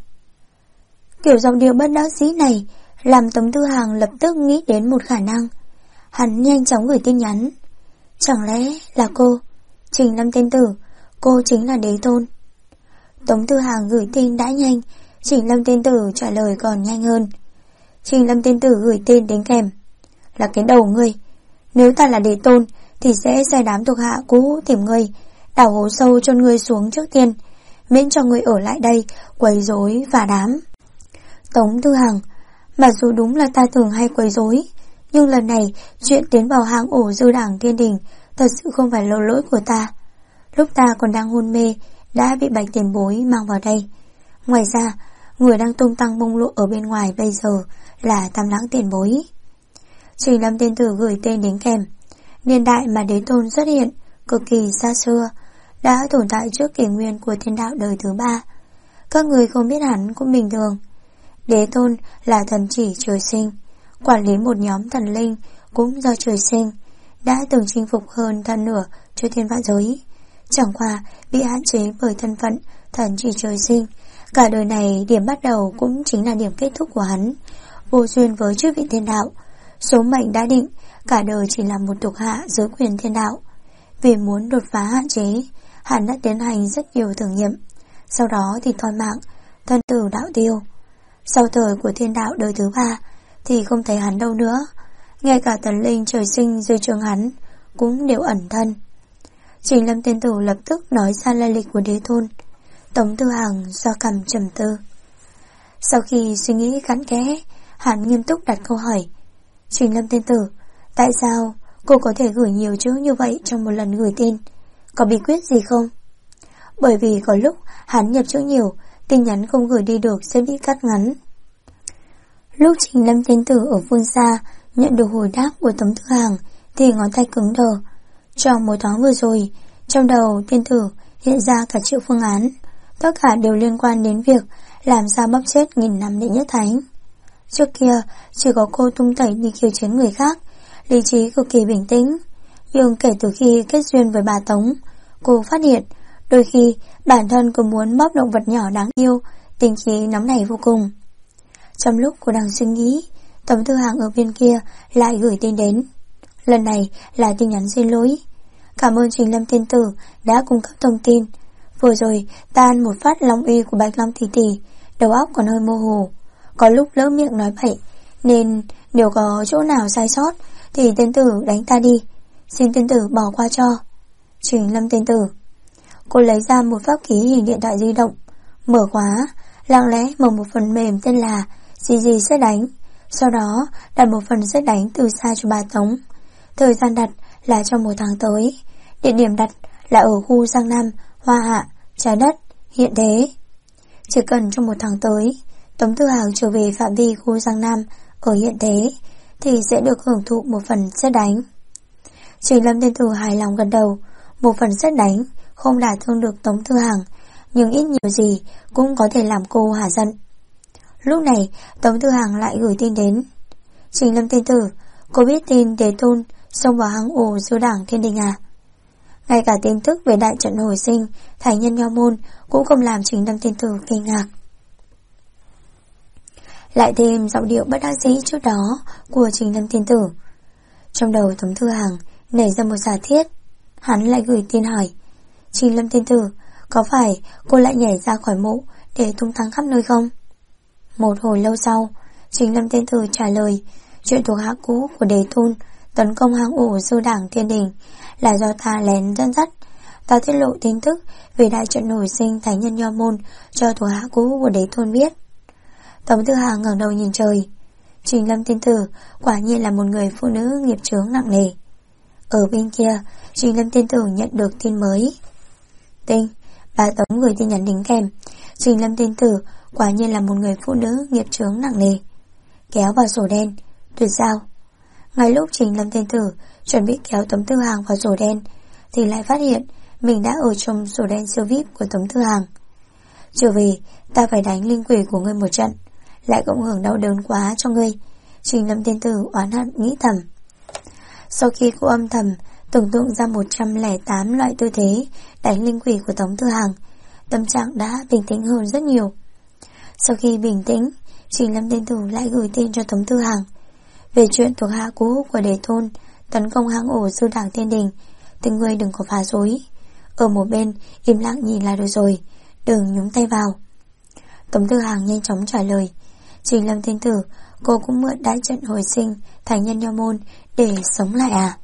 Kiểu giọng điệu bất đắc dĩ này làm Tống Thư Hàng lập tức nghĩ đến một khả năng. Hắn nhanh chóng gửi tin nhắn. Chẳng lẽ là cô, Trình Lâm tiên tử, cô chính là Đế Tôn? Tống Thư Hàng gửi tin đã nhanh, Trình Lâm tiên tử trả lời còn nhanh hơn. Trình Lâm tiên tử gửi tin đến kèm. Là cái đầu ngươi, nếu ta là Đế Tôn thì sẽ sai đám thuộc hạ cũ tìm ngươi, đào hố sâu chôn ngươi xuống trước tiên, miễn cho ngươi ở lại đây quấy rối và đám. Tống Thư Hàng, mặc dù đúng là ta thường hay quấy rối, nhưng lần này chuyện tiến vào hang ổ Dư Đảng Thiên Đình thật sự không phải là lỗi của ta. Lúc ta còn đang hôn mê đã bị Bạch tiền bối mang vào đây. Ngoài ra, người đang tung tăng bông lộ ở bên ngoài bây giờ là Tam Lãng tiền bối. Trình Lâm tiên tử gửi tên đến kèm. Niên đại mà Đế Tôn xuất hiện cực kỳ xa xưa, đã tồn tại trước kỷ nguyên của thiên đạo đời thứ 3. Các người không biết hắn cũng bình thường. Đế Tôn là thần chỉ trời sinh, quản lý một nhóm thần linh cũng do trời sinh, đã từng chinh phục hơn phân nửa chư thiên vạn giới. Chẳng qua bị hạn chế bởi thân phận thần chỉ trời sinh. Cả đời này điểm bắt đầu cũng chính là điểm kết thúc của hắn, vô duyên với chư vị thiên đạo. Số mệnh đã định, cả đời chỉ là một thuộc hạ dưới quyền thiên đạo. Vì muốn đột phá hạn chế, hắn đã tiến hành rất nhiều thử nghiệm. Sau đó thì toi mạng, thân tử đạo tiêu. Sau thời của thiên đạo đời thứ 3 thì không thấy hắn đâu nữa. Ngay cả thần linh trời sinh dưới trường hắn cũng đều ẩn thân. Trình Lâm tiên tử lập tức nói ra lai lịch của Đế Tôn. Tống Thư Hàng do cằm trầm tư. Sau khi suy nghĩ cặn kẽ, hắn nghiêm túc đặt câu hỏi. Trình Lâm tiên tử, tại sao cô có thể gửi nhiều chữ như vậy trong một lần gửi tin? Có bí quyết gì không? Bởi vì có lúc hắn nhập chữ nhiều, tin nhắn không gửi đi được sẽ bị cắt ngắn. Lúc Trình Lâm tiên tử ở phương xa nhận được hồi đáp của Tống Thư Hàng thì ngón tay cứng đờ. Trong một thoáng vừa rồi, trong đầu tiên tử hiện ra cả triệu phương án, tất cả đều liên quan đến việc làm sao bóp chết nghìn năm đệ nhất thánh. Trước kia chỉ có cô tung tẩy đi khiêu chiến người khác, lý trí cực kỳ bình tĩnh. Nhưng kể từ khi kết duyên với bà Tống, cô phát hiện đôi khi bản thân cũng muốn bóp động vật nhỏ đáng yêu, tình khí nóng nảy vô cùng. Trong lúc cô đang suy nghĩ, Tống Thư Hàng ở bên kia lại gửi tin đến. Lần này là tin nhắn xin lỗi. Cảm ơn Trình Lâm tiên tử đã cung cấp thông tin. Vừa rồi ta ăn một phát long uy của Bạch Long tỷ tỷ, đầu óc còn hơi mơ hồ, có lúc lỡ miệng nói bậy, nên nếu có chỗ nào sai sót thì tiên tử đánh ta đi, xin tiên tử bỏ qua cho. Trình Lâm tiên tử. Cô lấy ra một pháp ký hình điện thoại di động, mở khóa, lặng lẽ mở một phần mềm tên là gì xét đánh. Sau đó đặt một phần xét đánh từ xa cho bà Tống. Thời gian đặt là trong 1 tháng tới. Địa điểm đặt là ở khu Giang Nam, Hoa Hạ, Trái Đất, Hiện Thế. Chỉ cần trong 1 tháng tới, Tống Thư Hàng trở về phạm vi khu Giang Nam ở Hiện Thế thì sẽ được hưởng thụ một phần xét đánh. Trình Lâm tiên tử hài lòng gật đầu. Một phần xét đánh không đả thương được Tống Thư Hàng, nhưng ít nhiều gì cũng có thể làm cô hả giận. Lúc này Tống Thư Hàng lại gửi tin đến. Trình Lâm tiên tử, cô biết tin Đế Tôn xông vào hang ổ Dư Đảng Thiên Đình à? Ngay cả tin tức về đại trận hồi sinh Thánh Nhân Nho Môn cũng không làm Trình Lâm tiên tử kinh ngạc. Lại thêm giọng điệu bất đắc dĩ trước đó của Trình Lâm tiên tử. Trong đầu Tống Thư Hàng nảy ra một giả thiết. Hắn lại gửi tin hỏi. Trình Lâm tiên tử, có phải cô lại nhảy ra khỏi mộ để tung tăng khắp nơi không? Một hồi lâu sau, Trình Lâm tiên tử trả lời. Chuyện thuộc hạ cũ của Đế Tôn tấn công hang ổ Dư Đảng Thiên Đình là do ta lén dẫn dắt. Ta tiết lộ tin tức về đại trận hồi sinh Thánh Nhân Nho Môn cho thuộc hạ cũ của Đế Tôn biết. Tống Thư Hàng ngẩng đầu nhìn trời. Trình Lâm tiên tử quả nhiên là một người phụ nữ nghiệp chướng nặng nề. Ở bên kia, Trình Lâm tiên tử nhận được tin mới. Tinh, bà Tống gửi tin nhắn đính kèm. Trình Lâm tiên tử quả nhiên là một người phụ nữ nghiệp chướng nặng nề. Kéo vào sổ đen. Tuyệt sao? Ngay lúc Trình Lâm tiên tử chuẩn bị kéo Tống Thư Hàng vào sổ đen thì lại phát hiện mình đã ở trong sổ đen siêu VIP của Tống Thư Hàng. Trở về, ta phải đánh linh quỷ của ngươi một trận, lại cộng hưởng đau đớn quá cho ngươi. Trình Lâm tiên tử oán hận nghĩ thầm. Sau khi cô âm thầm tưởng tượng ra 108 loại tư thế đánh linh quỷ của Tống Thư Hàng, tâm trạng đã bình tĩnh hơn rất nhiều. Sau khi bình tĩnh, Trình Lâm tiên tử lại gửi tin cho Tống Thư Hàng về chuyện thuộc hạ cũ của Đế Tôn tấn công hang ổ Dư Đảng Tiên Đình, thì ngươi đừng có phá rối. Ở một bên im lặng nhìn là được rồi, đừng nhúng tay vào. Tống Thư Hàng nhanh chóng trả lời. Trình Lâm tiên tử, cô cũng mượn đại trận hồi sinh thành nhân Nho môn để sống lại à?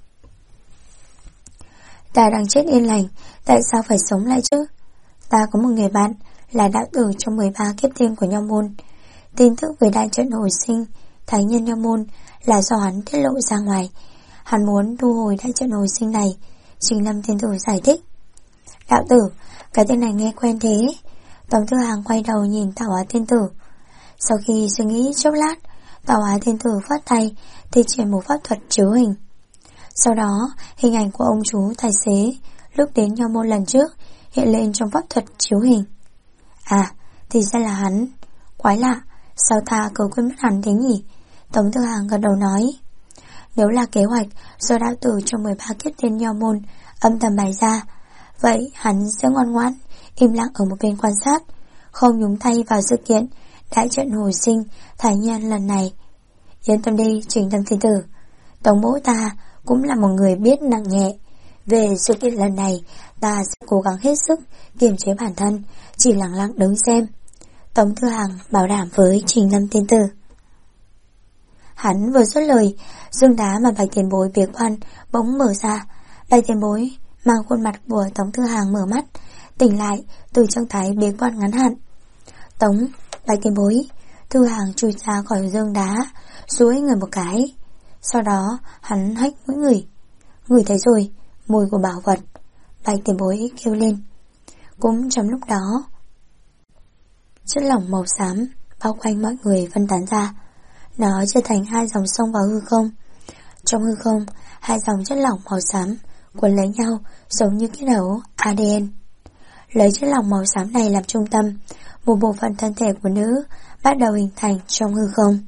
Ta đang chết yên lành, tại sao phải sống lại chứ? Ta có một người bạn là đạo tử trong 13 kiếp tiên của Nho môn. Tin tức về đại trận hồi sinh thành nhân Nho môn là do hắn tiết lộ ra ngoài. Hắn muốn thu hồi đại trận hồi sinh này. Trình Lâm tiên tử giải thích. Đạo tử, cái tên này nghe quen thế. Tống Thư Hàng quay đầu nhìn Tạo Hóa tiên tử. Sau khi suy nghĩ chốc lát, Tạo Hóa tiên tử phát tay thi triển một pháp thuật chiếu hình. Sau đó, hình ảnh của ông chú tài xế lúc đến Nho môn lần trước hiện lên trong pháp thuật chiếu hình. À, thì ra là hắn. Quái lạ, sao ta cứ quên mất hắn thế nhỉ? Tống Thư Hàng gật đầu nói. Nếu là kế hoạch do đạo tử trong 13 kiếp tiên Nho môn âm thầm bày ra, vậy hắn sẽ ngoan ngoãn im lặng ở một bên quan sát, không nhúng tay vào sự kiện đại trận hồi sinh thải nhân lần này. Yên tâm đi, Trình Lâm tiên tử, Tống mỗ ta cũng là một người biết nặng nhẹ. Về sự kiện lần này, ta sẽ cố gắng hết sức kiềm chế bản thân, chỉ lặng lặng đứng xem. Tống Thư Hàng bảo đảm với Trình Lâm tiên tử. Hắn vừa dứt lời, dương đá mà Bạch tiền bối bế quan bỗng mở ra. Bạch tiền bối mang khuôn mặt của Tống Thư Hàng mở mắt, tỉnh lại từ trạng thái bế quan ngắn hạn. Tống, Bạch tiền bối. Thư Hàng chui ra khỏi dương đá, duỗi người một cái. Sau đó hắn hách mũi người. Ngửi thấy rồi, mùi của bảo vật. Bạch tiền bối kêu lên. Cũng trong lúc đó, chất lỏng màu xám bao quanh mọi người phân tán ra. Nó trở thành hai dòng sông vào hư không. Trong hư không, hai dòng chất lỏng màu xám quấn lấy nhau giống như kết nối ADN. Lấy chất lỏng màu xám này làm trung tâm, một bộ phận thân thể của nữ bắt đầu hình thành trong hư không.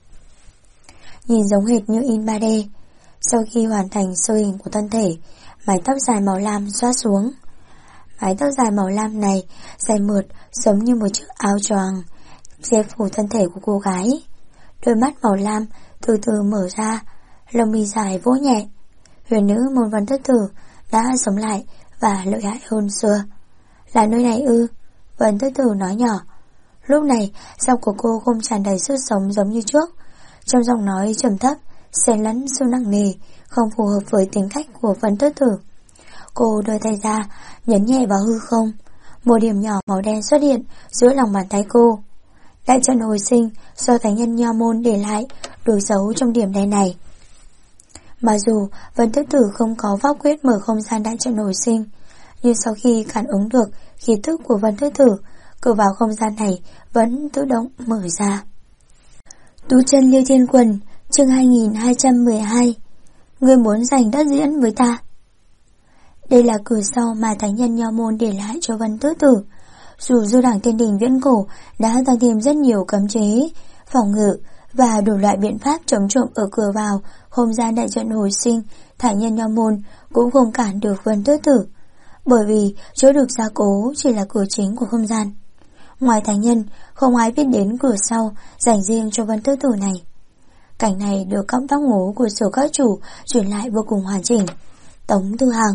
Nhìn giống hệt như in 3D. Sau khi hoàn thành sơ hình của thân thể, mái tóc dài màu lam xõa xuống. Mái tóc dài màu lam này dài mượt giống như một chiếc áo choàng che phủ thân thể của cô gái. Đôi mắt màu lam từ từ mở ra, lông mi dài vỗ nhẹ. Huyền nữ môn Vân Thất Tử đã sống lại và lợi hại hơn xưa. Là nơi này ư? Vân Thất Tử nói nhỏ. Lúc này giọng của cô không tràn đầy sức sống giống như trước. Trong giọng nói trầm thấp, xen lẫn sự nặng nề, không phù hợp với tính cách của Vân Thất Tử. Cô đưa tay ra, nhấn nhẹ vào hư không. Một điểm nhỏ màu đen xuất hiện giữa lòng bàn tay cô. Đại trận hồi sinh do thánh nhân Nho môn để lại được giấu trong điểm đen này. Mặc dù Vân Thất Tử không có pháp quyết mở không gian đại trận hồi sinh, nhưng sau khi phản ứng được khí tức của Vân Thất Tử, cửa vào không gian này vẫn tự động mở ra. Tú chân Liêu Thiên Quần, chương 2212. Ngươi muốn giành đất diễn với ta? Đây là cửa sau mà thánh nhân Nho môn để lại cho Vân Thất Tử. Dù Dư Đảng Tiên Đình viễn cổ đã tăng thêm rất nhiều cấm chế, phòng ngự và đủ loại biện pháp chống trộm ở cửa vào không gian đại trận hồi sinh, thánh nhân Nho môn cũng không cản được Vân Thất Tử, bởi vì chỗ được gia cố chỉ là cửa chính của không gian. Ngoài thánh nhân, không ai biết đến cửa sau dành riêng cho Vân Thất Tử này. Cảnh này được cọng tóc ngố của Sở các chủ chuyển lại vô cùng hoàn chỉnh. Tống Thư Hàng.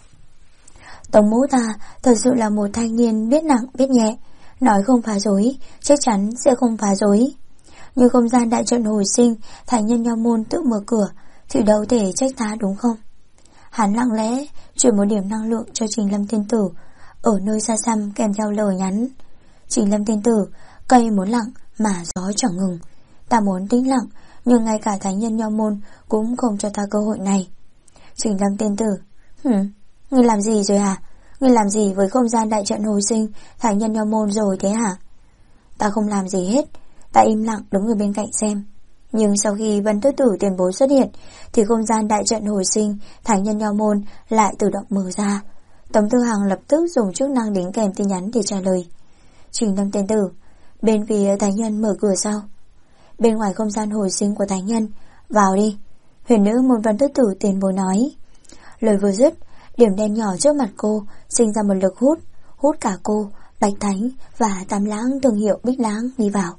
Tống mẫu ta thật sự là một thanh niên biết nặng biết nhẹ, nói không phá dối, chắc chắn sẽ không phá dối. Như không gian đại trận hồi sinh, thánh nhân Nho môn tự mở cửa, thì đâu thể trách ta đúng không? Hắn lặng lẽ chuyển một điểm năng lượng cho Trình Lâm tiên tử ở nơi xa xăm kèm theo lời nhắn. Trình Lâm tiên tử, cây muốn lặng mà gió chẳng ngừng. Ta muốn tĩnh lặng, nhưng ngay cả thánh nhân Nho môn cũng không cho ta cơ hội này. Trình Lâm tiên tử, ngươi làm gì rồi hả? Ngươi làm gì với không gian đại trận hồi sinh thánh nhân Nho môn rồi thế hả? Ta không làm gì hết, ta im lặng đứng ở bên cạnh xem. Nhưng sau khi Vân Thất Tử tiền bối xuất hiện, thì không gian đại trận hồi sinh thánh nhân Nho môn lại tự động mở ra. Tống Tư Hằng lập tức dùng chức năng đính kèm tin nhắn để trả lời. Trình Lâm tiên tử, bên phía thánh nhân mở cửa sau. Bên ngoài không gian hồi sinh của thánh nhân, vào đi. Huyền nữ môn văn tứ tử tiền bối nói. Lời vừa dứt, điểm đen nhỏ trước mặt cô sinh ra một lực hút cả cô, Bạch Thánh và Tam Lãng thương hiệu Bích Lãng đi vào.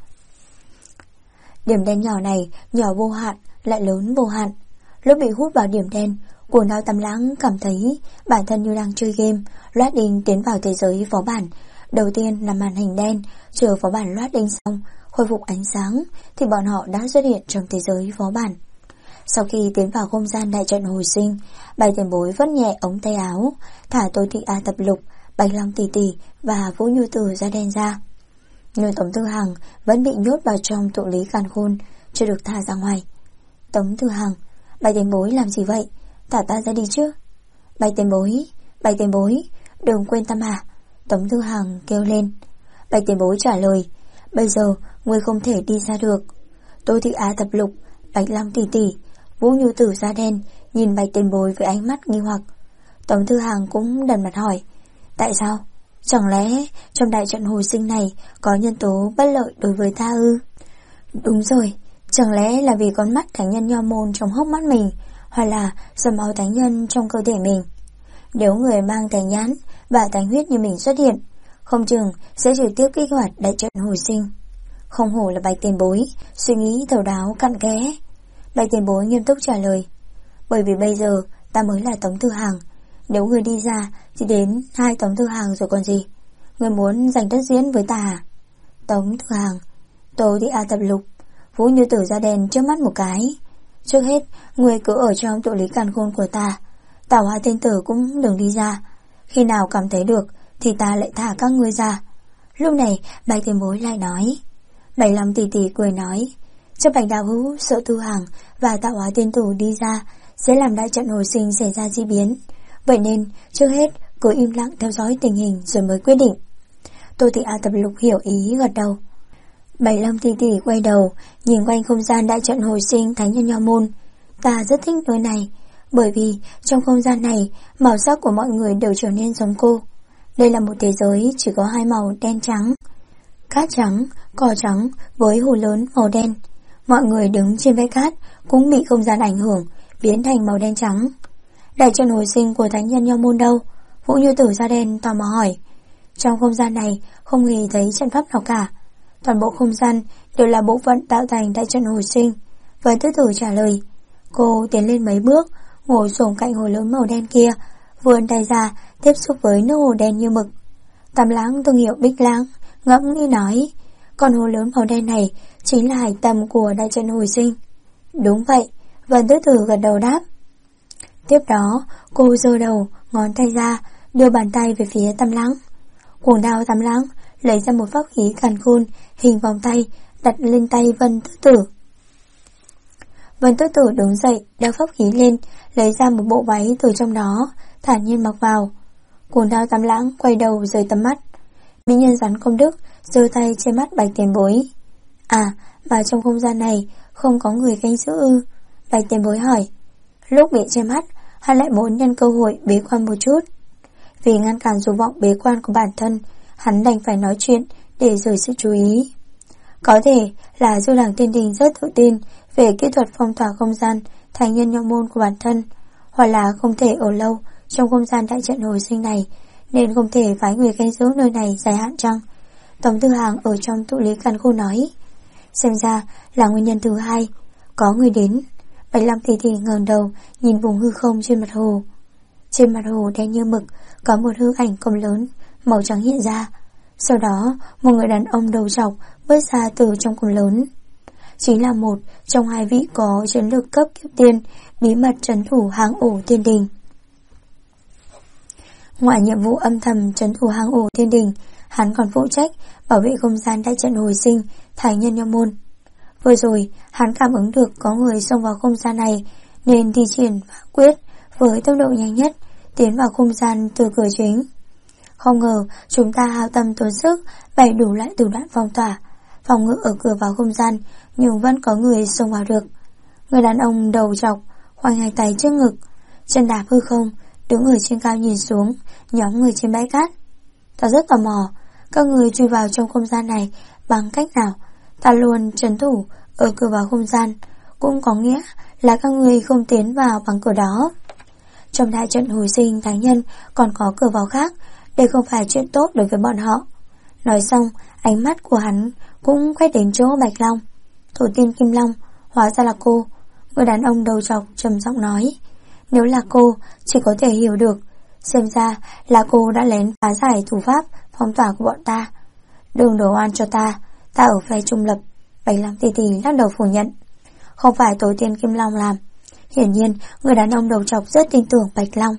Điểm đen nhỏ này nhỏ vô hạn lại lớn vô hạn. Lúc bị hút vào điểm đen, Cuồng Đao Tam Lãng cảm thấy bản thân như đang chơi game, loát đinh tiến vào thế giới phó bản. Đầu tiên là màn hình đen, chờ phó bản loát đinh xong, khôi phục ánh sáng thì bọn họ đã xuất hiện trong thế giới phó bản. Sau khi tiến vào không gian đại trận hồi sinh, Bạch tiền bối vất nhẹ ống tay áo, thả Tô Thị A Tập Lục, Bạch Long tỷ tỷ và Vũ Như Tử da đen ra. Nhưng Tống Tư Hằng vẫn bị nhốt vào trong tụ lý càn khôn, chưa được thả ra ngoài. Tống Tư Hằng, Bạch tiền bối làm gì vậy? Thả ta ra đi chứ. Bạch tiền bối, đừng quên ta mà. Tống Tư Hằng kêu lên. Bạch tiền bối trả lời, bây giờ ngươi không thể đi ra được. Tô Thị Á Tập Lục, Bạch Long tỷ tỷ, Vũ Như Tử da đen nhìn Bạch tiền bối với ánh mắt nghi hoặc. Tống Tư Hằng cũng đần mặt hỏi, tại sao? Chẳng lẽ trong đại trận hồi sinh này có nhân tố bất lợi đối với ta ư? Đúng rồi, chẳng lẽ là vì con mắt thánh nhân nho môn trong hốc mắt mình, hoặc là dòng máu thánh nhân trong cơ thể mình? Nếu người mang thánh nhãn và thánh huyết như mình xuất hiện, không chừng sẽ trực tiếp kích hoạt đại trận hồi sinh. Không hổ là Bạch tiền bối, suy nghĩ thấu đáo cặn kẽ. Bạch tiền bối nghiêm túc trả lời, bởi vì bây giờ ta mới là Tống Tư Hằng. Nếu người đi ra thì đến 2 Tống Tư Hằng rồi còn gì. Người muốn giành đất diễn với ta à? Tống Tư Hằng, Tô Thị A Tập Lục, Vũ Như Tử da đen trước mắt một cái. Trước hết, người cứ ở trong tụ lý càn khôn của ta. Tảo Hoa tiên tử cũng đừng đi ra. Khi nào cảm thấy được thì ta lại thả các ngươi ra. Lúc này Bạch tiền bối lại nói. Bạch Long tỷ tỷ cười nói, cho Bạch Đạo Hữu, Sợ Tư Hằng và Tạo Hóa tiên tử đi ra sẽ làm đại trận hồi sinh xảy ra dị biến. Vậy nên trước hết cứ im lặng theo dõi tình hình rồi mới quyết định. Tô Thị A Tập Lục hiểu ý gật đầu. Bạch Long tỷ tỷ quay đầu nhìn quanh không gian đại trận hồi sinh thánh nhân nho môn. Ta rất thích nơi này, bởi vì trong không gian này màu sắc của mọi người đều trở nên giống cô. Đây là một thế giới chỉ có 2 màu đen trắng, cát trắng, cỏ trắng với hồ lớn màu đen. Mọi người đứng trên bãi cát cũng bị không gian ảnh hưởng, biến thành màu đen trắng. Đại trận hồi sinh của thánh nhân nho môn đâu? Vũ Như Tử da đen tò mò hỏi. Trong không gian này không hề thấy trận pháp nào cả. Toàn bộ không gian đều là bộ phận tạo thành đại trận hồi sinh. Với Tứ Tử trả lời. Cô tiến lên mấy bước, ngồi xổm cạnh hồ lớn màu đen kia, vươn tay ra tiếp xúc với nước hồ đen như mực. Tam Lãng thương hiệu Bích Lãng ngẫm nghĩ nói, con hồ lớn màu đen này chính là hải tầm của đại trận hồi sinh. Đúng vậy, Vân Tứ Tử gật đầu đáp. Tiếp đó cô giơ đầu ngón tay ra, đưa bàn tay về phía Tam Lãng. Cuồng Đao Tam Lãng lấy ra một pháp khí càn khôn hình vòng tay đặt lên tay Vân Tứ Tử. Vân Tứ Tử đứng dậy đeo pháp khí lên, lấy ra một bộ váy từ trong đó, thản nhiên mặc vào. Cuồng Đao Tam Lãng quay đầu rời tầm mắt. Mỹ nhân rắn công đức giơ tay trên mắt Bạch tiền bối. À, mà trong không gian này không có người canh giữ ư? Bạch tiền bối hỏi. Lúc bị che mắt, hắn lại muốn nhân cơ hội bế quan một chút. Vì ngăn cản dục vọng bế quan của bản thân, hắn đành phải nói chuyện để rời sự chú ý. Có thể là Du Đằng Tiên Đình rất tự tin về kỹ thuật phong tỏa không gian thành nhân nho môn của bản thân, hoặc là không thể ở lâu trong không gian đại trận hồi sinh này, nên không thể phái người canh giữ nơi này dài hạn chăng? Tống Tư Hằng ở trong tụ lý càn khôn nói. Xem ra là nguyên nhân thứ hai. Có người đến. Bạch Long tỷ tỷ ngẩng đầu nhìn vùng hư không trên mặt hồ. Trên mặt hồ đen như mực có một hư ảnh cổng lớn màu trắng hiện ra. Sau đó một người đàn ông đầu trọc bước ra từ trong cổng lớn. Chính là một trong 2 vị có chiến lược cấp kiếp tiên bí mật trấn thủ hang ổ thiên đình. Ngoài nhiệm vụ âm thầm trấn thủ hang ổ thiên đình, hắn còn phụ trách bảo vệ không gian đại trận hồi sinh thánh nhân nho môn. Vừa rồi hắn cảm ứng được có người xông vào không gian này, nên thi triển pháp quyết với tốc độ nhanh nhất tiến vào không gian từ cửa chính. Không ngờ chúng ta hao tâm tốn sức bày đủ lại thủ đoạn phong tỏa, phòng ngự ở cửa vào không gian, nhưng vẫn có người xông vào được. Người đàn ông đầu trọc khoanh hai tay trước ngực, chân đạp hư không, đứng ở trên cao nhìn xuống nhóm người trên bãi cát. Ta rất tò mò, các người chui vào trong không gian này bằng cách nào? Ta luôn trấn thủ ở cửa vào không gian, cũng có nghĩa là các người không tiến vào bằng cửa đó. Trong đại trận hồi sinh thánh nhân còn có cửa vào khác, đây không phải chuyện tốt đối với bọn họ. Nói xong, ánh mắt của hắn cũng quét đến chỗ Bạch Long. Tổ tiên Kim Long, hóa ra là cô. Người đàn ông đầu trọc trầm giọng nói. Nếu là cô, chỉ có thể hiểu được. Xem ra là cô đã lén phá giải thủ pháp phong tỏa của bọn ta. Đừng đổ oan cho ta ở phe trung lập. Bạch Long tỉ tỉ lắc đầu phủ nhận. Không phải tổ tiên Kim Long làm. Hiển nhiên, người đàn ông đầu trọc rất tin tưởng Bạch Long.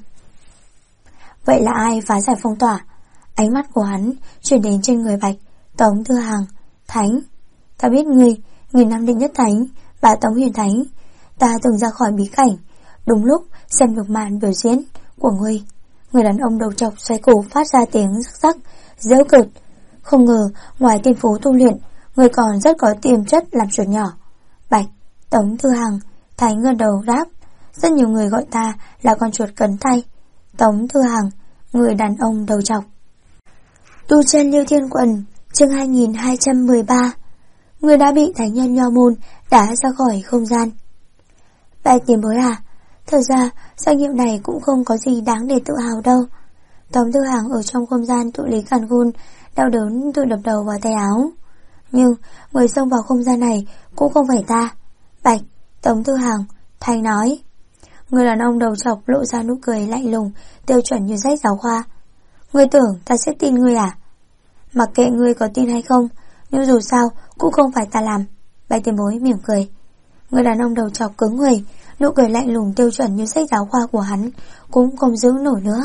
Vậy là ai phá giải phong tỏa? Ánh mắt của hắn chuyển đến trên người Bạch Tống Thư Hằng. Thánh, ta biết người Nam Định Nhất Thánh và Tống Huyền Thánh. Ta từng ra khỏi bí cảnh, đúng lúc xem được màn biểu diễn của ngươi. Người đàn ông đầu trọc xoay cổ phát ra tiếng rắc rắc, giễu cợt. Không ngờ, ngoài thiên phú tu luyện, người còn rất có tiềm chất làm chuột nhỏ. Bạch Tống Thư Hằng. Thánh ngửa đầu đáp. Rất nhiều người gọi ta là con chuột cấn tay. Tống Thư Hằng, người đàn ông đầu trọc. Tu chân Liêu Thiên Quần, chương 2213. Người đã bị thánh nhân Nho Môn đá ra khỏi không gian. Bạch tiền bối à, thật ra danh hiệu này cũng không có gì đáng để tự hào đâu. Tống Thư Hằng ở trong không gian tụ lý càn khôn, đau đớn tự đập đầu vào tay áo. Nhưng người xông vào không gian này cũng không phải ta. Bạch Tống Thư Hằng, Thanh nói. Người đàn ông đầu trọc lộ ra nụ cười lạnh lùng, tiêu chuẩn như sách giáo khoa. Ngươi tưởng ta sẽ tin ngươi à? Mặc kệ ngươi có tin hay không, nhưng dù sao cũng không phải ta làm. Bạch tiền bối mỉm cười. Người đàn ông đầu trọc cứng người, nụ cười lạnh lùng tiêu chuẩn như sách giáo khoa của hắn cũng không giữ nổi nữa.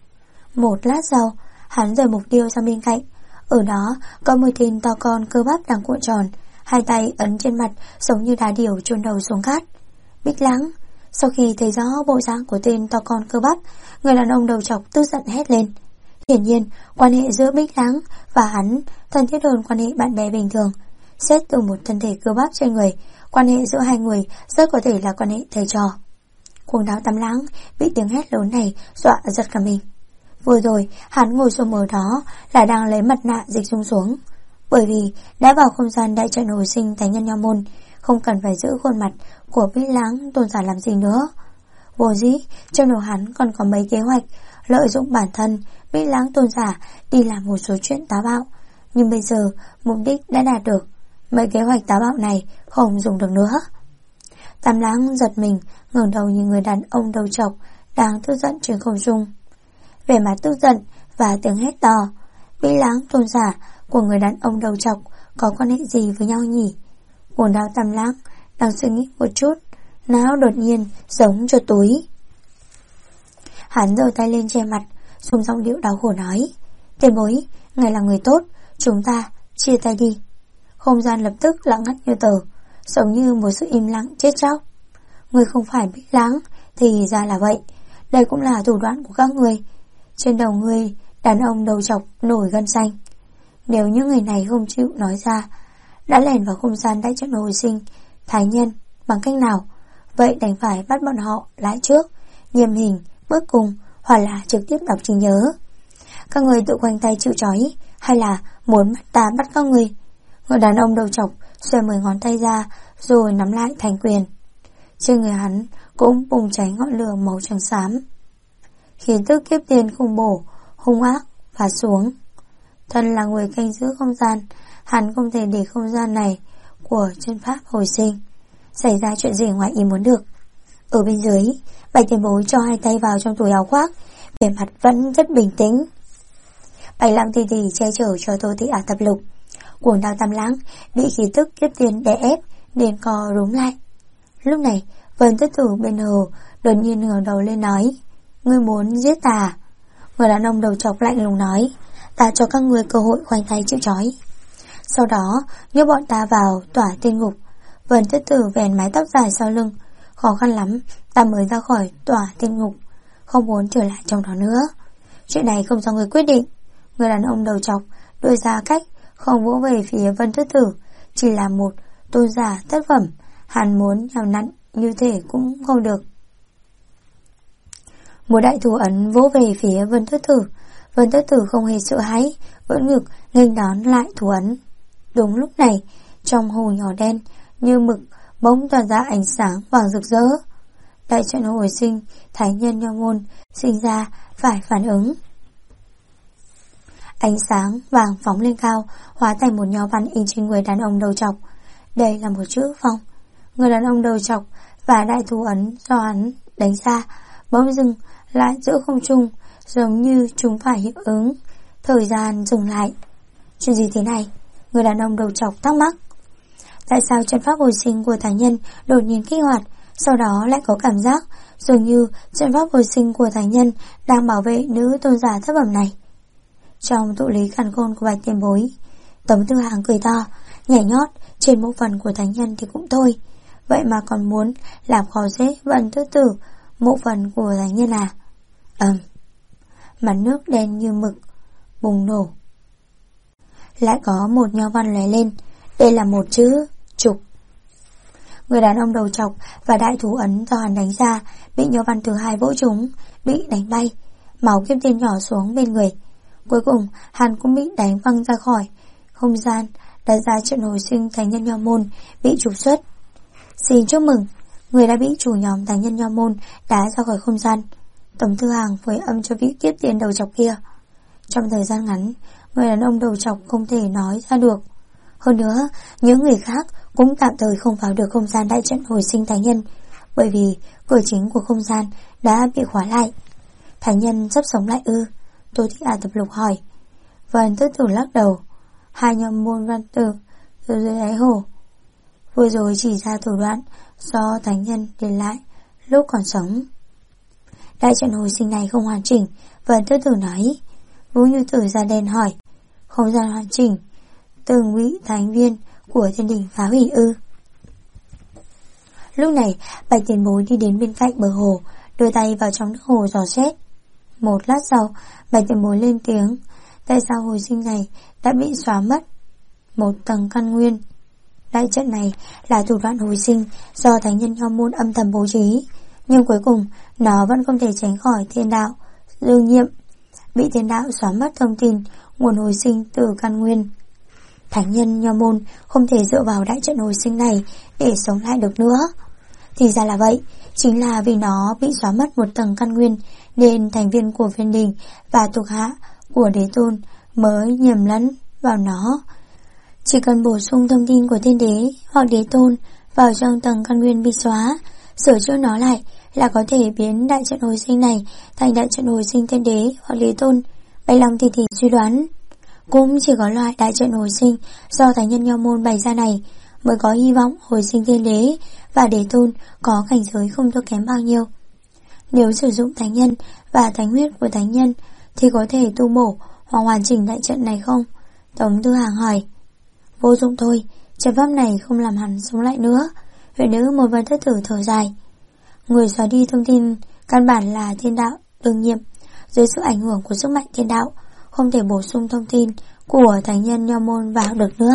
Một lát sau, hắn rời mục tiêu sang bên cạnh. Ở đó có một tên to con cơ bắp đang cuộn tròn, hai tay ấn trên mặt giống như đá điểu chôn đầu xuống cát. Bích Lãng. Sau khi thấy rõ bộ dạng của tên to con cơ bắp, người đàn ông đầu trọc tức giận hét lên. Hiển nhiên, quan hệ giữa Bích Lãng và hắn thân thiết hơn quan hệ bạn bè bình thường. Xét từ một thân thể cơ bắp trên người, quan hệ giữa hai người rất có thể là quan hệ thầy trò. Cuồng Đao Tam Lãng bị tiếng hét lớn này dọa giật cả mình. Vừa rồi hắn ngồi xổm ở đó là đang lấy mặt nạ dịch dung xuống, bởi vì đã vào không gian đại trận hồi sinh thánh nhân Nho Môn, không cần phải giữ khuôn mặt của Bích Lãng tôn giả làm gì nữa. Vô dĩ trong đầu hắn còn có mấy kế hoạch lợi dụng bản thân Bích Lãng tôn giả đi làm một số chuyện táo bạo, nhưng bây giờ mục đích đã đạt được. Mấy kế hoạch táo bạo này không dùng được nữa. Tam Lãng giật mình, ngẩng đầu nhìn người đàn ông đầu trọc đang tức giận trên không trung. Vẻ mặt tức giận và tiếng hét to. Bích Lãng tôn giả của người đàn ông đầu trọc có quan hệ gì với nhau nhỉ? Cuồng Đao Tam Lãng đang suy nghĩ một chút, não đột nhiên giống chuột túi. Hắn giơ tay lên che mặt, dùng giọng điệu đau khổ nói. Tiền bối, ngài là người tốt, chúng ta chia tay đi. Không gian lập tức lặng ngắt như tờ, giống như một sự im lặng chết chóc. Người không phải Bích Lãng thì ra là vậy. Đây cũng là thủ đoạn của các người. Trên đầu người, đàn ông đầu trọc nổi gân xanh. Nếu những người này không chịu nói ra, đã lẻn vào không gian đại trận hồi sinh thái nhân bằng cách nào, vậy đành phải bắt bọn họ lại trước, nghiêm hình, bước cùng, hoặc là trực tiếp đọc trí nhớ. Các người tự khoanh tay chịu trói, hay là muốn ta bắt các người? Người đàn ông đầu trọc xòe 10 ngón tay ra, rồi nắm lại thành quyền. Trên người hắn cũng bùng cháy ngọn lửa màu trắng xám. Khí tức kiếp tiền khủng bổ, hung ác phá xuống. Thân là người canh giữ không gian, hắn không thể để không gian này của chân pháp hồi sinh xảy ra chuyện gì ngoài ý muốn được. Ở bên dưới, Bạch tiền bối cho hai tay vào trong túi áo khoác, vẻ mặt vẫn rất bình tĩnh. Bạch Lãng tỉ tỉ che chở cho Tô Thị Ả Tập Lục. Cuồng Đao Tam Lãng bị khí tức kiếp tiền đè ép nên co rúm lại. Lúc này, Vân Tất Tử bên hồ đột nhiên ngẩng đầu lên nói. Ngươi muốn giết ta à? Người đàn ông đầu trọc lạnh lùng nói. Ta cho các ngươi cơ hội khoanh tay chịu trói. Sau đó nhốt bọn ta vào tỏa tiên ngục. Vân Tất Tử vén mái tóc dài sau lưng. Khó khăn lắm ta mới ra khỏi tỏa tiên ngục, không muốn trở lại trong đó nữa. Chuyện này không do người quyết định. Người đàn ông đầu trọc đưa ra cách không vỗ về phía Vân Tất Tử, chỉ là một tôn giả thất phẩm, hắn muốn nhào nặn như thể cũng không được. Một đại thủ ấn vỗ về phía Vân Tước Tử. Vân Tước Tử không hề sợ hãi, ưỡn ngực nghênh đón lại thủ ấn. Đúng lúc này, trong hồ nhỏ đen như mực bỗng tỏa ra ánh sáng vàng rực rỡ. Đại trận hồi sinh Thánh Nhân Nho Môn sinh ra phải phản ứng. Ánh sáng vàng phóng lên cao, hóa thành một nho văn in trên người đàn ông đầu trọc. Đây là một chữ phong. Người đàn ông đầu trọc và đại thủ ấn do hắn đánh ra bỗng dừng lại giữa không trung, giống như chúng phải hiệu ứng. Thời gian dừng lại. Chuyện gì thế này? Người đàn ông đầu trọc thắc mắc. Tại sao trận pháp hồi sinh của Thánh Nhân đột nhiên kích hoạt, sau đó lại có cảm giác dường như trận pháp hồi sinh của Thánh Nhân đang bảo vệ nữ tôn giả thấp bẩm này? Trong tụ lý càn khôn của Bạch Tiền Bối, Tống Tư Hàng cười to, nhảy nhót. Trên mộ phần của Thánh Nhân thì cũng thôi, vậy mà còn muốn làm khó dễ Vân Tước Tử mộ phần của Thánh Nhân à? Mặt nước đen như mực bùng nổ. Lại có một nho văn lóe lên. Đây là một chữ trục. Người đàn ông đầu trọc và đại thủ ấn do hắn đánh ra bị nho văn thứ hai vỗ trúng, bị đánh bay, máu kim tiền nhỏ xuống bên người. Cuối cùng hắn cũng bị đánh văng ra khỏi không gian, đặt ra trận hồi sinh Thánh Nhân Nho Môn bị trục xuất. Xin chúc mừng, người đã bị chủ nhóm Thánh Nhân Nho Môn đá ra khỏi không gian. Tống Tư Hàng với âm cho vị kiếp tiền đầu trọc kia. Trong thời gian ngắn, người đàn ông đầu trọc không thể nói ra được. Hơn nữa, những người khác cũng tạm thời không vào được không gian đại trận hồi sinh Thánh Nhân, bởi vì cửa chính của không gian đã bị khóa lại. Thánh Nhân sắp sống lại ư? Tô Thị Tập Lục hỏi. Vân Tước Tử lắc đầu. Hai nhóm môn văn tử từ dưới đáy hồ vừa rồi chỉ ra thủ đoạn do Thánh Nhân để lại lúc còn sống. Đại trận hồi sinh này không hoàn chỉnh, Vân Tước Tử nói. Vũ Như Tử da đen hỏi. Không gian hoàn chỉnh, từng vị thánh viên của thiên đình phá hủy ư? Lúc này Bạch Tiền Bối đi đến bên cạnh bờ hồ, đưa tay vào trong nước hồ dò xét. Một lát sau, Bạch Tiền Bối lên tiếng. Tại sao hồi sinh này đã bị xóa mất một tầng căn nguyên? Đại trận này là thủ đoạn hồi sinh do Thánh Nhân Nho Môn âm thầm bố trí, nhưng cuối cùng nó vẫn không thể tránh khỏi thiên đạo đương nhiệm, bị thiên đạo xóa mất thông tin nguồn hồi sinh từ căn nguyên. Thánh Nhân Nho Môn không thể dựa vào đại trận hồi sinh này để sống lại được nữa. Thì ra là vậy, chính là vì nó bị xóa mất một tầng căn nguyên, nên thành viên của thiên đình và thuộc hạ của đế tôn mới nhầm lẫn vào nó. Chỉ cần bổ sung thông tin của thiên đế hoặc đế tôn vào trong tầng căn nguyên bị xóa, sửa chữa nó lại là có thể biến đại trận hồi sinh này thành đại trận hồi sinh thiên đế hoặc đế tôn. Bạch Long Tỷ Tỷ suy đoán, cũng chỉ có loại đại trận hồi sinh do Thánh Nhân Nho Môn bày ra này mới có hy vọng hồi sinh thiên đế và đế tôn có cảnh giới không thua kém bao nhiêu. Nếu sử dụng thánh nhân và thánh huyết của thánh nhân thì có thể tu bổ hoặc hoàn chỉnh đại trận này không? Tống Tư Hàng hỏi. Vô dụng thôi, trận pháp này không làm hắn sống lại nữa. Huyện nữ một Vân Tước Tử thở dài. Người xóa đi thông tin căn bản là thiên đạo đương nhiệm, dưới sự ảnh hưởng của sức mạnh thiên đạo không thể bổ sung thông tin của Thánh Nhân Nho Môn vào được nữa.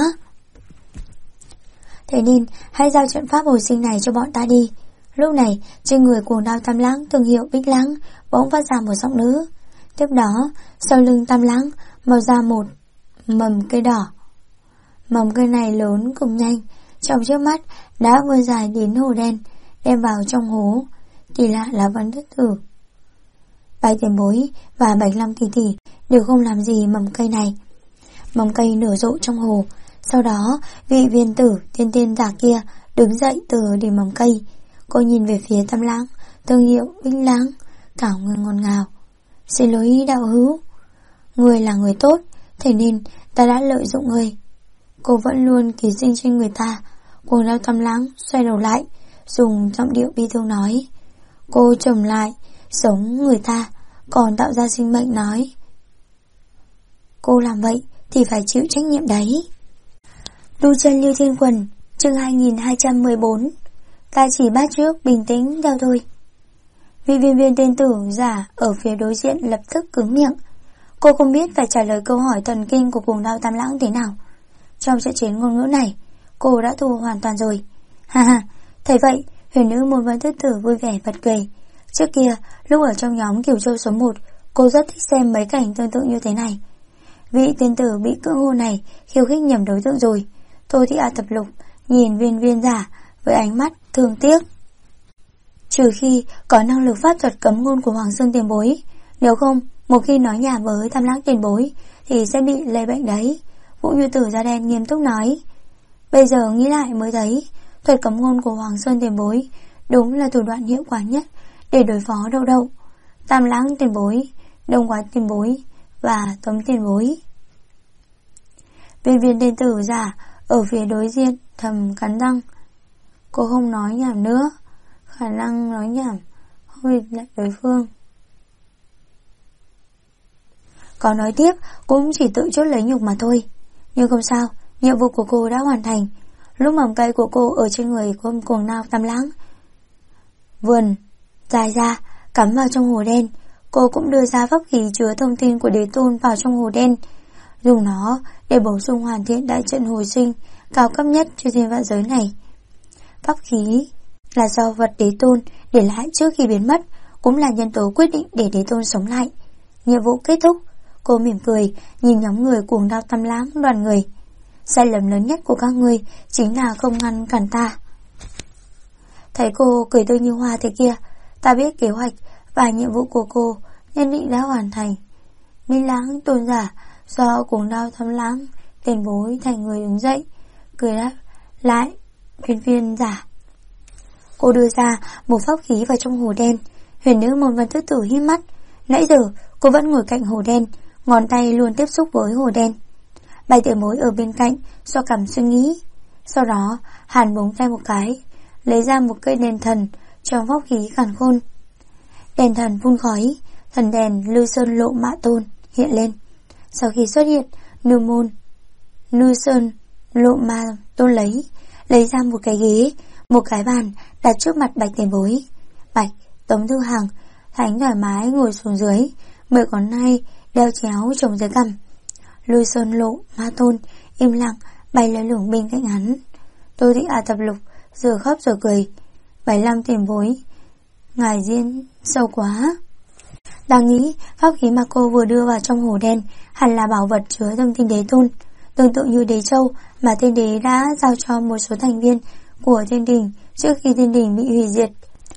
Thế nên hãy giao trận pháp hồi sinh này cho bọn ta đi. Lúc này trên người Cuồng Đao Tam Lãng thương hiệu Bích Lãng bỗng phát ra một giọng nữ. Tiếp đó sau lưng Tam Lãng mọc ra một mầm cây đỏ. Mầm cây này lớn cùng nhanh, trong trước mắt đã vươn dài đến hồ đen, đem vào trong hố. Kỳ lạ là Vân Tước Tử, Bạch Tiền Bối và Bạch Long Tỷ Tỷ đều không làm gì mầm cây này. Mầm cây nở rộ trong hồ. Sau đó vị viên tử tiên tiên giả kia đứng dậy từ đỉnh mầm cây. Cô nhìn về phía Tam Lãng, thương hiệu Bích Lãng, cả người ngọt ngào. Xin lỗi đạo hữu, người là người tốt, thế nên ta đã lợi dụng người. Cô vẫn luôn ký sinh trên người ta. Cuồng Đao Tam Lãng xoay đầu lại, dùng giọng điệu bi thương nói. Cô trồng lại sống người ta, còn tạo ra sinh mệnh nói. Cô làm vậy thì phải chịu trách nhiệm đấy. Đu chân Lưu Thiên Quần, chương 2214. Ta chỉ bắt trước bình tĩnh theo thôi. Vị viên tên tử giả ở phía đối diện lập tức cứng miệng. Cô không biết phải trả lời câu hỏi thần kinh của Cuồng Đao Tam Lãng thế nào. Trong trận chiến ngôn ngữ này, cô đã thua hoàn toàn rồi. Ha ha, thấy vậy, huyền nữ một Vân Tước Tử vui vẻ bật cười. Trước kia, lúc ở trong nhóm Cửu Châu số 1, cô rất thích xem mấy cảnh tương tự như thế này. Vị tiên tử bị cưỡng hôn này khiêu khích nhầm đối tượng rồi. Tô Thị A Tập Lục nhìn Viên Viên giả với ánh mắt thương tiếc. Trừ khi có năng lực pháp thuật cấm ngôn của Hoàng Sơn tiền bối, nếu không, một khi nói nhảm với Tam Lãng tiền bối thì sẽ bị lây bệnh đấy. Vũ Như Tử da đen nghiêm túc nói. Bây giờ nghĩ lại mới thấy, thuật cấm ngôn của Hoàng Sơn tiền bối đúng là thủ đoạn hiệu quả nhất để đối phó Đậu Đậu, Tam Lãng tiền bối, Đông Quái tiền bối và Tống tiền bối. Viên Viên tiên tử giả ở phía đối diện thầm cắn răng. Cô không nói nhảm nữa, khả năng nói nhảm hơi lại đối phương. Có nói tiếp cũng chỉ tự chốt lấy nhục mà thôi. Nhưng không sao, nhiệm vụ của cô đã hoàn thành. Lúc mầm cây của cô ở trên người của cuồng nao Tam Lãng vườn dài ra cắm vào trong hồ đen. Cô cũng đưa ra pháp khí chứa thông tin của Đế Tôn vào trong hồ đen, dùng nó để bổ sung hoàn thiện đại trận hồi sinh cao cấp nhất trên thiên vạn giới này. Pháp khí là do vật Đế Tôn để lại trước khi biến mất, cũng là nhân tố quyết định để Đế Tôn sống lại. Nhiệm vụ kết thúc. Cô mỉm cười nhìn nhóm người cuồng đao Tam Lãng đoàn người. Sai lầm lớn nhất của các ngươi chính là không ngăn cản ta. Thấy cô cười tươi như hoa thế kia, ta biết kế hoạch và nhiệm vụ của cô nhất định đã hoàn thành. Minh Lãng tôn giả do cuồng đao Tam Lãng tiền bối thành người đứng dậy, cười đáp lại Viên Viên giả. Cô đưa ra một pháp khí vào trong hồ đen. Huyền nữ Môn Vân Tứ Tử híp mắt. Nãy giờ cô vẫn ngồi cạnh hồ đen, ngón tay luôn tiếp xúc với hồ đen. Bài tiểu mối ở bên cạnh do cảm suy nghĩ. Sau đó Hàn búng tay một cái, lấy ra một cây đèn thần trong pháp khí càn khôn. Đèn thần phun khói, thần đèn Lư Sơn Lộ Mã Tôn hiện lên. Sau khi xuất hiện, Lư Sơn Lộ Mã Tôn lấy ra một cái ghế, một cái bàn đặt trước mặt Bạch tiền bối. Bạch, Tống Thư Hàng, Thánh thoải mái ngồi xuống dưới, 10 ngón tay đeo chéo trồng dưới cằm. Lư Sơn Lộ Mã Tôn im lặng bay lơ lửng bên cạnh hắn. Tô Thị A Tập Lục vừa khóc rồi cười. 75 tiền bối, ngài diễn sâu quá. Đang nghĩ pháp khí mà cô vừa đưa vào trong hồ đen hẳn là bảo vật chứa thông tin Đế Tôn, tương tự như Đế Châu mà Thiên Đế đã giao cho một số thành viên của Thiên Đình trước khi Thiên Đình bị hủy diệt.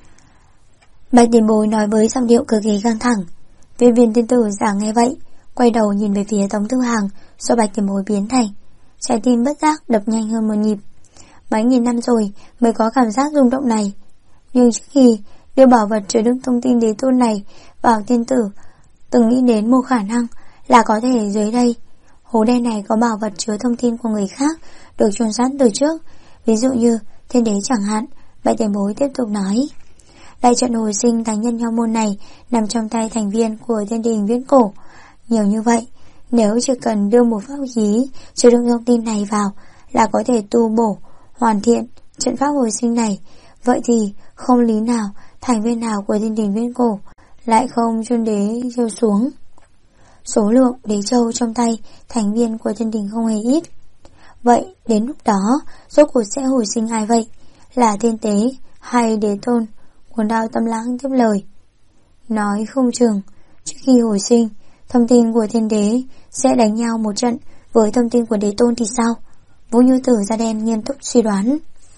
Bạch tiền bối nói với giọng điệu cực kỳ căng thẳng. Viên Viên tiên tử giả nghe vậy, quay đầu nhìn về phía Tống Thư Hàng do Bạch tiền bối biến thành. Trái tim bất giác đập nhanh hơn một nhịp. Mấy nghìn năm rồi mới có cảm giác rung động này. Nhưng trước khi đưa bảo vật chứa đựng thông tin Đế Tôn này vào tiên tử, từng nghĩ đến một khả năng là có thể dưới đây hồ đen này có bảo vật chứa thông tin của người khác được chôn sẵn từ trước, ví dụ như Thiên Đế chẳng hạn. Bạch tiền bối tiếp tục nói. Đại trận hồi sinh thánh nhân Nho môn này nằm trong tay thành viên của Thiên Đình viễn cổ. Nhiều như vậy, nếu chỉ cần đưa một pháp khí chứa đựng thông tin này vào là có thể tu bổ, hoàn thiện trận pháp hồi sinh này. Vậy thì không lý nào thành viên nào của Thiên Đình viễn cổ lại không chôn Đế Châu xuống. Số lượng Đế Châu trong tay thành viên của Thiên Đình không hề ít. Vậy đến lúc đó rốt cuộc sẽ hồi sinh ai vậy? Là Thiên Tế hay Đế Tôn? Cuồng đao Tam Lãng tiếp lời. Nói không chừng trước khi hồi sinh, thông tin của Thiên Đế sẽ đánh nhau một trận với thông tin của Đế Tôn thì sao? Vũ Như Tử da đen nghiêm túc suy đoán.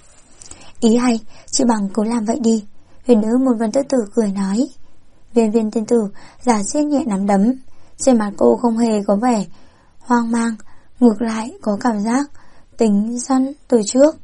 Ý hay, chị bằng cứ làm vậy đi. Huyền nữ Môn Vân Tứ Tử cười nói. Viên Viên tiên tử giả siết nhẹ nắm đấm. Trên mặt cô không hề có vẻ hoang mang, ngược lại có cảm giác tính sẵn từ trước.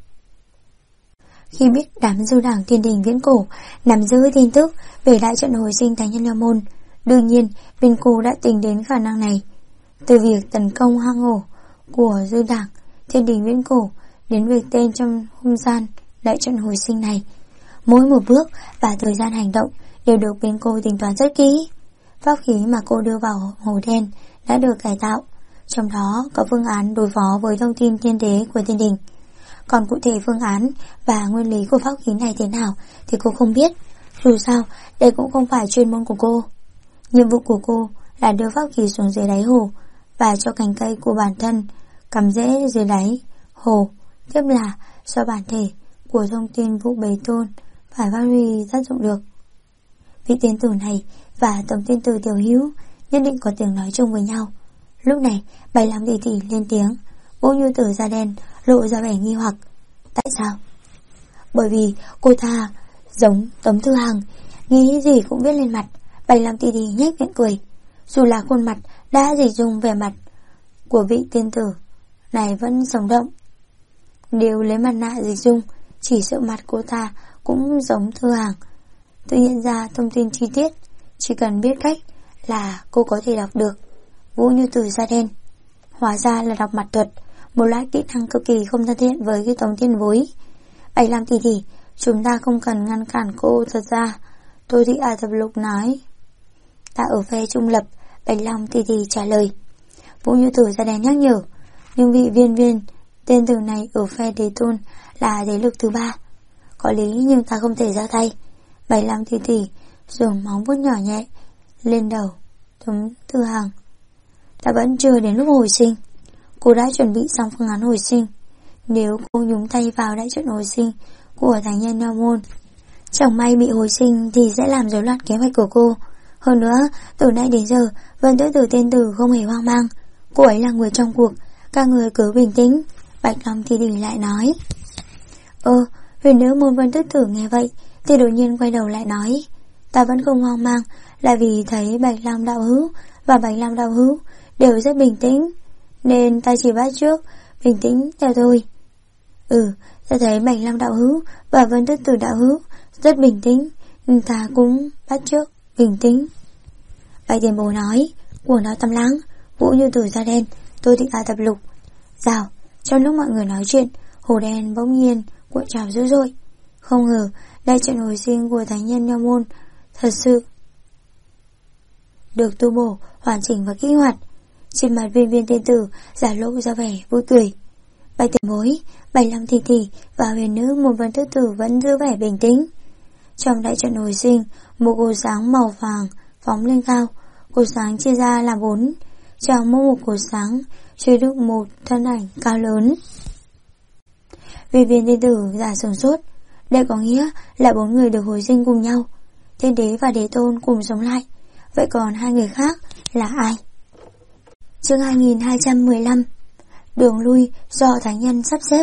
Khi biết đám dư đảng Thiên Đình viễn cổ nắm giữ tin tức về đại trận hồi sinh thánh nhân Nho môn, đương nhiên viên cô đã tính đến khả năng này. Từ việc tấn công hang ổ của dư đảng Thiên Đình viễn cổ đến việc tên trong không gian đại trận hồi sinh này, mỗi một bước và thời gian hành động đều được bên cô tính toán rất kỹ. Pháp khí mà cô đưa vào hồ đen đã được cải tạo, trong đó có phương án đối phó với thông tin Thiên Đế của Thiên Đình. Còn cụ thể phương án và nguyên lý của pháp khí này thế nào thì cô không biết. Dù sao đây cũng không phải chuyên môn của cô. Nhiệm vụ của cô là đưa pháp khí xuống dưới đáy hồ và cho cành cây của bản thân cắm rễ dưới đáy hồ. Tiếp là do bản thể của thông tin vụ Bế Tôn phải phát huy tác dụng được. vị tiên tử này và tổng tiên tử Tiểu Hữu nhất định có tiếng nói chung với nhau. Lúc này Bạch Lam tỷ tỷ lên tiếng. Vũ Như Tử da đen lộ ra vẻ nghi hoặc. Tại sao? Bởi vì cô ta giống Tống Thư Hằng, nghĩ gì cũng viết lên mặt. Bạch Lam tỷ tỷ nhếch miệng cười. Dù là khuôn mặt đã dịch dung, vẻ mặt của vị tiên tử này vẫn sống động. Nếu lấy mặt nạ dịch dung, chỉ sợ mặt cô ta cũng giống Thư Hằng. Tự hiện ra thông tin chi tiết, chỉ cần biết cách là cô có thể đọc được. Vũ Như Tử da đen, hóa ra là đọc mặt thuật, một loại kỹ năng cực kỳ không thân thiện với cái Tống Tiền Bối. Bạch Lam tỷ tỷ, chúng ta không cần ngăn cản cô. Thật ra tôi thị Ả Thập Lục nói ta ở phe trung lập. Bạch Lam tỷ tỷ trả lời. Vũ Như Tử da đen nhắc nhở. Nhưng vị viên tên tử này ở phe Đế Tôn là thế lực thứ ba. Có lý nhưng ta không thể ra tay. Bạch Lam tỷ tỷ dùng móng vuốt nhỏ nhẹ lên đầu Tống Thư Hằng. Ta vẫn chưa đến lúc hồi sinh. Cô đã chuẩn bị xong phương án hồi sinh. Nếu cô nhúng tay vào đại trận hồi sinh của thánh nhân Nho Môn, chẳng may bị hồi sinh thì sẽ làm rối loạn kế hoạch của cô. Hơn nữa, từ nãy đến giờ Vân Tứ Tử tiên tử không hề hoang mang. Cô ấy là người trong cuộc, các người cứ bình tĩnh. Bạch Lam tỷ tỷ lại nói. Huyền nữ môn Vân Tứ Tử nghe vậy thì đột nhiên quay đầu lại nói. Ta vẫn không hoang mang là vì thấy Bạch Lam đạo hữu và Bạch Lam đạo hữu đều rất bình tĩnh, nên ta chỉ bắt trước bình tĩnh theo tôi. Ta thấy Bạch Lam đạo hữu và Vân Tứ Tử đạo hữu rất bình tĩnh, nên ta cũng bắt trước bình tĩnh. Bạch Tiền Bối nói. Cuồng Đao Tam Lãng, Vũ Như Tử da đen, tôi thị Ả Thập Lục. Rào. Trong lúc mọi người nói chuyện, hồ đen bỗng nhiên cuộn trào dữ dội. Không ngờ đại trận hồi sinh của thánh nhân Nho Môn thật sự được tu bổ hoàn chỉnh và kích hoạt. Trên mặt viên tiên tử giả lộ ra vẻ vui cười. Bạch Tiền Bối, Bạch Lam tỷ tỷ và huyền nữ một Vân Tứ Tử vẫn giữ vẻ bình tĩnh. Trong đại trận hồi sinh, một cột sáng màu vàng phóng lên cao. Cột sáng chia ra làm 4. Trong mỗi một cột sáng chứa đựng một thân ảnh cao lớn. Viên tiên tử giả sửng sốt. Đây có nghĩa là 4 người được hồi sinh cùng nhau. Thiên đế và đế tôn cùng sống lại. Vậy còn 2 người khác là ai? Chương 2215. Đường lui do thánh nhân sắp xếp.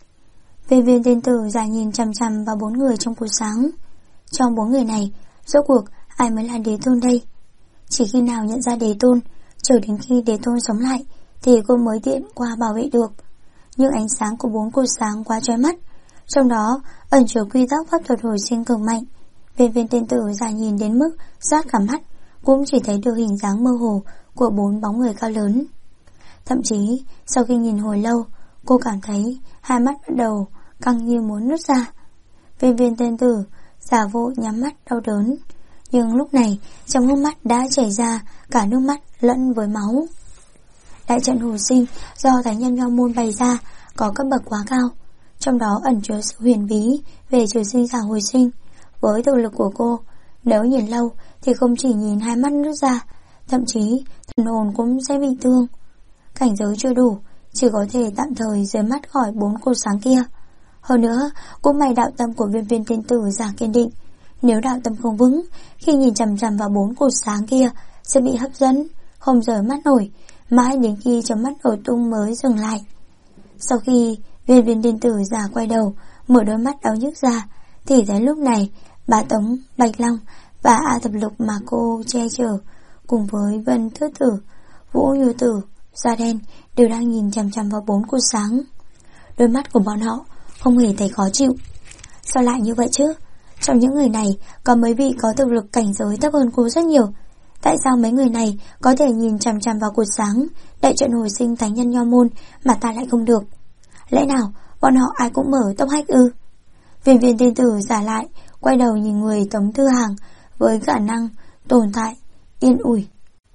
Viên tiên tử giả nhìn chằm chằm vào 4 người trong cột sáng. Trong 4 người này, rốt cuộc ai mới là đế tôn đây? Chỉ khi nào nhận ra đế tôn, chờ đến khi đế tôn sống lại thì cô mới tiện qua bảo vệ được. Nhưng ánh sáng của 4 cột sáng quá chói mắt, trong đó ẩn chứa quy tắc pháp thuật hồi sinh cường mạnh. Viên tiên tử giả nhìn đến mức rát cả mắt, cũng chỉ thấy được hình dáng mơ hồ của 4 bóng người cao lớn. Thậm chí sau khi nhìn hồi lâu, cô cảm thấy hai mắt bắt đầu căng như muốn nứt ra. Viên tiên tử giả vội nhắm mắt đau đớn, nhưng lúc này trong hốc mắt đã chảy ra cả nước mắt lẫn với máu. Đại trận hồi sinh do thánh nhân Nho Môn bày ra có cấp bậc quá cao, trong đó ẩn chứa sự huyền bí về trường sinh giả hồi sinh. Với thực lực của cô, nếu nhìn lâu thì không chỉ nhìn hai mắt nứt ra, thậm chí thần hồn cũng sẽ bị thương. Cảnh giới chưa đủ, chỉ có thể tạm thời rời mắt khỏi 4 cột sáng kia. Hơn nữa, cũng may đạo tâm của viên tiên tử giả kiên định. Nếu đạo tâm không vững, khi nhìn chằm chằm vào 4 cột sáng kia sẽ bị hấp dẫn, không rời mắt nổi, mãi đến khi chấm mắt nổ tung mới dừng lại. Sau khi viên tiên tử giả quay đầu, mở đôi mắt đau nhức ra, thì đến lúc này Bá Tống, Bạch Long và Ả Thập Lục mà cô che chở, cùng với Vân Tứ Tử, Vũ Như Tử da đen đều đang nhìn chằm chằm vào 4 cột sáng. Đôi mắt của bọn họ không hề thấy khó chịu. Sao lại như vậy chứ? Trong những người này có mấy vị có thực lực cảnh giới thấp hơn cô rất nhiều. Tại sao mấy người này có thể nhìn chằm chằm vào cột sáng đại trận hồi sinh thánh nhân Nho Môn mà ta lại không được? Lẽ nào bọn họ ai cũng mở tốc hách ư? Viên tiên tử giả lại quay đầu nhìn người Tống Thư Hằng với khả năng tồn tại yên ủi.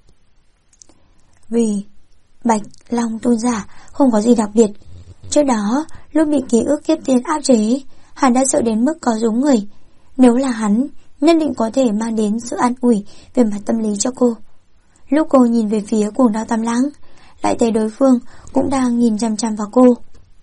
Vì Bạch Long tôn giả không có gì đặc biệt. Trước đó lúc bị ký ức kiếp tiên áp chế, hắn đã sợ đến mức có rúm người. Nếu là hắn, nhất định có thể mang đến sự an ủi về mặt tâm lý cho cô. Lúc cô nhìn về phía Cuồng Đao Tam Lãng, lại thấy đối phương cũng đang nhìn chằm chằm vào cô.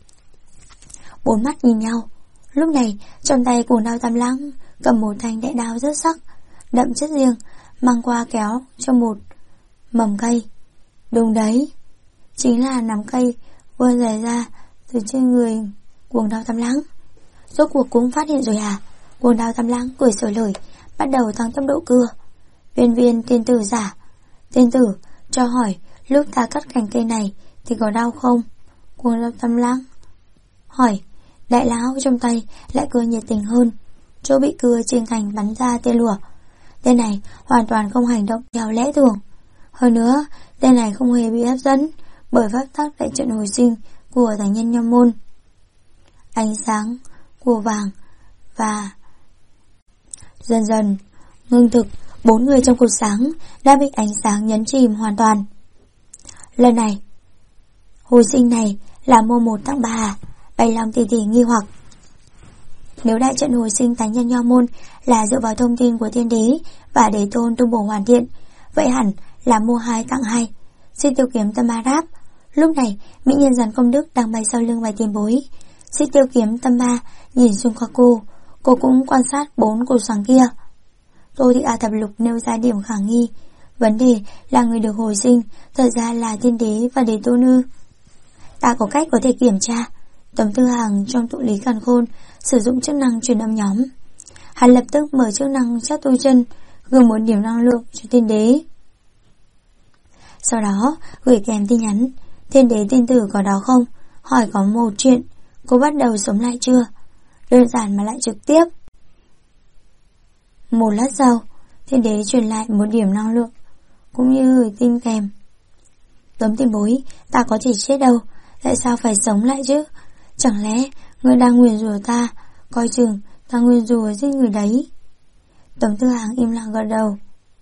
4 mắt nhìn nhau. Lúc này trong tay Cuồng Đao Tam Lãng cầm một thanh đại đao rất sắc, đậm chất riêng, mang qua kéo trong một mầm cây. Đúng đấy, chính là nắm cây vươn dài ra từ trên người Cuồng Đao Tam Lãng. Rốt cuộc cũng phát hiện rồi à? Cuồng Đao Tam Lãng cười sởi lời, bắt đầu tăng tốc độ cưa. Viên tiên tử giả. Tiên tử, cho hỏi, lúc ta cắt cành cây này thì có đau không? Cuồng Đao Tam Lãng hỏi. Đại lão trong tay lại cưa nhiệt tình hơn. Chỗ bị cưa trên cành bắn ra tia lửa. Tên này hoàn toàn không hành động theo lẽ thường. Hơn nữa, tên này không hề bị hấp dẫn bởi pháp tắc đại trận hồi sinh của thánh nhân Nha Môn. Ánh sáng của vàng và dần dần ngưng thực, 4 người trong cột sáng đã bị ánh sáng nhấn chìm hoàn toàn. Lần này, hồi sinh này là mua 1 tặng 3. Bạch Long tỷ tỷ nghi hoặc. Nếu đại trận hồi sinh thánh nhân Nha Môn là dựa vào thông tin của Thiên Đế và Đế Tôn tu bổ hoàn thiện, vậy hẳn là mua 2 tặng 2. Xích Tiêu Kiếm Tâm Ma đáp. Lúc này, mỹ nhân Giàn Công Đức đang bay sau lưng vài tiền bối. Xích Tiêu Kiếm Tâm Ma nhìn xung quanh cô cũng quan sát 4 cột sáng kia. Tô Thị A Thập Lục nêu ra điểm khả nghi. Vấn đề là người được hồi sinh thật ra là Thiên Đế và Đế Tôn ư? Ta có cách có thể kiểm tra. Tống Tư Hàng trong tụ lý càn khôn sử dụng chức năng truyền âm nhóm. Hắn lập tức mở chức năng chat tu chân, gửi 1 điểm năng lượng cho Thiên Đế. Sau đó gửi kèm tin nhắn. Thiên Đế tiên tử có đó không? Hỏi có một chuyện, cô bắt đầu sống lại chưa? Đơn giản mà lại trực tiếp. Một lát sau, Thiên Đế truyền lại 1 điểm năng lượng cũng như gửi tin kèm. Tống tiền bối, ta có thể chết đâu, tại sao phải sống lại chứ? Chẳng lẽ người đang nguyền rủa ta? Coi chừng ta nguyền rủa giết người đấy. Tống Tư Hàng im lặng gật đầu.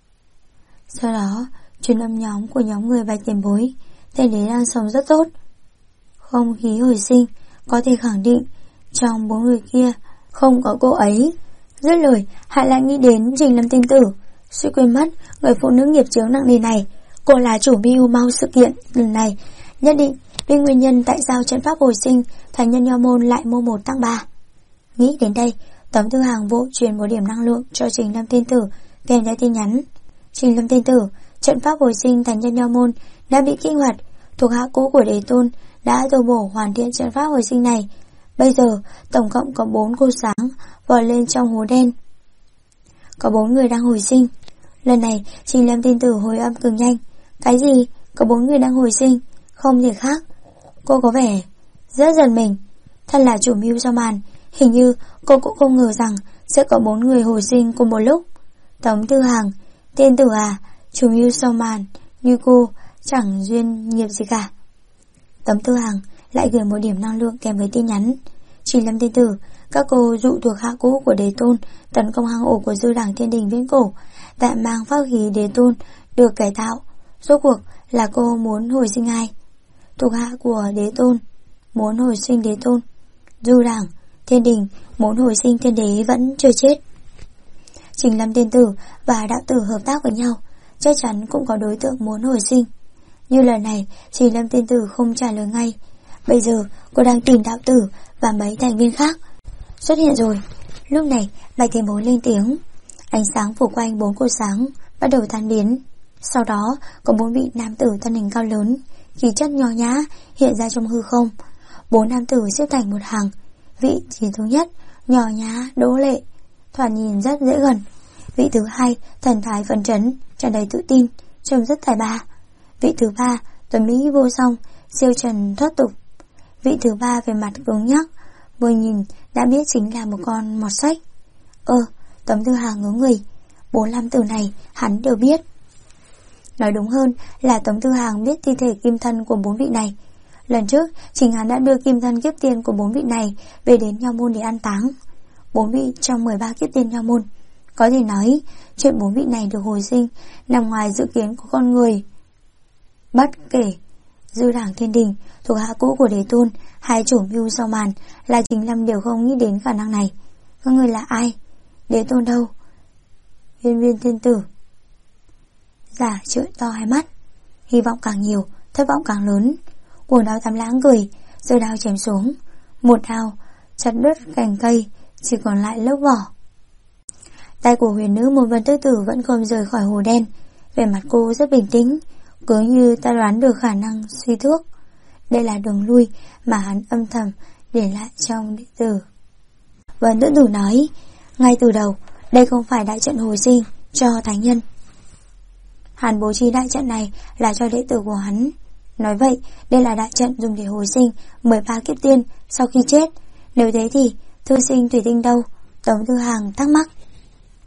Sau đó truyền âm nhóm của nhóm người Bạch tiền bối. Thiên Đế đang sống rất tốt. Không khí hồi sinh có thể khẳng định trong 4 người kia không có cô ấy. Dứt lời, Hạ lại nghĩ đến Trình Lâm tiên tử. Suy quên mất người phụ nữ nghiệp chướng nặng nề này. Cô là chủ mưu mau sự kiện lần này, nhất định biết nguyên nhân tại sao trận pháp hồi sinh thánh nhân Nha Môn lại mua 1 tặng 3. Nghĩ đến đây, Tống Tư Hàng vội truyền 1 điểm năng lượng cho Trình Lâm tiên tử kèm theo tin nhắn. Trình Lâm tiên tử, trận pháp hồi sinh thánh nhân Nha Môn đã bị kích hoạt. Thuộc hạ cũ của Đế Tôn đã tu bổ hoàn thiện trận pháp hồi sinh này. Bây giờ tổng cộng có 4 cột sáng vọt lên trong hố đen. Có 4 người đang hồi sinh. Lần này Trình Lâm tiên tử hồi âm cực nhanh. Cái gì? Có 4 người đang hồi sinh? Không thể khác. Cô có vẻ rất giật mình. Thật là chủ mưu sau màn. Hình như cô cũng không ngờ rằng sẽ có 4 người hồi sinh cùng một lúc. Tống Tư Hàng, tiên tử à, chủ mưu sau màn như cô chẳng duyên nghiệp gì cả. Tống Tư Hàng lại gửi 1 điểm năng lượng kèm với tin nhắn. Trình Lâm tiên tử, các cô dụ thuộc hạ cũ của Đế Tôn tấn công hang ổ của Dư Đảng Thiên Đình Viễn Cổ, tại mang pháp khí Đế Tôn được cải tạo. Rốt cuộc là cô muốn hồi sinh ai? Thuộc hạ của Đế Tôn muốn hồi sinh Đế Tôn, Dư Đảng Thiên Đình muốn hồi sinh Thiên Đế vẫn chưa chết. Trình Lâm tiên tử và đạo tử hợp tác với nhau, chắc chắn cũng có đối tượng muốn hồi sinh. Như lần này, Trình Lâm tiên tử không trả lời ngay. Bây giờ cô đang tìm đạo tử và mấy thành viên khác. Xuất hiện rồi. Lúc này Bạch tiền bối lên tiếng. Ánh sáng phủ quanh 4 cột sáng bắt đầu tan biến. Sau đó có 4 vị nam tử thân hình cao lớn, khí chất nho nhã hiện ra trong hư không. 4 nam tử xếp thành một hàng. Vị trí thứ nhất nhỏ nhã đỗ lệ, thoạt nhìn rất dễ gần. Vị thứ hai thần thái phấn chấn, tràn đầy tự tin, trông rất tài ba. Vị thứ ba tuấn mỹ vô song, siêu trần thoát tục. Vị thứ ba về mặt cứng nhắc, vừa nhìn đã biết chính là một con mọt sách. Tống Tư Hàng ngớ người. 4 nam tử này hắn đều biết. Nói đúng hơn là Tống Tư Hàng biết thi thể kim thân của 4 vị này. Lần trước chính hắn đã đưa kim thân kiếp tiên của 4 vị này về đến Nha Môn để an táng. 4 vị trong 13 kiếp tiên Nha Môn. Có thể nói chuyện 4 vị này được hồi sinh nằm ngoài dự kiến của con người. Bất kể Dư Đảng Thiên Đình, thuộc hạ cũ của Đế Tôn, hai chủ mưu sau màn là Trình Lâm đều không nghĩ đến khả năng này. Các người là ai? Đế Tôn đâu? Viên tiên tử giả trợn to hai mắt. Hy vọng càng nhiều, thất vọng càng lớn. Cuồng Đao Tam Lãng cười, giơ đao chém xuống. Một đao chặt đứt cành cây, chỉ còn lại lớp vỏ. Tay của huyền nữ môn Vân Tước Tử vẫn không rời khỏi hồ đen. Vẻ mặt cô rất bình tĩnh, cứ như ta đoán được khả năng suy thước. Đây là đường lui mà hắn âm thầm để lại trong đệ tử. Vân Tước Tử nói, ngay từ đầu, đây không phải đại trận hồi sinh cho thánh nhân. Hắn bố trí đại trận này là cho đệ tử của hắn. Nói vậy, đây là đại trận dùng để hồi sinh 13 kiếp tiên sau khi chết. Nếu thế thì, thư sinh Thủy Tinh đâu? Tống Thư Hàng thắc mắc.